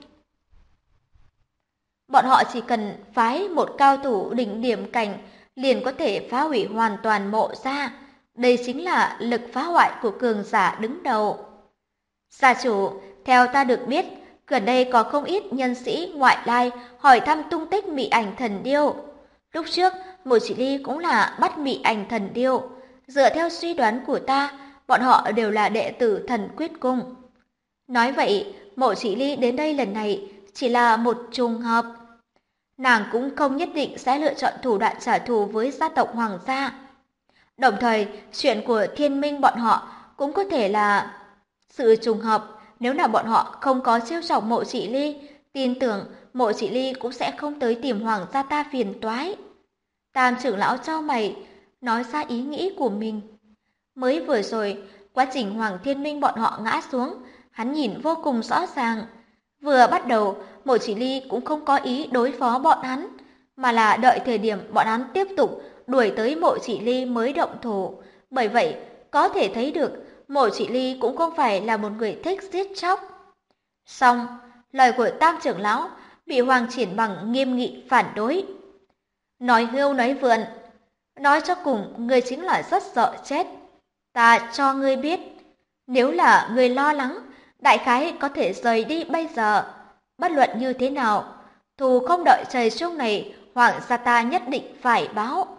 Bọn họ chỉ cần phái một cao thủ đỉnh điểm cảnh liền có thể phá hủy hoàn toàn Mộ gia. Đây chính là lực phá hoại của cường giả đứng đầu. Gia chủ, theo ta được biết, gần đây có không ít nhân sĩ ngoại lai hỏi thăm tung tích Mị Ảnh Thần Điêu. Lúc trước, Mộ Chỉ Ly cũng là bắt Mị Ảnh Thần Điêu. Dựa theo suy đoán của ta, bọn họ đều là đệ tử Thần Quyết Cung. Nói vậy, Mộ Chỉ Ly đến đây lần này chỉ là một trùng hợp. Nàng cũng không nhất định sẽ lựa chọn thủ đoạn trả thù với gia tộc Hoàng gia. Đồng thời, chuyện của Thiên Minh bọn họ cũng có thể là sự trùng hợp. Nếu là bọn họ không có trêu chọc Mộ Chỉ Ly, tin tưởng Mộ Chỉ Ly cũng sẽ không tới tìm Hoàng gia ta phiền toái. Tam trưởng lão chau mày, nói ra ý nghĩ của mình. Mới vừa rồi, quá trình Hoàng Thiên Minh bọn họ ngã xuống, hắn nhìn vô cùng rõ ràng. Vừa bắt đầu, Mộ Chỉ Ly cũng không có ý đối phó bọn hắn, mà là đợi thời điểm bọn hắn tiếp tục đuổi tới Mộ Chỉ Ly mới động thủ. Bởi vậy, có thể thấy được Mộ Chỉ Ly cũng không phải là một người thích giết chóc. Xong, lời của Tam trưởng lão bị Hoàng Triển Bằng nghiêm nghị phản đối. Nói hưu nói vượn, nói cho cùng ngươi chính là rất sợ chết. Ta cho ngươi biết, nếu là ngươi lo lắng, đại khái có thể rời đi bây giờ. Bất luận như thế nào, thù không đợi trời chung này, Hoàng gia ta nhất định phải báo.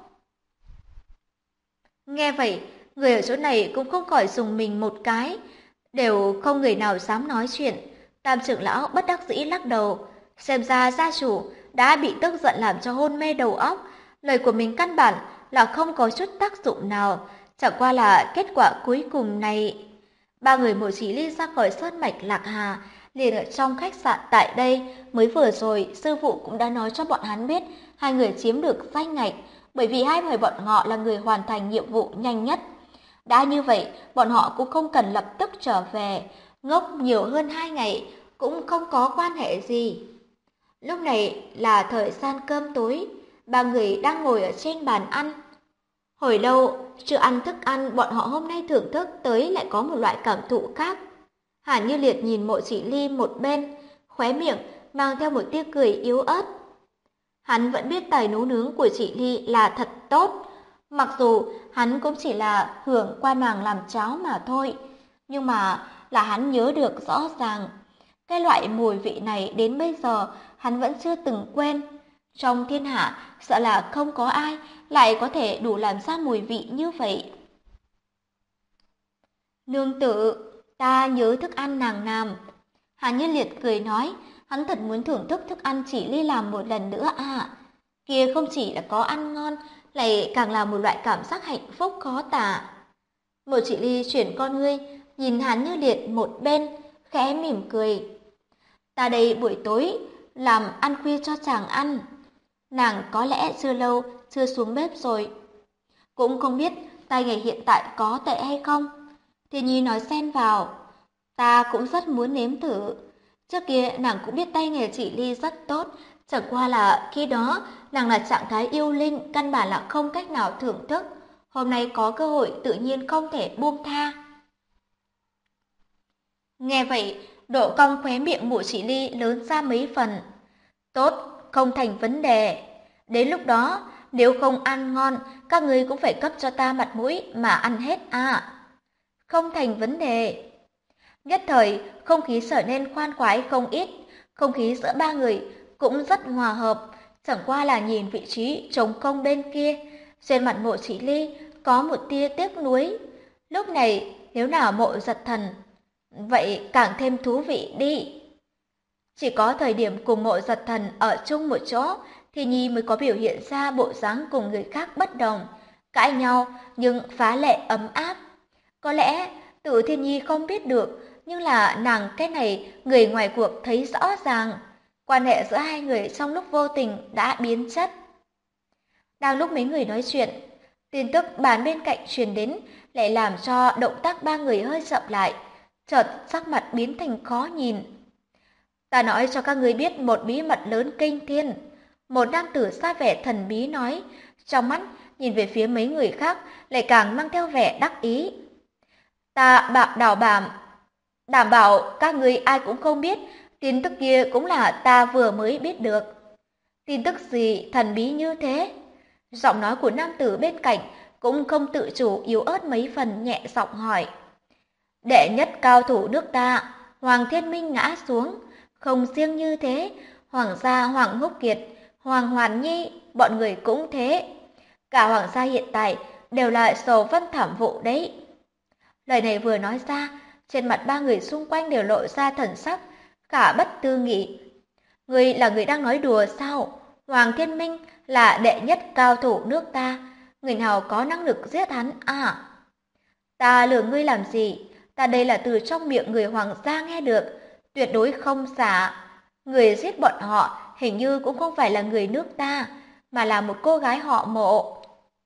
Nghe vậy, người ở chỗ này cũng không khỏi dùng mình một cái, đều không người nào dám nói chuyện. Tam trưởng lão bất đắc dĩ lắc đầu, xem ra gia chủ đã bị tức giận làm cho hôn mê đầu óc, lời của mình căn bản là không có chút tác dụng nào, chẳng qua là kết quả cuối cùng này. Ba người Mộ Chỉ Ly ra khỏi sơn mạch Lạc Hà, liền ở trong khách sạn tại đây. Mới vừa rồi, sư phụ cũng đã nói cho bọn hắn biết hai người chiếm được danh ngạch, bởi vì hai người bọn họ là người hoàn thành nhiệm vụ nhanh nhất. Đã như vậy, bọn họ cũng không cần lập tức trở về, ngốc nhiều hơn 2 ngày cũng không có quan hệ gì. Lúc này là thời gian cơm tối, ba người đang ngồi ở trên bàn ăn. Hồi lâu chưa ăn thức ăn, bọn họ hôm nay thưởng thức tới lại có một loại cảm thụ khác. Hàn Như Liệt nhìn Mộ Chỉ Ly một bên, khóe miệng mang theo một tia cười yếu ớt. Hắn vẫn biết tài nấu nướng của chị Ly là thật tốt, mặc dù hắn cũng chỉ là hưởng qua nàng làm cháo mà thôi, nhưng mà là hắn nhớ được rõ ràng. Cái loại mùi vị này đến bây giờ hắn vẫn chưa từng quên. Trong thiên hạ sợ là không có ai lại có thể đủ làm ra mùi vị như vậy. Nương tử, ta nhớ thức ăn nàng làm. Hàn Nhiên Liệt cười nói, hắn thật muốn thưởng thức thức ăn chị Ly làm một lần nữa à. Kia không chỉ là có ăn ngon, lại càng là một loại cảm giác hạnh phúc khó tả. Mộ Chỉ Ly chuyển con ngươi, nhìn Hàn Như Liệt một bên, khẽ mỉm cười. Ta đây buổi tối làm ăn khuya cho chàng ăn. Nàng có lẽ chưa lâu chưa xuống bếp rồi. Cũng không biết tay nghề hiện tại có tệ hay không. Thiên Nhi nói xen vào. Ta cũng rất muốn nếm thử. Trước kia nàng cũng biết tay nghề chị Ly rất tốt, chẳng qua là khi đó nàng là trạng thái yêu linh, căn bản là không cách nào thưởng thức. Hôm nay có cơ hội tự nhiên không thể buông tha. Nghe vậy, độ cong khóe miệng Mộ Chỉ Ly lớn ra mấy phần. Tốt, không thành vấn đề. Đến lúc đó, nếu không ăn ngon, các ngươi cũng phải cấp cho ta mặt mũi mà ăn hết à. Không thành vấn đề. Nhất thời, không khí trở nên khoan khoái không ít, không khí giữa ba người cũng rất hòa hợp, chẳng qua là nhìn vị trí trống không bên kia, trên mặt Mộ Chỉ Ly có một tia tiếc nuối. Lúc này, nếu nào Mộ Giật Thần, vậy càng thêm thú vị đi. Chỉ có thời điểm cùng Mộ Giật Thần ở chung một chỗ, thì Nhi mới có biểu hiện ra bộ dáng cùng người khác bất đồng, cãi nhau nhưng phá lệ ấm áp. Có lẽ tự Thiên Nhi không biết được, nhưng là nàng cái này người ngoài cuộc thấy rõ ràng. Quan hệ giữa hai người trong lúc vô tình đã biến chất. Đang lúc mấy người nói chuyện, Tin tức bàn bên cạnh truyền đến lại làm cho động tác ba người hơi chậm lại, chợt sắc mặt biến thành khó nhìn. Ta nói cho các ngươi biết một bí mật lớn kinh thiên. Một nam tử ra vẻ thần bí nói, trong mắt nhìn về phía mấy người khác lại càng mang theo vẻ đắc ý. Ta đảm bảo các ngươi ai cũng không biết, tin tức kia cũng là ta vừa mới biết được. Tin tức gì thần bí như thế? Giọng nói của nam tử bên cạnh cũng không tự chủ yếu ớt mấy phần, nhẹ giọng hỏi. Đệ nhất cao thủ nước ta, Hoàng Thiên Minh ngã xuống. Không riêng như thế, Hoàng gia Hoàng Húc Kiệt, Hoàng Hoàn Nhi, bọn người cũng thế. Cả Hoàng gia hiện tại đều là sầu vân thảm vụ đấy. Lời này vừa nói ra, trên mặt ba người xung quanh đều lộ ra thần sắc, cả bất tư nghị. Người là người đang nói đùa sao? Hoàng Thiên Minh là đệ nhất cao thủ nước ta, người nào có năng lực giết hắn à? Ta lừa ngươi làm gì? Ta đây là từ trong miệng người hoàng gia nghe được, tuyệt đối không giả. Người giết bọn họ hình như cũng không phải là người nước ta, mà là một cô gái họ Mộ.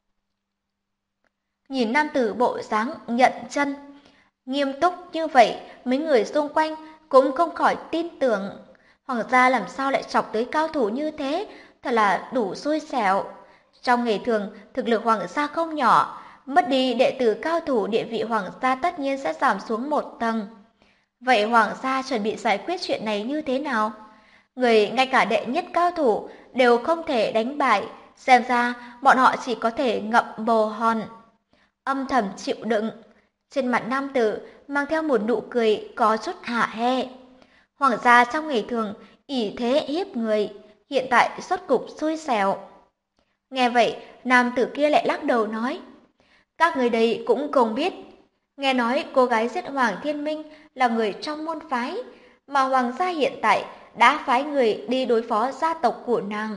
Nhìn nam tử bộ dáng nhận chân, nghiêm túc như vậy, mấy người xung quanh cũng không khỏi tin tưởng. Hoàng gia làm sao lại chọc tới cao thủ như thế, thật là đủ xui xẻo. Trong ngày thường, thực lực hoàng gia không nhỏ, mất đi đệ tử cao thủ, địa vị hoàng gia tất nhiên sẽ giảm xuống một tầng. Vậy hoàng gia chuẩn bị giải quyết chuyện này như thế nào? Người ngay cả đệ nhất cao thủ đều không thể đánh bại, xem ra bọn họ chỉ có thể ngậm bồ hòn, âm thầm chịu đựng. Trên mặt nam tử mang theo một nụ cười có chút hả hê. Hoàng gia trong ngày thường ỷ thế hiếp người, hiện tại rốt cục xui xẻo. Nghe vậy, nam tử kia lại lắc đầu nói, các người đây cũng không biết. Nghe nói cô gái giết Hoàng Thiên Minh là người trong môn phái, mà Hoàng gia hiện tại đã phái người đi đối phó gia tộc của nàng.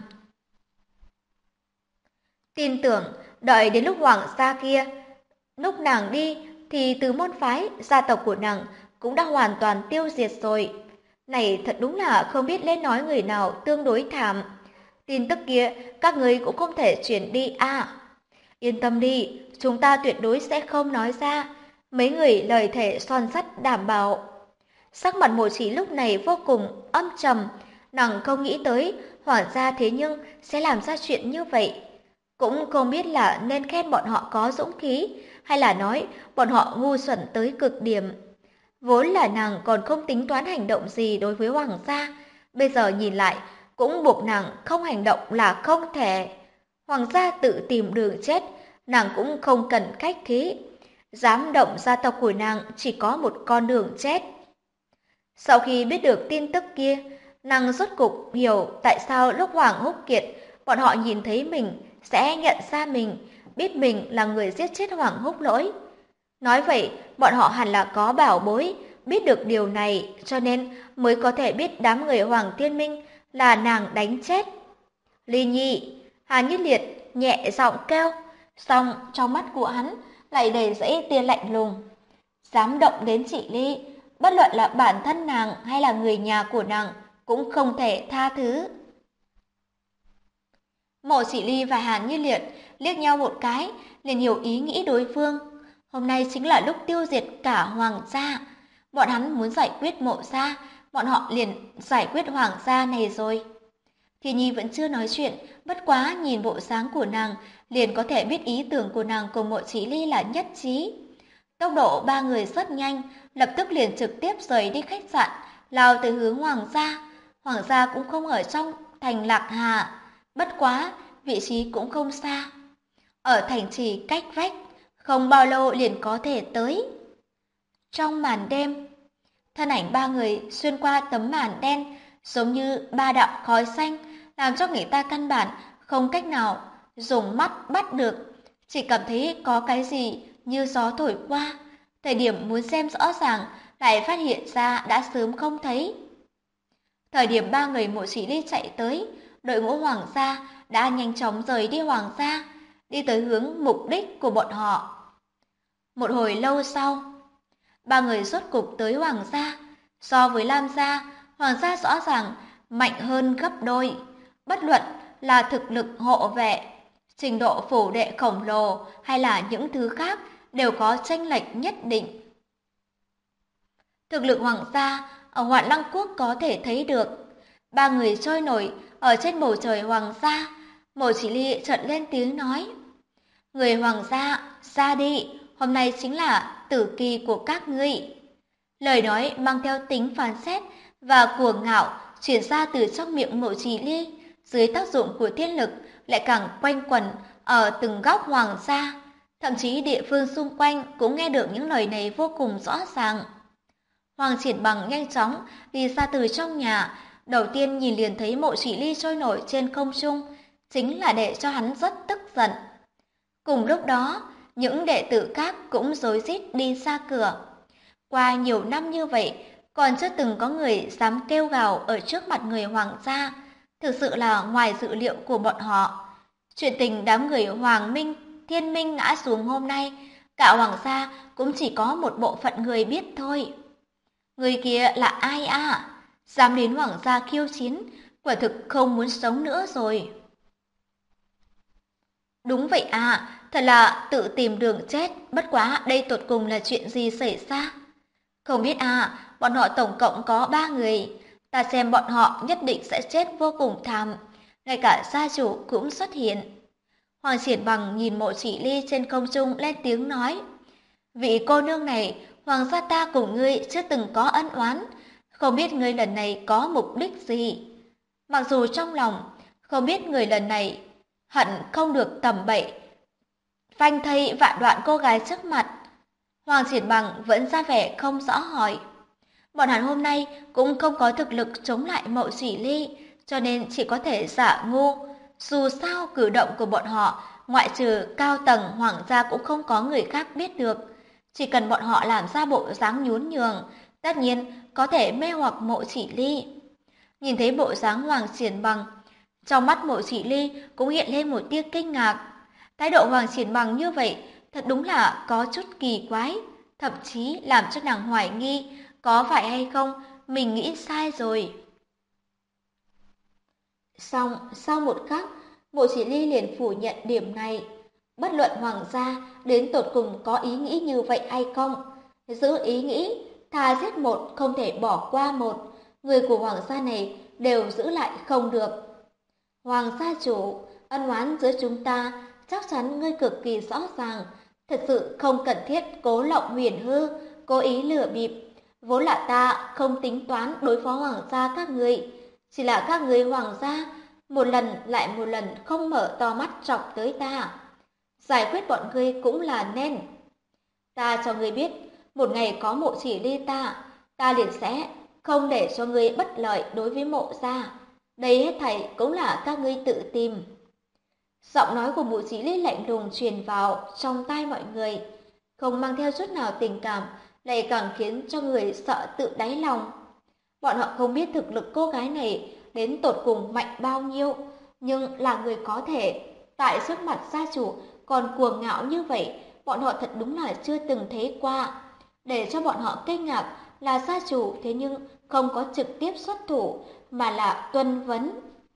Tin tưởng, đợi đến lúc Hoàng gia kia, lúc nàng đi, thì từ môn phái, gia tộc của nàng cũng đã hoàn toàn tiêu diệt rồi. Này thật đúng là không biết lên nói người nào tương đối thảm. Tin tức kia các người cũng không thể chuyển đi à. Yên tâm đi, chúng ta tuyệt đối sẽ không nói ra. Mấy người lời thề son sắt đảm bảo. Sắc mặt Mộ Chỉ lúc này vô cùng âm trầm, nàng không nghĩ tới Hoàng gia thế nhưng sẽ làm ra chuyện như vậy. Cũng không biết là nên khen bọn họ có dũng khí, hay là nói bọn họ ngu xuẩn tới cực điểm. Vốn là nàng còn không tính toán hành động gì đối với Hoàng gia, bây giờ nhìn lại cũng buộc nàng không hành động là không thể. Hoàng gia tự tìm đường chết, nàng cũng không cần khách khí. Dám động gia tộc của nàng chỉ có một con đường chết. Sau khi biết được tin tức kia, nàng rốt cục hiểu tại sao lúc Hoàng Húc Kiệt bọn họ nhìn thấy mình sẽ nhận ra mình, biết mình là người giết chết Hoàng Húc Lỗi. Nói vậy, bọn họ hẳn là có bảo bối, biết được điều này cho nên mới có thể biết đám người Hoàng Thiên Minh là nàng đánh chết. Ly Nhi, Hà Như Liệt nhẹ giọng kêu, xong trong mắt của hắn lại đầy dẫy tia lạnh lùng. Dám động đến chị Ly, bất luận là bản thân nàng hay là người nhà của nàng cũng không thể tha thứ. Mộ Chỉ Ly và Hàn Như Liệt liếc nhau một cái, liền hiểu ý nghĩ đối phương. Hôm nay chính là lúc tiêu diệt cả Hoàng gia. Bọn hắn muốn giải quyết Mộ gia, bọn họ liền giải quyết Hoàng gia này rồi. Thiên Nhi vẫn chưa nói chuyện, bất quá nhìn bộ dáng của nàng liền có thể biết ý tưởng của nàng cùng Mộ Chỉ Ly là nhất trí. Tốc độ ba người rất nhanh, lập tức liền trực tiếp rời đi khách sạn, lao tới hướng Hoàng gia. Hoàng gia cũng không ở trong thành Lạc Hà, bất quá vị trí cũng không xa. Ở thành trì cách vách, không bao lâu liền có thể tới. Trong màn đêm, thân ảnh ba người xuyên qua tấm màn đen giống như ba đạo khói xanh, làm cho người ta căn bản không cách nào dùng mắt bắt được, chỉ cảm thấy có cái gì như gió thổi qua. Thời điểm muốn xem rõ ràng lại phát hiện ra đã sớm không thấy. Thời điểm ba người Mộ Chỉ Ly chạy tới, đội ngũ Hoàng gia đã nhanh chóng rời đi Hoàng gia, đi tới hướng mục đích của bọn họ. Một hồi lâu sau, ba người rốt cục tới Hoàng gia. So với Lam gia, Hoàng gia rõ ràng mạnh hơn gấp đôi, bất luận là thực lực hộ vệ, Trình độ phủ đệ khổng lồ hay là những thứ khác đều có chênh lệch nhất định. Thực lực hoàng gia ở Hoạn Lăng Quốc có thể thấy được. Ba người trôi nổi ở trên bầu trời hoàng gia. Mộ Chỉ Ly chợt lên tiếng nói: người hoàng gia, ra đi, hôm nay chính là tử kỳ của các ngươi. Lời nói mang theo tính phán xét và cuồng ngạo chuyển ra từ trong miệng Mộ Chỉ Ly, dưới tác dụng của thiên lực lại càng quanh quẩn ở từng góc hoàng gia. Thậm chí địa phương xung quanh cũng nghe được những lời này vô cùng rõ ràng. Hoàng Triển Bằng nhanh chóng đi ra từ trong nhà, đầu tiên nhìn liền thấy Mộ Chỉ Ly trôi nổi trên không trung, chính là để cho hắn rất tức giận. Cùng lúc đó, những đệ tử khác cũng rối rít đi ra cửa. Qua nhiều năm như vậy, còn chưa từng có người dám kêu gào ở trước mặt người hoàng gia, thực sự là ngoài dự liệu của bọn họ. Chuyện tình đám người Hoàng Minh, Thiên Minh ngã xuống hôm nay, cả hoàng gia cũng chỉ có một bộ phận người biết thôi. Người kia là ai à? Dám đến hoàng gia khiêu chiến, quả thực không muốn sống nữa rồi. Đúng vậy à, thật là tự tìm đường chết, bất quá đây tột cùng là chuyện gì xảy ra? Không biết à, bọn họ tổng cộng có 3 người, ta xem bọn họ nhất định sẽ chết vô cùng thảm, ngay cả gia chủ cũng xuất hiện. Hoàng Triển Bằng nhìn Mộ Chỉ Ly trên không trung lên tiếng nói: vị cô nương này, hoàng gia ta cùng ngươi chưa từng có ân oán, không biết ngươi lần này có mục đích gì. Mặc dù trong lòng không biết người lần này hận không được tầm bậy phanh thây vạn đoạn cô gái trước mặt, Hoàng Triển Bằng vẫn ra vẻ không rõ hỏi. Bọn hắn hôm nay cũng không có thực lực chống lại Mộ Chỉ Ly, cho nên chỉ có thể giả ngu. Dù sao cử động của bọn họ, ngoại trừ cao tầng hoàng gia cũng không có người khác biết được. Chỉ cần bọn họ làm ra bộ dáng nhún nhường, tất nhiên có thể mê hoặc Mộ Chỉ Ly. Nhìn thấy bộ dáng Hoàng Triển Bằng, trong mắt Mộ Chỉ Ly cũng hiện lên một tia kinh ngạc. Thái độ Hoàng Triển Bằng như vậy thật đúng là có chút kỳ quái, thậm chí làm cho nàng hoài nghi có phải hay không mình nghĩ sai rồi. Xong, sau một khắc, Mộ Chỉ Ly liền phủ nhận điểm này. Bất luận hoàng gia đến tột cùng có ý nghĩ như vậy hay không, giữ ý nghĩ, thà giết một không thể bỏ qua một, người của hoàng gia này đều giữ lại không được. Hoàng gia chủ, ân oán giữa chúng ta chắc chắn ngươi cực kỳ rõ ràng, thật sự không cần thiết cố lộng huyền hư, cố ý lừa bịp. Vốn là ta không tính toán đối phó hoàng gia các ngươi, chỉ là các ngươi hoàng gia một lần lại một lần không mở to mắt chọc tới ta. Giải quyết bọn ngươi cũng là nên. Ta cho ngươi biết, một ngày có Mộ Chỉ Ly ta liền sẽ không để cho ngươi bất lợi đối với Mộ gia. Đây hết thảy cũng là các ngươi tự tìm. Giọng nói của Mộ Chỉ Ly lạnh lùng truyền vào trong tai mọi người, không mang theo chút nào tình cảm, lại càng khiến cho người sợ tự đáy lòng. Bọn họ không biết thực lực cô gái này đến tột cùng mạnh bao nhiêu, nhưng là người có thể tại trước mặt gia chủ còn cuồng ngạo như vậy, bọn họ thật đúng là chưa từng thấy qua. Để cho bọn họ kinh ngạc là gia chủ thế nhưng không có trực tiếp xuất thủ, mà là tuân vấn.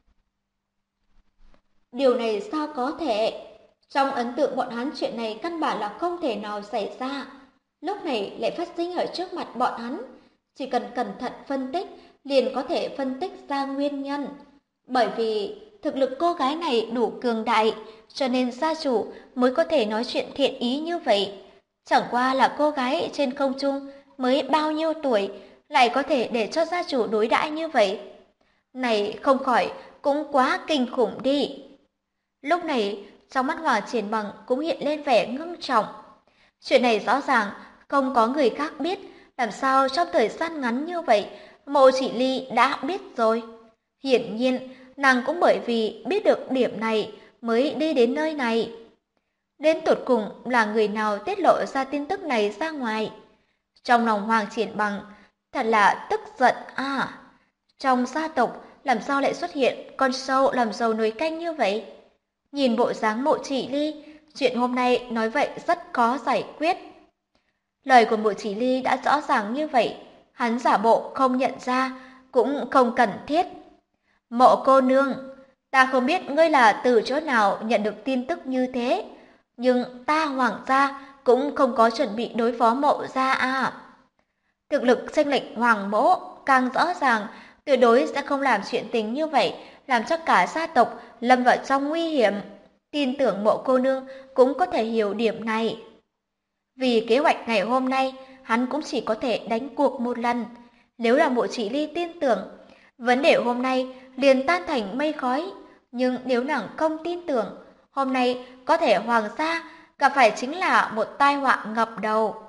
Điều này sao có thể? Trong ấn tượng bọn hắn chuyện này căn bản là không thể nào xảy ra. Lúc này lại phát sinh ở trước mặt bọn hắn. Chỉ cần cẩn thận phân tích, liền có thể phân tích ra nguyên nhân. Bởi vì thực lực cô gái này đủ cường đại, cho nên gia chủ mới có thể nói chuyện thiện ý như vậy. Chẳng qua là cô gái trên không trung mới bao nhiêu tuổi, lại có thể để cho gia chủ đối đãi như vậy. Này không khỏi cũng quá kinh khủng đi. Lúc này, trong mắt Hoàng Triển Bằng cũng hiện lên vẻ ngưng trọng. Chuyện này rõ ràng không có người khác biết, làm sao trong thời gian ngắn như vậy Mộ Chỉ Ly đã biết rồi. Hiển nhiên, nàng cũng bởi vì biết được điểm này mới đi đến nơi này. Đến tột cùng là người nào tiết lộ ra tin tức này ra ngoài? Trong lòng Hoàng Triển Bằng thật là tức giận à. Trong gia tộc làm sao lại xuất hiện con sâu làm dầu nồi canh như vậy? Nhìn bộ dáng Mộ Chỉ Ly, chuyện hôm nay nói vậy rất khó giải quyết. Lời của Mộ Chỉ Ly đã rõ ràng như vậy, hắn giả bộ không nhận ra cũng không cần thiết. Mộ cô nương, Ta không biết ngươi là từ chỗ nào nhận được tin tức như thế, nhưng ta Hoàng gia cũng không có chuẩn bị đối phó Mộ gia à. Thực lực chênh lệch Hoàng mỗ càng rõ ràng, tuyệt đối sẽ không làm chuyện tình như vậy, làm cho cả gia tộc lâm vào trong nguy hiểm. Tin tưởng Mộ cô nương cũng có thể hiểu điểm này. Vì kế hoạch ngày hôm nay, hắn cũng chỉ có thể đánh cuộc một lần. Nếu là Mộ Chỉ Ly tin tưởng, vấn đề hôm nay liền tan thành mây khói. Nhưng nếu nàng không tin tưởng, hôm nay có thể Hoàng gia gặp phải chính là một tai họa ngập đầu.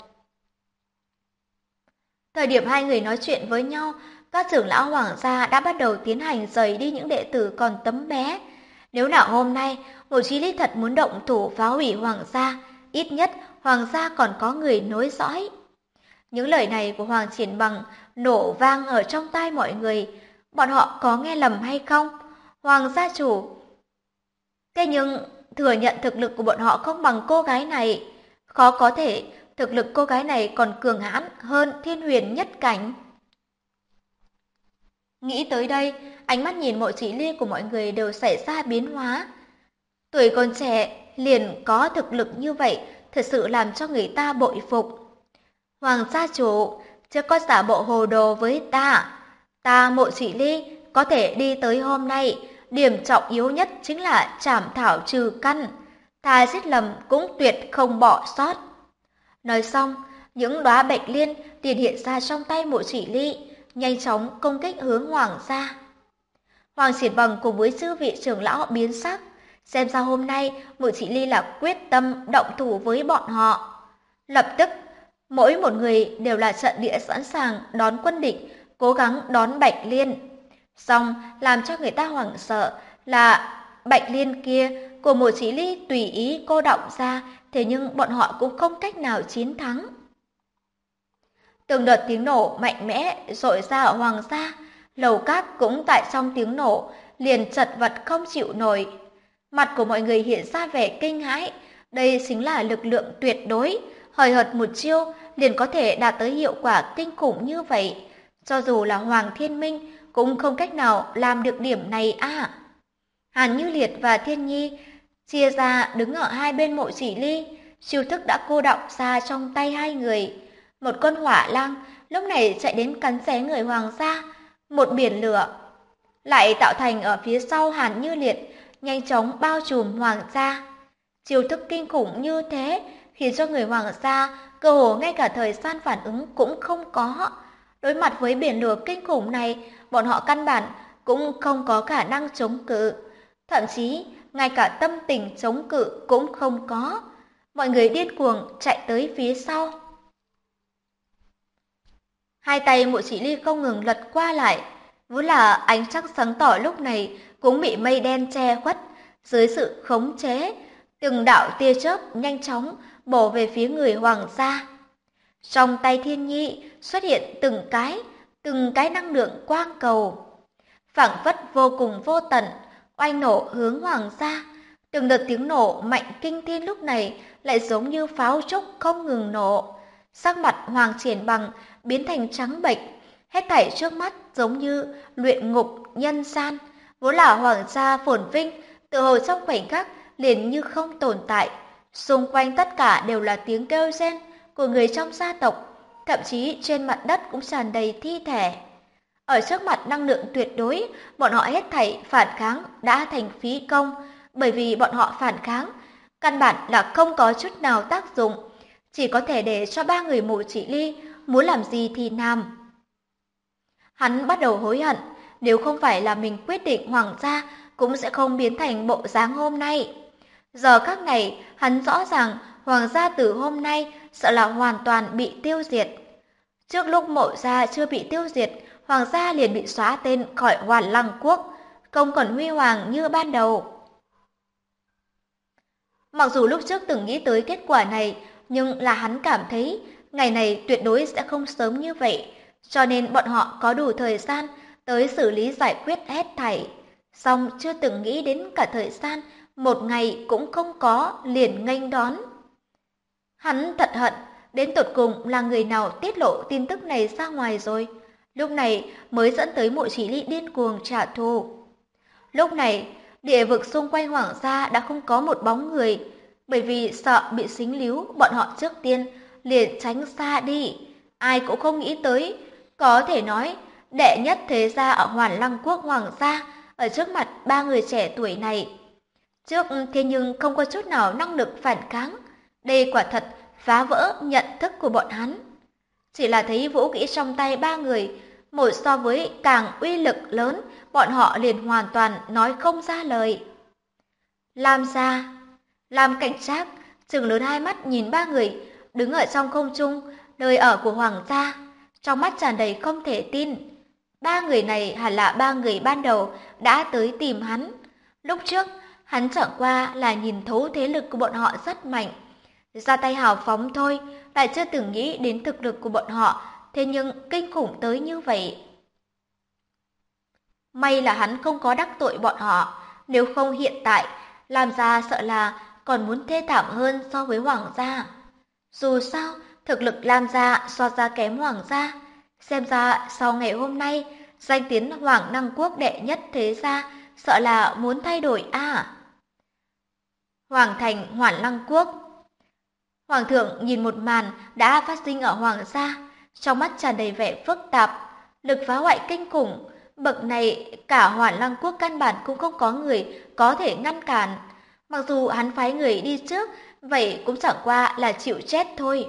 Thời điểm hai người nói chuyện với nhau, các trưởng lão Hoàng gia đã bắt đầu tiến hành rời đi những đệ tử còn tấm bé. Nếu nào hôm nay, Mộ Chí Ly thật muốn động thủ phá hủy Hoàng gia, ít nhất Hoàng gia còn có người nối dõi. Những lời này của Hoàng Triển Bằng nổ vang ở trong tai mọi người. Bọn họ có nghe lầm hay không? Hoàng gia chủ. Thế nhưng thừa nhận thực lực của bọn họ không bằng cô gái này. Khó có thể, thực lực cô gái này còn cường hãn hơn Thiên Huyền nhất cảnh. Nghĩ tới đây, ánh mắt nhìn Mộ Chỉ Ly của mọi người đều xảy ra biến hóa. Tuổi còn trẻ liền có thực lực như vậy, thật sự làm cho người ta bội phục. Hoàng gia chủ, chưa có giả bộ hồ đồ với ta. Ta Mộ Chỉ Ly có thể đi tới hôm nay, điểm trọng yếu nhất chính là trảm thảo trừ căn. Thà giết lầm cũng tuyệt không bỏ sót. Nói xong, những đóa bạch liên liền hiện ra trong tay Mộ Chỉ Ly, nhanh chóng công kích hướng Hoàng gia. Hoàng Triển Bằng cùng với chư vị trưởng lão biến sắc, xem ra hôm nay Mộ Chỉ Ly là quyết tâm động thủ với bọn họ. Lập tức, mỗi một người đều là trận địa sẵn sàng đón quân địch, cố gắng đón bạch liên. Song làm cho người ta hoảng sợ là bạch liên kia của Mộ Chỉ Ly tùy ý cô động ra, thế nhưng bọn họ cũng không cách nào chiến thắng. Từng đợt tiếng nổ mạnh mẽ rội ra ở Hoàng gia, lầu các cũng tại trong tiếng nổ liền chật vật không chịu nổi. Mặt của mọi người hiện ra vẻ kinh hãi, đây chính là lực lượng tuyệt đối, hời hợt một chiêu liền có thể đạt tới hiệu quả kinh khủng như vậy. Cho dù là Hoàng Thiên Minh cũng không cách nào làm được điểm này à. Hàn Như Liệt và Thiên Nhi chia ra đứng ở hai bên Mộ Chỉ Ly, chiêu thức đã cô đọng ra trong tay hai người. Một con hỏa lang lúc này chạy đến cắn xé người Hoàng gia, một biển lửa lại tạo thành ở phía sau Hàn Như Liệt, nhanh chóng bao trùm Hoàng gia. Chiêu thức kinh khủng như thế khiến cho người Hoàng gia cơ hồ ngay cả thời gian phản ứng cũng không có. Đối mặt với biển lửa kinh khủng này, bọn họ căn bản cũng không có khả năng chống cự, thậm chí ngay cả tâm tình chống cự cũng không có. Mọi người điên cuồng chạy tới phía sau. Hai tay Mộ Chỉ Ly không ngừng lật qua lại, vốn là ánh trăng sáng tỏ lúc này cũng bị mây đen che khuất. Dưới sự khống chế, từng đạo tia chớp nhanh chóng bổ về phía người Hoàng gia. Trong tay Thiên Nhi xuất hiện từng cái năng lượng quang cầu, phảng phất vô cùng vô tận, oanh nổ hướng Hoàng gia. Từng đợt tiếng nổ mạnh kinh thiên lúc này lại giống như pháo trúc không ngừng nổ. Sắc mặt Hoàng Triển Bằng biến thành trắng bệch, hết thảy trước mắt giống như luyện ngục nhân gian, vốn là Hoàng gia phồn vinh, tự hồ trong khoảnh khắc liền như không tồn tại. Xung quanh tất cả đều là tiếng kêu rên của người trong gia tộc, thậm chí trên mặt đất cũng tràn đầy thi thể. Ở trước mặt năng lượng tuyệt đối, bọn họ hết thảy phản kháng đã thành phí công, bởi vì bọn họ phản kháng căn bản là không có chút nào tác dụng, chỉ có thể để cho ba người Mộ Chỉ Ly muốn làm gì thì làm. Hắn bắt đầu hối hận, nếu không phải là mình quyết định Hoàng gia cũng sẽ không biến thành bộ dáng hôm nay. Giờ các ngày, hắn rõ ràng Hoàng gia từ hôm nay sợ là hoàn toàn bị tiêu diệt. Trước lúc Mộ gia chưa bị tiêu diệt, Hoàng gia liền bị xóa tên khỏi Hoàn Lăng quốc, không còn huy hoàng như ban đầu. Mặc dù lúc trước từng nghĩ tới kết quả này, nhưng là hắn cảm thấy ngày này tuyệt đối sẽ không sớm như vậy, cho nên bọn họ có đủ thời gian tới xử lý giải quyết hết thảy. Song chưa từng nghĩ đến cả thời gian một ngày cũng không có liền nghênh đón. Hắn thật hận, đến tột cùng là người nào tiết lộ tin tức này ra ngoài rồi. Lúc này mới dẫn tới Mộ Chỉ Ly điên cuồng trả thù. Lúc này, Địa vực xung quanh Hoàng gia đã không có một bóng người, bởi vì sợ bị dính líu, bọn họ trước tiên liền tránh xa đi. Ai cũng không nghĩ tới, có thể nói đệ nhất thế gia ở Hoàn Lăng quốc Hoàng gia ở trước mặt ba người trẻ tuổi này. Trước thế nhưng không có chút nào năng lực phản kháng, đây quả thật phá vỡ nhận thức của bọn hắn. Chỉ là thấy vũ khí trong tay ba người, một so với càng uy lực lớn, bọn họ liền hoàn toàn nói không ra lời. Lam gia, Lam Cảnh Trác trừng lớn hai mắt nhìn ba người đứng ở trong không trung, nơi ở của Hoàng gia, trong mắt tràn đầy không thể tin. Ba người này hẳn là ba người ban đầu đã tới tìm hắn. Lúc trước, hắn chẳng qua là nhìn thấu thế lực của bọn họ rất mạnh, ra tay hào phóng thôi, lại chưa từng nghĩ đến thực lực của bọn họ, thế nhưng kinh khủng tới như vậy. May là hắn không có đắc tội bọn họ, nếu không hiện tại, Lam gia sợ là còn muốn thê thảm hơn so với Hoàng gia. Dù sao, thực lực Lam gia so ra kém Hoàng gia, xem ra sau ngày hôm nay, danh tiếng Hoàng Năng quốc đệ nhất thế gia sợ là muốn thay đổi à. Hoàng thành Hoàn Lăng quốc. Hoàng thượng nhìn một màn đã phát sinh ở Hoàng gia, trong mắt tràn đầy vẻ phức tạp, lực phá hoại kinh khủng, bậc này cả Hoàn Lăng quốc căn bản cũng không có người có thể ngăn cản. Mặc dù hắn phái người đi trước, vậy cũng chẳng qua là chịu chết thôi.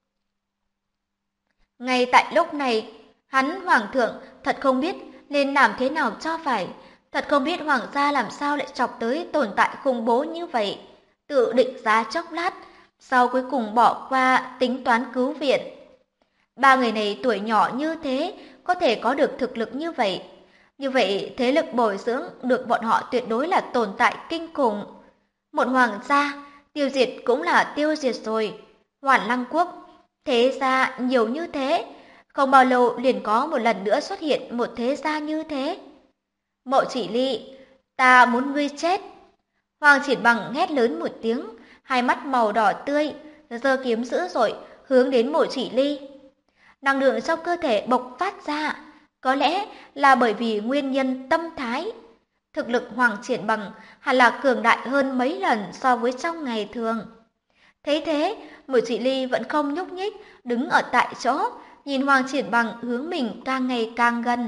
Ngay tại lúc này, hắn Hoàng thượng thật không biết nên làm thế nào cho phải, thật không biết Hoàng gia làm sao lại chọc tới tồn tại khủng bố như vậy. Tự định giá chốc lát, sau cuối cùng bỏ qua tính toán cứu viện. Ba người này tuổi nhỏ như thế, có thể có được thực lực như vậy. Như vậy, thế lực bồi dưỡng được bọn họ tuyệt đối là tồn tại kinh khủng. Một hoàng gia, tiêu diệt cũng là tiêu diệt rồi. Hoàn Lăng quốc, thế gia nhiều như thế, không bao lâu liền có một lần nữa xuất hiện một thế gia như thế. Mộ Chỉ Ly, ta muốn ngươi chết. Hoàng Triển Bằng hét lớn một tiếng, hai mắt màu đỏ tươi, giơ kiếm dữ dội hướng đến Mộ Chỉ Ly. Năng lượng trong cơ thể bộc phát ra, có lẽ là bởi vì nguyên nhân tâm thái. Thực lực Hoàng Triển Bằng hẳn là cường đại hơn mấy lần so với trong ngày thường. Thấy thế, Mộ Chỉ Ly vẫn không nhúc nhích, đứng ở tại chỗ, nhìn Hoàng Triển Bằng hướng mình càng ngày càng gần.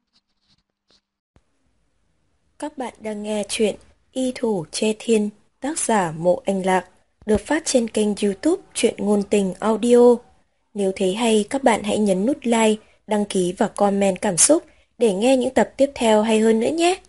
Các bạn đang nghe chuyện Y Thủ Che Thiên, tác giả Mộ Anh Lạc, được phát trên kênh YouTube Truyện Ngôn Tình Audio. Nếu thấy hay, các bạn hãy nhấn nút like, đăng ký và comment cảm xúc để nghe những tập tiếp theo hay hơn nữa nhé.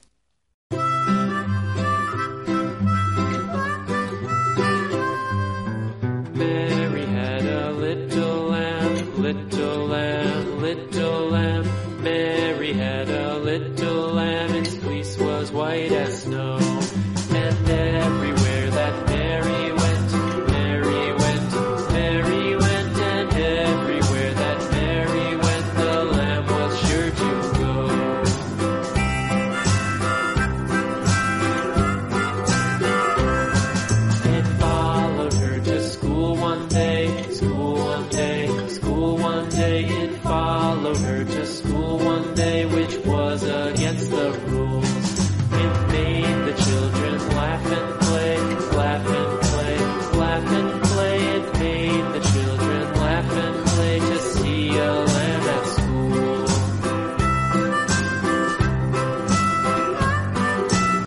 Mary had a little lamb, little lamb, little lamb. Mary had a little lamb, its fleece was white as snow.